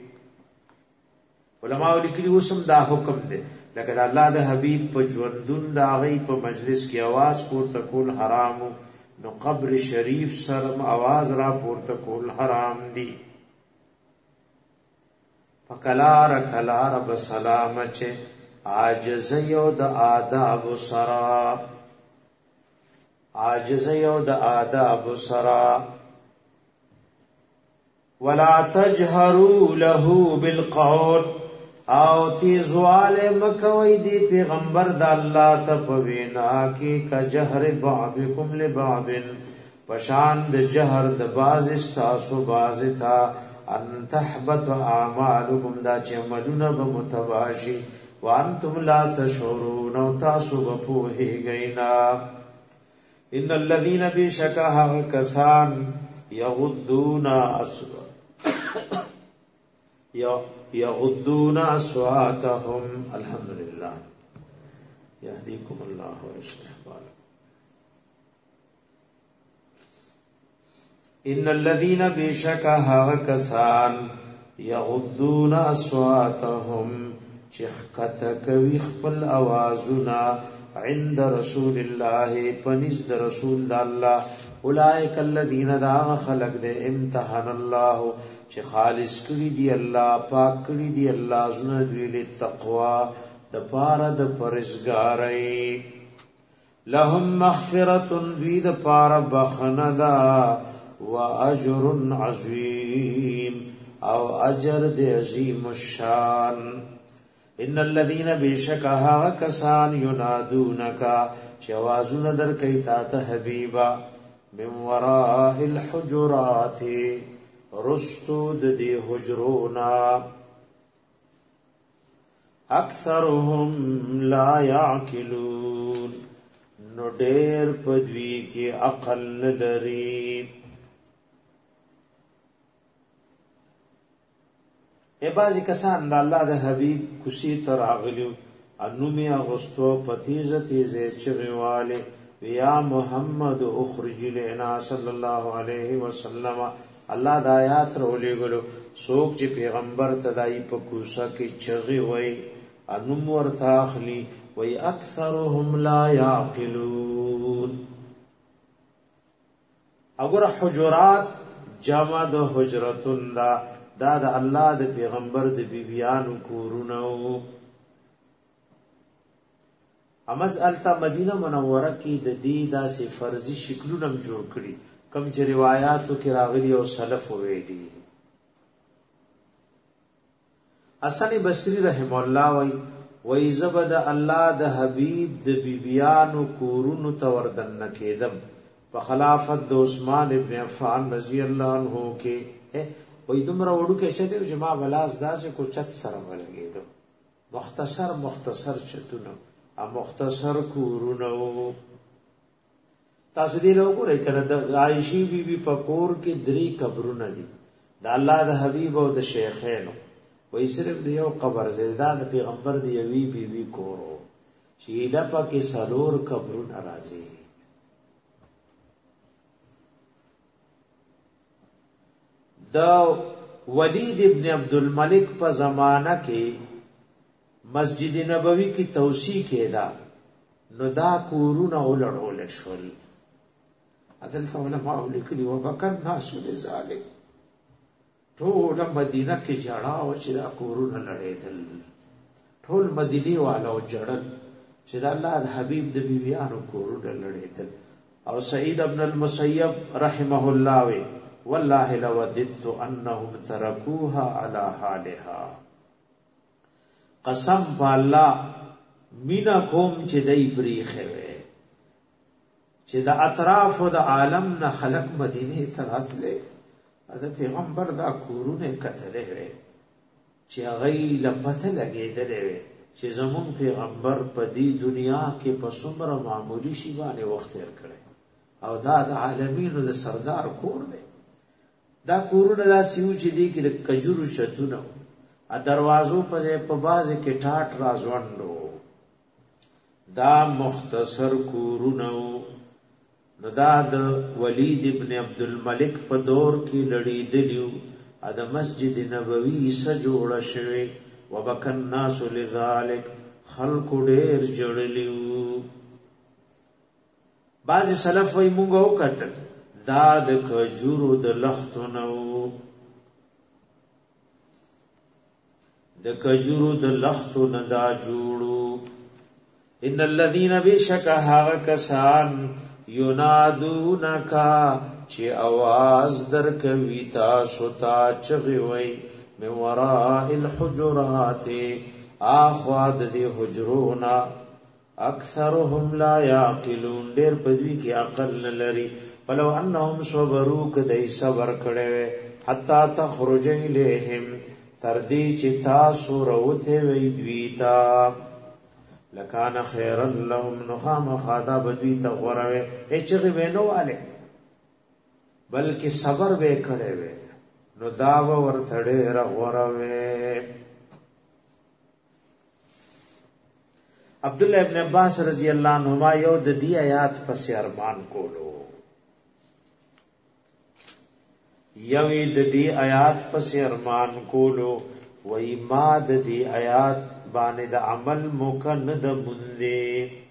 علماء لیکلي وسم دا حکم دی لکه الله د حبیب په ژوندون دا غي په مجلس کې आवाज پورته کول حرام نو قبر شریف سره आवाज را پورته کول حرام دی فکلار کلار بسلام چه عاجز یو د آداب سرا عاجز یو د آداب سرا ولا تجهروا له بالقول او تیزوال مکوی دی پیغمبر د الله ته پوینا کی کجهر بعضکم لبعض پشان د جهر د باز استاسو باز تا ان تحبط اعمالکم دا چې عملونه به متباشي وانتم لا تشعرون او تاسو به پوهیږئ ان الذين بشکها کسان یغضون يغضون اصواتهم الحمد لله يهديكم الله ويصلح بالكم ان الذين بشكها كسان يغضون اصواتهم چخکت کوي خپل اوازنا عند رسول الله پنځ د رسول الله اولئک الذین دا خلق دے امتحان الله چې خالص کړي دی الله پاک کړي دی الله زنه دوی له تقوا د پاره د پرهیزګارۍ لهم مغفرۃ دوی د پاره بخندا واجر عظیم او اجر د عظیم الشان ان الذين بشکها کسان ینادونک چې आवाजونه در کوي تا ته حبیبا من وراء الحجرات رستود دی حجرونا اکثرهم لا يعقلون نو ډېر پدوی کې عقل لري بعضی کسان د الله د حبیب کوسی تر اغلیو انو می اغستو پتیزه تیزه چغواله یا محمد اخرج لنا صلی الله علیه وسلم الله د آیات رولې غلو سوک چې پیغمبر تدای په کوسه کې چغي وای انو ورته اخلي وای اکثرهم لا يعقلون اگر حجرات جمع د حجرتن دا د الله د پیغمبر د بیبیانو کورونو امز التا مدینه منوره کې د دې داسې فرضي شکلونه جوړ کړي کم چې روایتو کې راغلي او سلف وېدي حسن بصری رحم الله وای زبد الله د حبیب د بیبیانو کورونو ته وردن کېدم په خلافت د عثمان ابن عفان رضی الله عنه کې وای دومره وړو کې چې دی ما بلاس داسې کو چت سره ولګېدو مختصر چتونه ا مختصر کورونه تاسو دې له وګورئ کړه د عائشی بیبي په کور کې درې قبرونه دي د الله د حبیب او د شیخینو وای صرف د یو قبر زیاده د پیغمبر دی یوی بیبي کورو چې لپا کې سالور قبرونه راځي دا ولید ابن عبد الملک په زمانہ کې مسجد نبوی کی توسیع کېدا نو دا کورونه ولړول شول عدل علماء لیکلي وبکر ناس ولذالک ټول مدینه کې جړا او چې دا کورونه لړېدل ټول مدینه والو جړل چې الله د حبیب د بیبيانو کورونه لړېدل او سعید ابن المسیب رحمه الله وی والله لوددت انهم تركوها على حالها قسم بالله مینا کوم چې دای پریخه وي چې د اطراف او د عالم نه خلق مدینه ته راتله دا پیغمبر دا کورونه کتلې وي چې هغه لپته لګېدلې وي چې زمون پیغمبر په دې دنیا کې په څومره معمولی شی باندې وخت تیر کړي او دا د عالمینو د سردار کور دی دا کورونه دا سیو چې دی کې کجورو شتونه ا دروازو په بازه کې ټاټ رازوندو دا مختصر کورونه نو دا د ولید ابن عبد الملک په دور کې لړې دلیو د مسجد نبوي سره جوړ شوی وبکن الناس لذلك خلق ډېر جوړلیو بعض سلف وي موږ وکړل دا د کجورو د لختونو د کجورو د لختونو دا جوړو ان الذين بشكها کسان ینادونکا چې आवाज درکوي تاسو ته چغي وي من وراء الحجرات اخواد دي حجرونا اکثرهم لا يعقلون ډېر پدوي کې عقل نه لري ولو انهم صبروا کدی صبر کړي حتا تخرج الیهم تر دې چې تاسو راوته وي دویتا لکان خیرا لهم نخام خادا بدوی تا غوروے ایچغی بینو والے بلکہ صبر بے کھڑے وے نو داو ورتھڑے رغوروے عبداللہ ابن عباس رضی اللہ عنہما یو د دی آیات پس ارمان کولو یوی د دی آیات پس ارمان کولو وی ما د دی آیات باندې د عمل مکن د بندې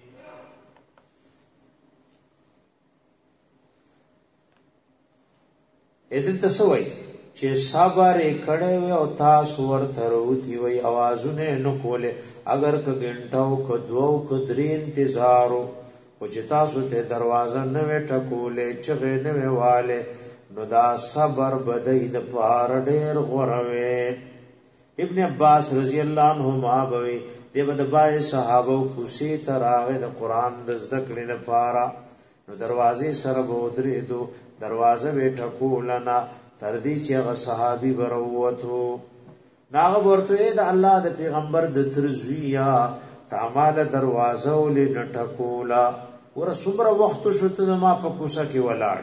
اذن تسوي چې صبر کړه و او تاسو ورته وروتي وي आवाजونه نو کوله اگر ک غنټاو ک دوو ک درې انتظارو او چې تاسو ته دروازه نه وټکولې چغې نه واله نو دا صبر بدای د پار ډېر غوروي ابن عباس رضی اللہ عنہما بوي دیو د بای صحابه کوسی تراغه د قران د ذکر نه پارا نو دروازې سره بودري دو دروازه وټکولنا تر دې چې غ صحابي بروتو ناغه ورته د الله د پیغمبر د ترزویا تعامل دروازه ولې نټکولا ور صبر وخت شو ته ما په کوسه کې ولاړ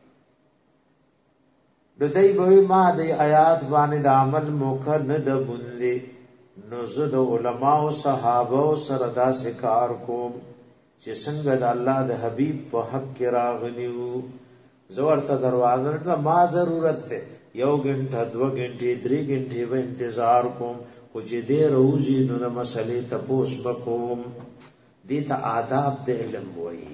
د دای به ما د آیات باندې د عمل موکر نه د بندې نو زه د علما او صحابه سره دا کار کوم چې څنګه د الله د حبیب په حق کې راغلیو زور ته دروازه ته ما ضرورت ده یو غنټه دو غنټې درې غنټې به انتظار کوم خو چې دې روزي نو د مسلې تپوس بکوم دې ته آداب د علم وایي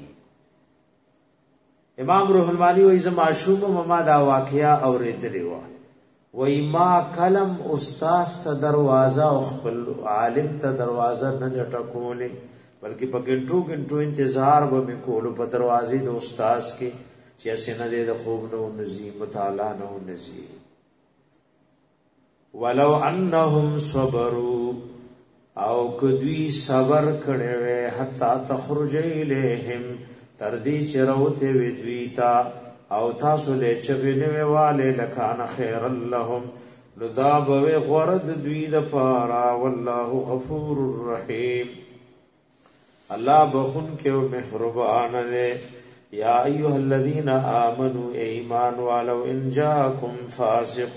امام روح المانی وای زما معشوم مما دا واقعیا اوریدلی و وای ما کلم استاد ته دروازه او خپل عالم ته دروازه نه ټکولې بلکې په ګنټو ګنټو انتظار به کولو په دروازې د استاد کې چې اسنه دې د خوب نو نزي مطالعه نو نزي ولو انهم صبروا او کدوی صبر کړي حتا تخرج الیهم تر دې چروته ودویتا او تاسو له چغنه والے لکان خیر اللهم لذاب و غرد دوی د پارا والله غفور الرحیم الله بخون کې او مهربان دی یا ایها الذین آمنوا ایمان والو ان جاءکم فاسق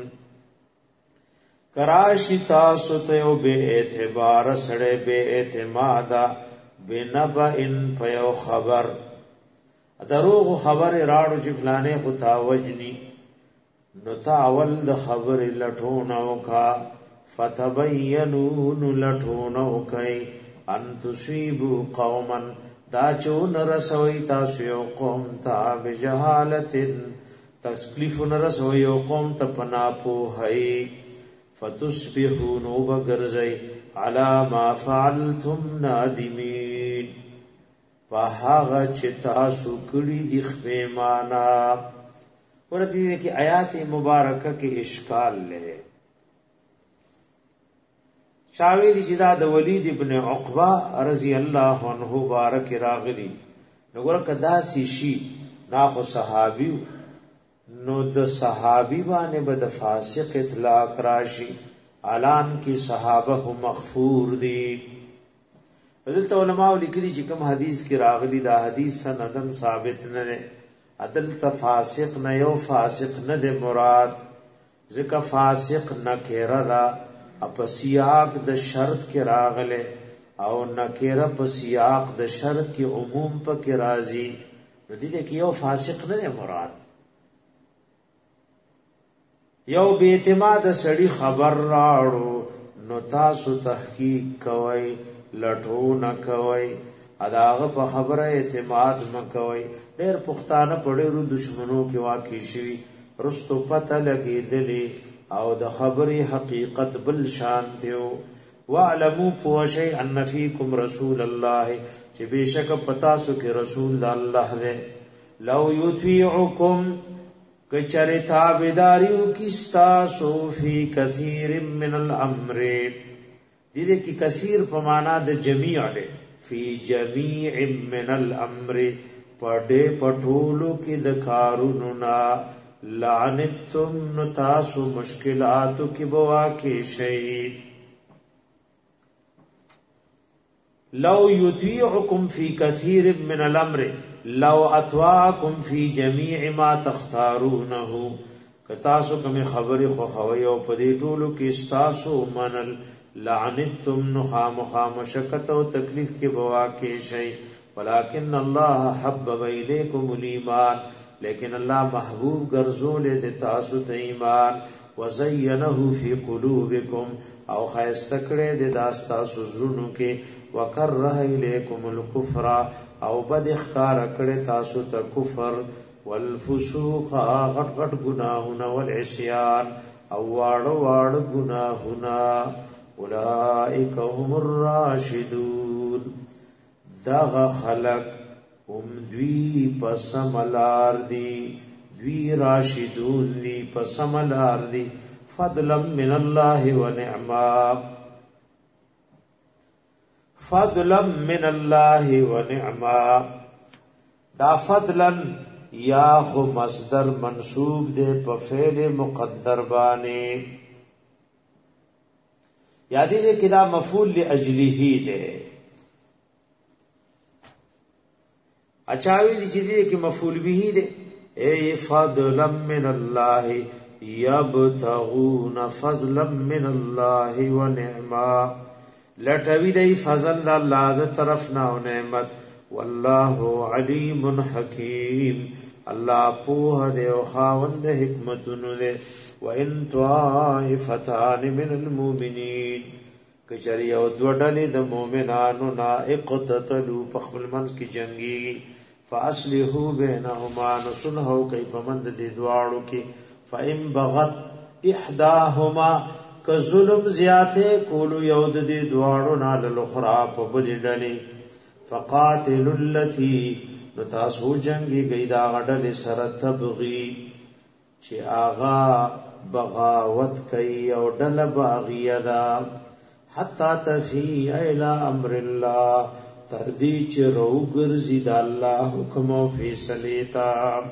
کراشی تاسو ته او به اعتبار سره به اعتماد بنبا ان پیو خبر دروغ خبر راړو چې فلانه خو تا وجنی نو تا اول د خبر لټونو کا فتبینوا لټونو کای ان تصيبوا قوما دا چون رسوي تاسو یو قوم ته بجهالت تکلیف رسوي یو قوم ته پنا پو هي فتصبحوا نوبغرزي على ما فعلتم نادمين په هغه چې تاسو کړی دي خپېمانا. ورته دې کې آیات مبارکه کې اشکال لري. شاویلی چې دا د ولید ابن عقبہ رضی الله عنه بارک راغلی نو ورکه دا شي نا خو صحابي نو د صحابي باندې به د فاسق اطلاق راشي، اعلان کې صحابه مغفور دي. دلته علماء لیکلي چې کوم حدیث کې راغلی دا حدیث سندن ثابت نه ده. عدل فاسق نه یو فاسق نه ده مراد، ځکه فاسق نکره دا په سیاق د شرط کې راغله او نکره په سیاق د شرط کې عموم په کې راځي. دې کې یو فاسق نه ده مراد. یو بے اعتماد سړی خبر راړو نو تاسو تحقیق کوئ، لټو نه کوئ، اداغه په خبره اعتماد مکوئ. ډېر پښتانه په ډېرو دشمنو کې واقع شي رستو پته لګېدلې او د خبرې حقیقت بل شان دیو. وعلموا پوشی ان فیکم رسول الله چې بشک پتا سو کې رسول د الله دی. لو یطیعکم کچره تابعداریو کیستا سو فی کثیر من الامر. دې کې کثیر په معنا د جمیع دی. فی جمیع من الامر پډې پټولو کې د کارونو نا لعنتم نتاسو مشکلاتو کی بوا کی شئی. لو یطیعکم فی کثیر من الامر لو اتواکم فی جمیع ما تختارونه. کتاسو کمی خبری خو خوی او پدی ټولو کی استاسو منل لعنتم نخام مشکت و تکلیف کی بوا کی شئی. ولكن الله حبب الیکم الایمان لیکن الله محبوب ګرځول د تاسو ته ایمان. وزینه فی قلوبکم او خاستکړه د تاسو زړونو کې. وکره الیکم الکفر او بد اخکار کړه تاسو ته کفر. والفسوق غټ غټ گناهونه والعصیان او واړه واړه گناهونه. اولئک هم الراشدون دغه خلق هم دوی پسملار دی، دوی راشدون دی پسملار دی. فضلا من الله و نعما، فضلا من الله و نعما. دا فضلا یا خو مصدر منصوب دے په فعل مقدر باندې، یادی دے کہ دا مفعول لاجلہ دے. اچاوی دی چیزی کہ مفعول به دے. اے فضلا من اللہ یبتغون فضلا من اللہ و نعما. لٹوی دی فضل دا اللہ دا طرف نا و نعمت. واللہ علیم حکیم اللہ پوہ دے و خاوند حکمتن دے. وَإِن طَائِفَتَانِ مِنَ الْمُؤْمِنِينَ کچری او دوڑلی د مومنانو نا اقتتلوا پخبل منز کی جنگی فاصلحوا بینهما نصلحو کئی پمند دی دوارو کی. فَإِن بَغَتْ احداهما کظلم زیاتے کولو یود دی دوارو نا للخرا پبلی ڈلی. فَقَاتِلُ اللَّتِي نتاسو جنگی گئی دا غڈل سر تبغی چی آغا بغاوت کئی او ڈل باغی دا. حتی تفیع الى امر اللہ تردی چی رو گرزی دا اللہ حکم و فیصلیتا.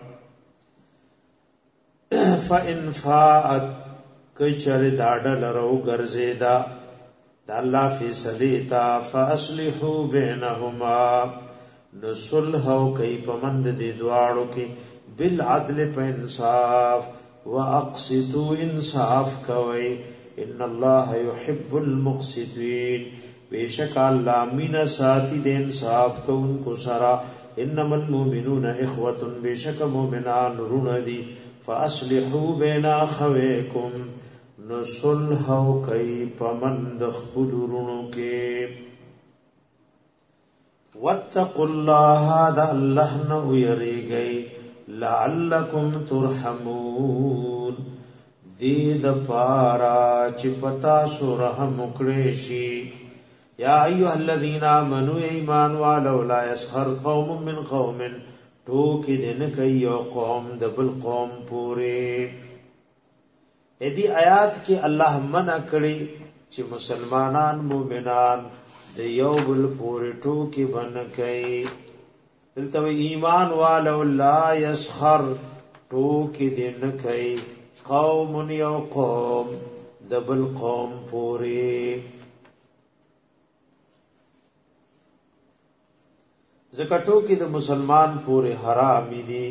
فَإِن فَاءَتْ کچر دا ڈل رو گرزی دا اللہ فیصلیتا. فَأَصْلِحُوا بِينَهُمَا نصلحو کئی پمند دی دوارو کی. بالعدل پا انصاف. وَأَقْسِطُوا انصاف کوئی. ان اللہ یحب المقسطین بیشک اللہ من ساتی دے انصاف کو ان کو سرا. انما المؤمنون اخوة بیشک مومنان رون دی. فاصلحوا بین اخویکم نصلحو کئی پمند خبل رونو کے. واتقوا اللہ دا اللہ نو یری گئی. لعلکم ترحمون دی د پارا چې پتا سو رحم وکړي شي. یا ایها الذین آمنوا ایمان والو لا یسخر قوم من قوم ټوکی دین کوي یو قوم د بل قوم پوری. دې آیات کې الله منع کړی چې مسلمانان مومنان د یو بل پوری ټوکی بن کوي. دلته ایمان والو لا یسخر ټوکی دین کوي قوم یو قوم د بل قوم پوری. زکاتو کې د مسلمان پورې حرام دي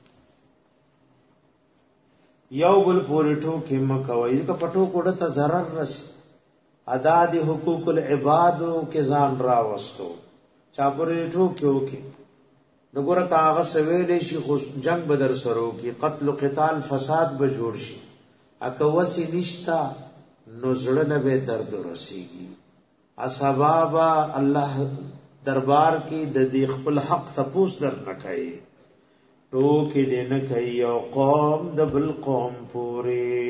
یو بل پورې ټوکې مکوي ځکه پټو کوړه ته zarar رسي. ادا دي حقوق العباد کې ځان راوستو چا پورې ټوکې وکي دغه کاغذ سویلې شي خو جنگ بدر سرو کې قتل و قتال فساد به جوړ شي اکوسی نشتا نزړه نه به درد رسیږي. اسبابا الله دربار کې د دې خپل حق تپوس در نه کوي ټوکې دې نه کوي او قوم د بل قوم پورې.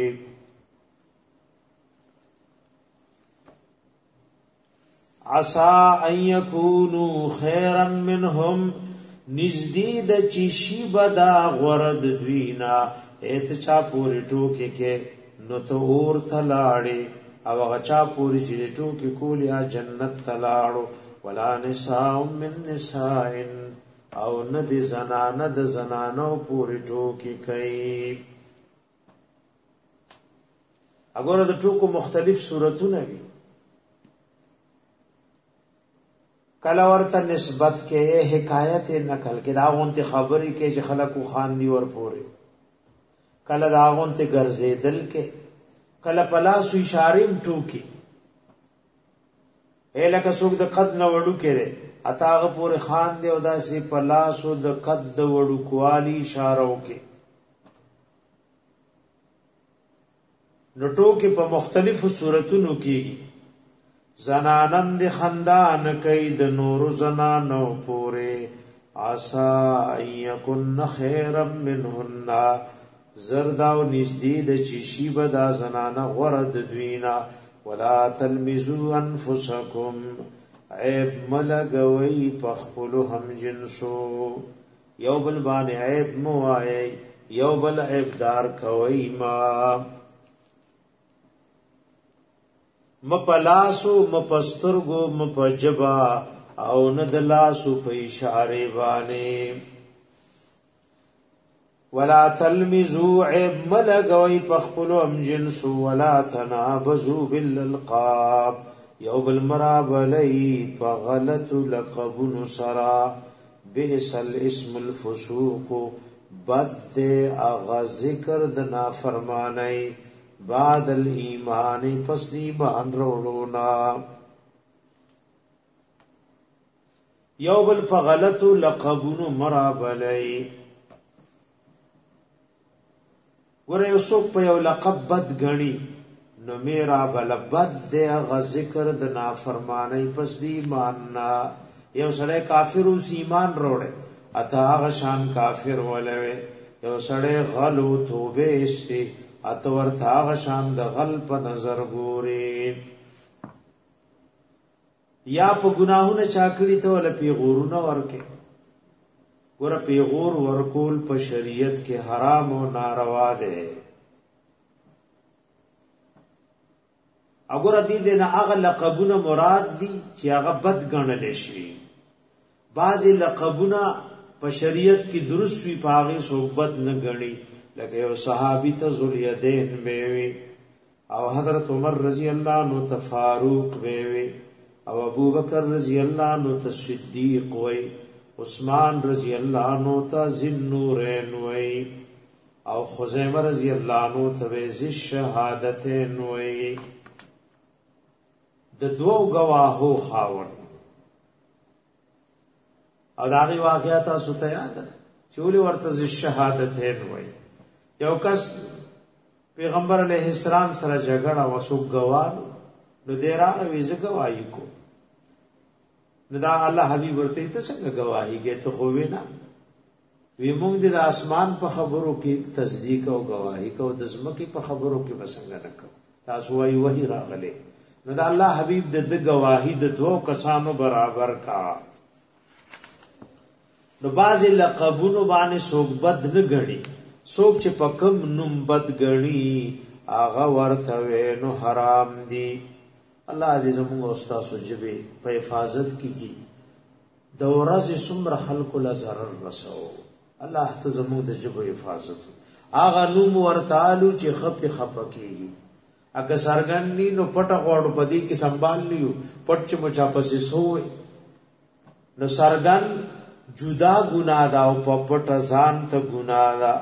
عسى ان يكونوا خيرا منهم نزدید چشی بدا غرد دوینا ایت چا پوری ټوکې کې نو ته اور تلاړې او غچا پوری چې ټوکې کولیا جنت تلاړو. ولا نساء من نساء او ندی زنانه د زنانو پوری ټوکی کوي. اګوره د ټوکو مختلف صورتونه وي. کله ورته نسبت کې حکایت نقل کې داغونته خبرې کې چې خلکو خان دی ور پوری کله داغونته ګرځیدل کې کله پلاسو اشاریم ټوکی لکه څوک د قد نه وړو کړي اتاغه پورې خان دی او داسې پلاسو د قد د وړو کوالی اشاره وکي. نو ټوکې په مختلفو صورتونو کېږي. زنانم د خندان کوي د نورو زنانو پورې عسى يكن خيرا منهن زرداو نږدې د چشي بدا زنانه غرد دوینا. ولا تلمزوا انفسکم عیب ملګوي پخپلو هم جنسو یو بل باندې عیب مو آئے یو بل عیب دار کوي ما مپلاسو مپسترګو مپجبا او ندلاسو په اشاره باندې. ولا تلمزوا عیب ملګوي پخپلو هم جنسو. ولا تنابزوا بالالقاب یو بل مرابلی پغلط لقبن سرا. بئس الاسم الفسوق بد اغا ذکر د نافرمانی بعد الایمان پس ایمان روڑونا. یو بل پغلط لقبن مرابلی ګوره یو څوک په یو لقب بد غني نو میرا بل بد دی غ ذکر د نافرمانی پس دی ایمان نا. یو سړی کافر اوس ایمان وروړي اته هغه شان کافر ولوي. یو سړی غلو توبه استی اته ورته هغه شان د غل په نظر ګوري. یا په ګناهونه چاکړي ته ول پیغورونه ورکه. ور پیغور ورکول په شریعت کې حرام او ناروا ده. اگر دې نه هغه لقبونه مراد دي چې هغه بد ګڼل شي. بعضی لقبونه په شریعت کې درست وی پاغي صحبت نه غړي لکه یو صحابي ته ذولیدین وی او حضرت عمر رضی الله عنه ته فاروق وی او ابو بکر رضی الله عنه ته صدیق وی عثمان رضی الله عنه ته ذنورین وی او خزیمه رضی الله عنه ته ذی شهادتین وی. د دوو گواهو خاون او داغي واقعات تاسو ته یاد چولی ورته ذی شهادتین وی. یو کس پیغمبر علیہ السلام سره جګړه وسو گواهو نو دیرانه ویزه گواہی کو ندا الله حبیب ورته ته څنګه گواہی کې ته خو وینا وی موږ د اسمان په خبرو کې تصدیق او گواہی کو د زمکه په خبرو کې وسنګ نه کو. تاسو وايي وਹੀ راغله نو دا الله حبیب د گواهی د دوه کسانو برابر کا. نو بعض لقبونو باندې سوک بد نه غني، سوک چې پکم نوم بد غني هغه ورته نو حرام دي. الله دې زموږ استاد سجبه په حفاظت کیږي د ورځ سمر خلق له zarar رسو. الله ته زموږ د جبه حفاظت هغه نوم ورتالو چې خپه کیږي. اګه سرګنی نو پټه غوړ پدی کې سنبال لیو پټ چې مچا پسې سوې نو سرګن جدا ګناه دا او پټ ځان ته ګناه دا.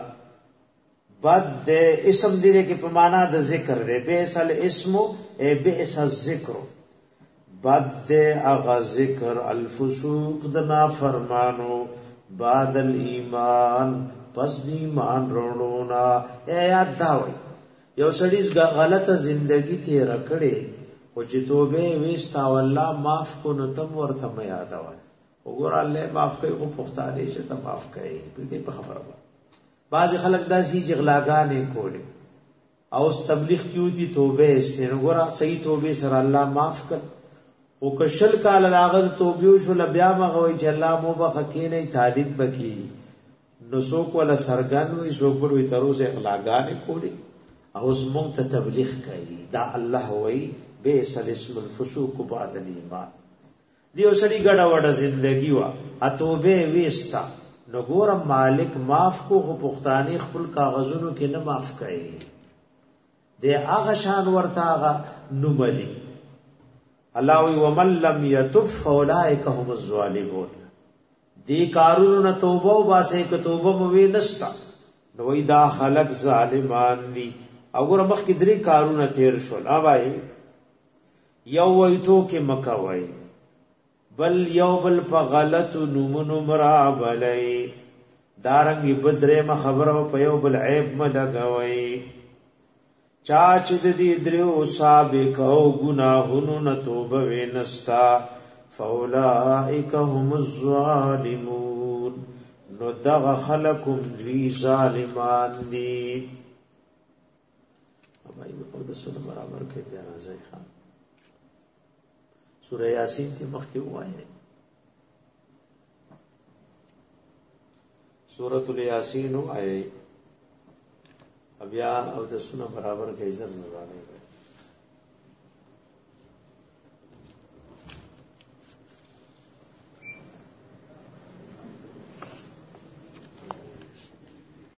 بد دې اسم دې کې په معنا د ذکر دې بیسل اسم ای بیس الذکر. بد دې اغه ذکر الفسوق د نافرمانو بعد الایمان پس دی ایمان ورونا. یاد دا وای یو سړی غلطه زندگی تیر کړي او چې توبه وستا والله معاف کو نو تم ورته مې یاد وای وګور الله معاف کوي او پښتانه چې ته معاف کوي په خبره. بعض خلک داسي جغلاګانې کولې او تبلیغ کیوتی توبه استنه وګور صحیح توبه سره الله معاف کړ او کشل کال لاغه توبه شو بیا مغوي چې الله مو بخکې نه طالب بکی نو سوک ولا سرګان وي سوک وي تروسه اخلاقانه کولې او اوس مونږ ته تبلیغ کوي. دا الله وای بیس الاسم الفسوق بعد الايمان. دیو سړي ګډه وډه زندگی وا اتوبه وستا نو ګور مالک معاف کو خو پښتاني خپل کاغذونو کې نه معاف کوي. د هغه شان ورته هغه نوملي الله وی ومن لم يتب فاولئک هم الظالمون. دی کارونو نه توبه او باسه ک توبه مو وی نستا نو وی دا خلق ظالمان دي. وګوره مخکې درې کارونه تیر شول. اوای یو وای ټوکې مکه وای بل یو بل په غلط نومونو مرابلای دارنګي بدره ما خبره په یو بل عیب ما لګوي. چا چې د دې درو سابق او ګناهونو نه توبه ونستا فاولائک هم الظالمون. نو دغه خلقم لی ظالمان دي. او د سورہ برابر کې بیا راځي خان سورہ یاسین ته مخکې وایي سورۃ الیاسین وایي بیا او د سورہ برابر کې ځل نه راځي.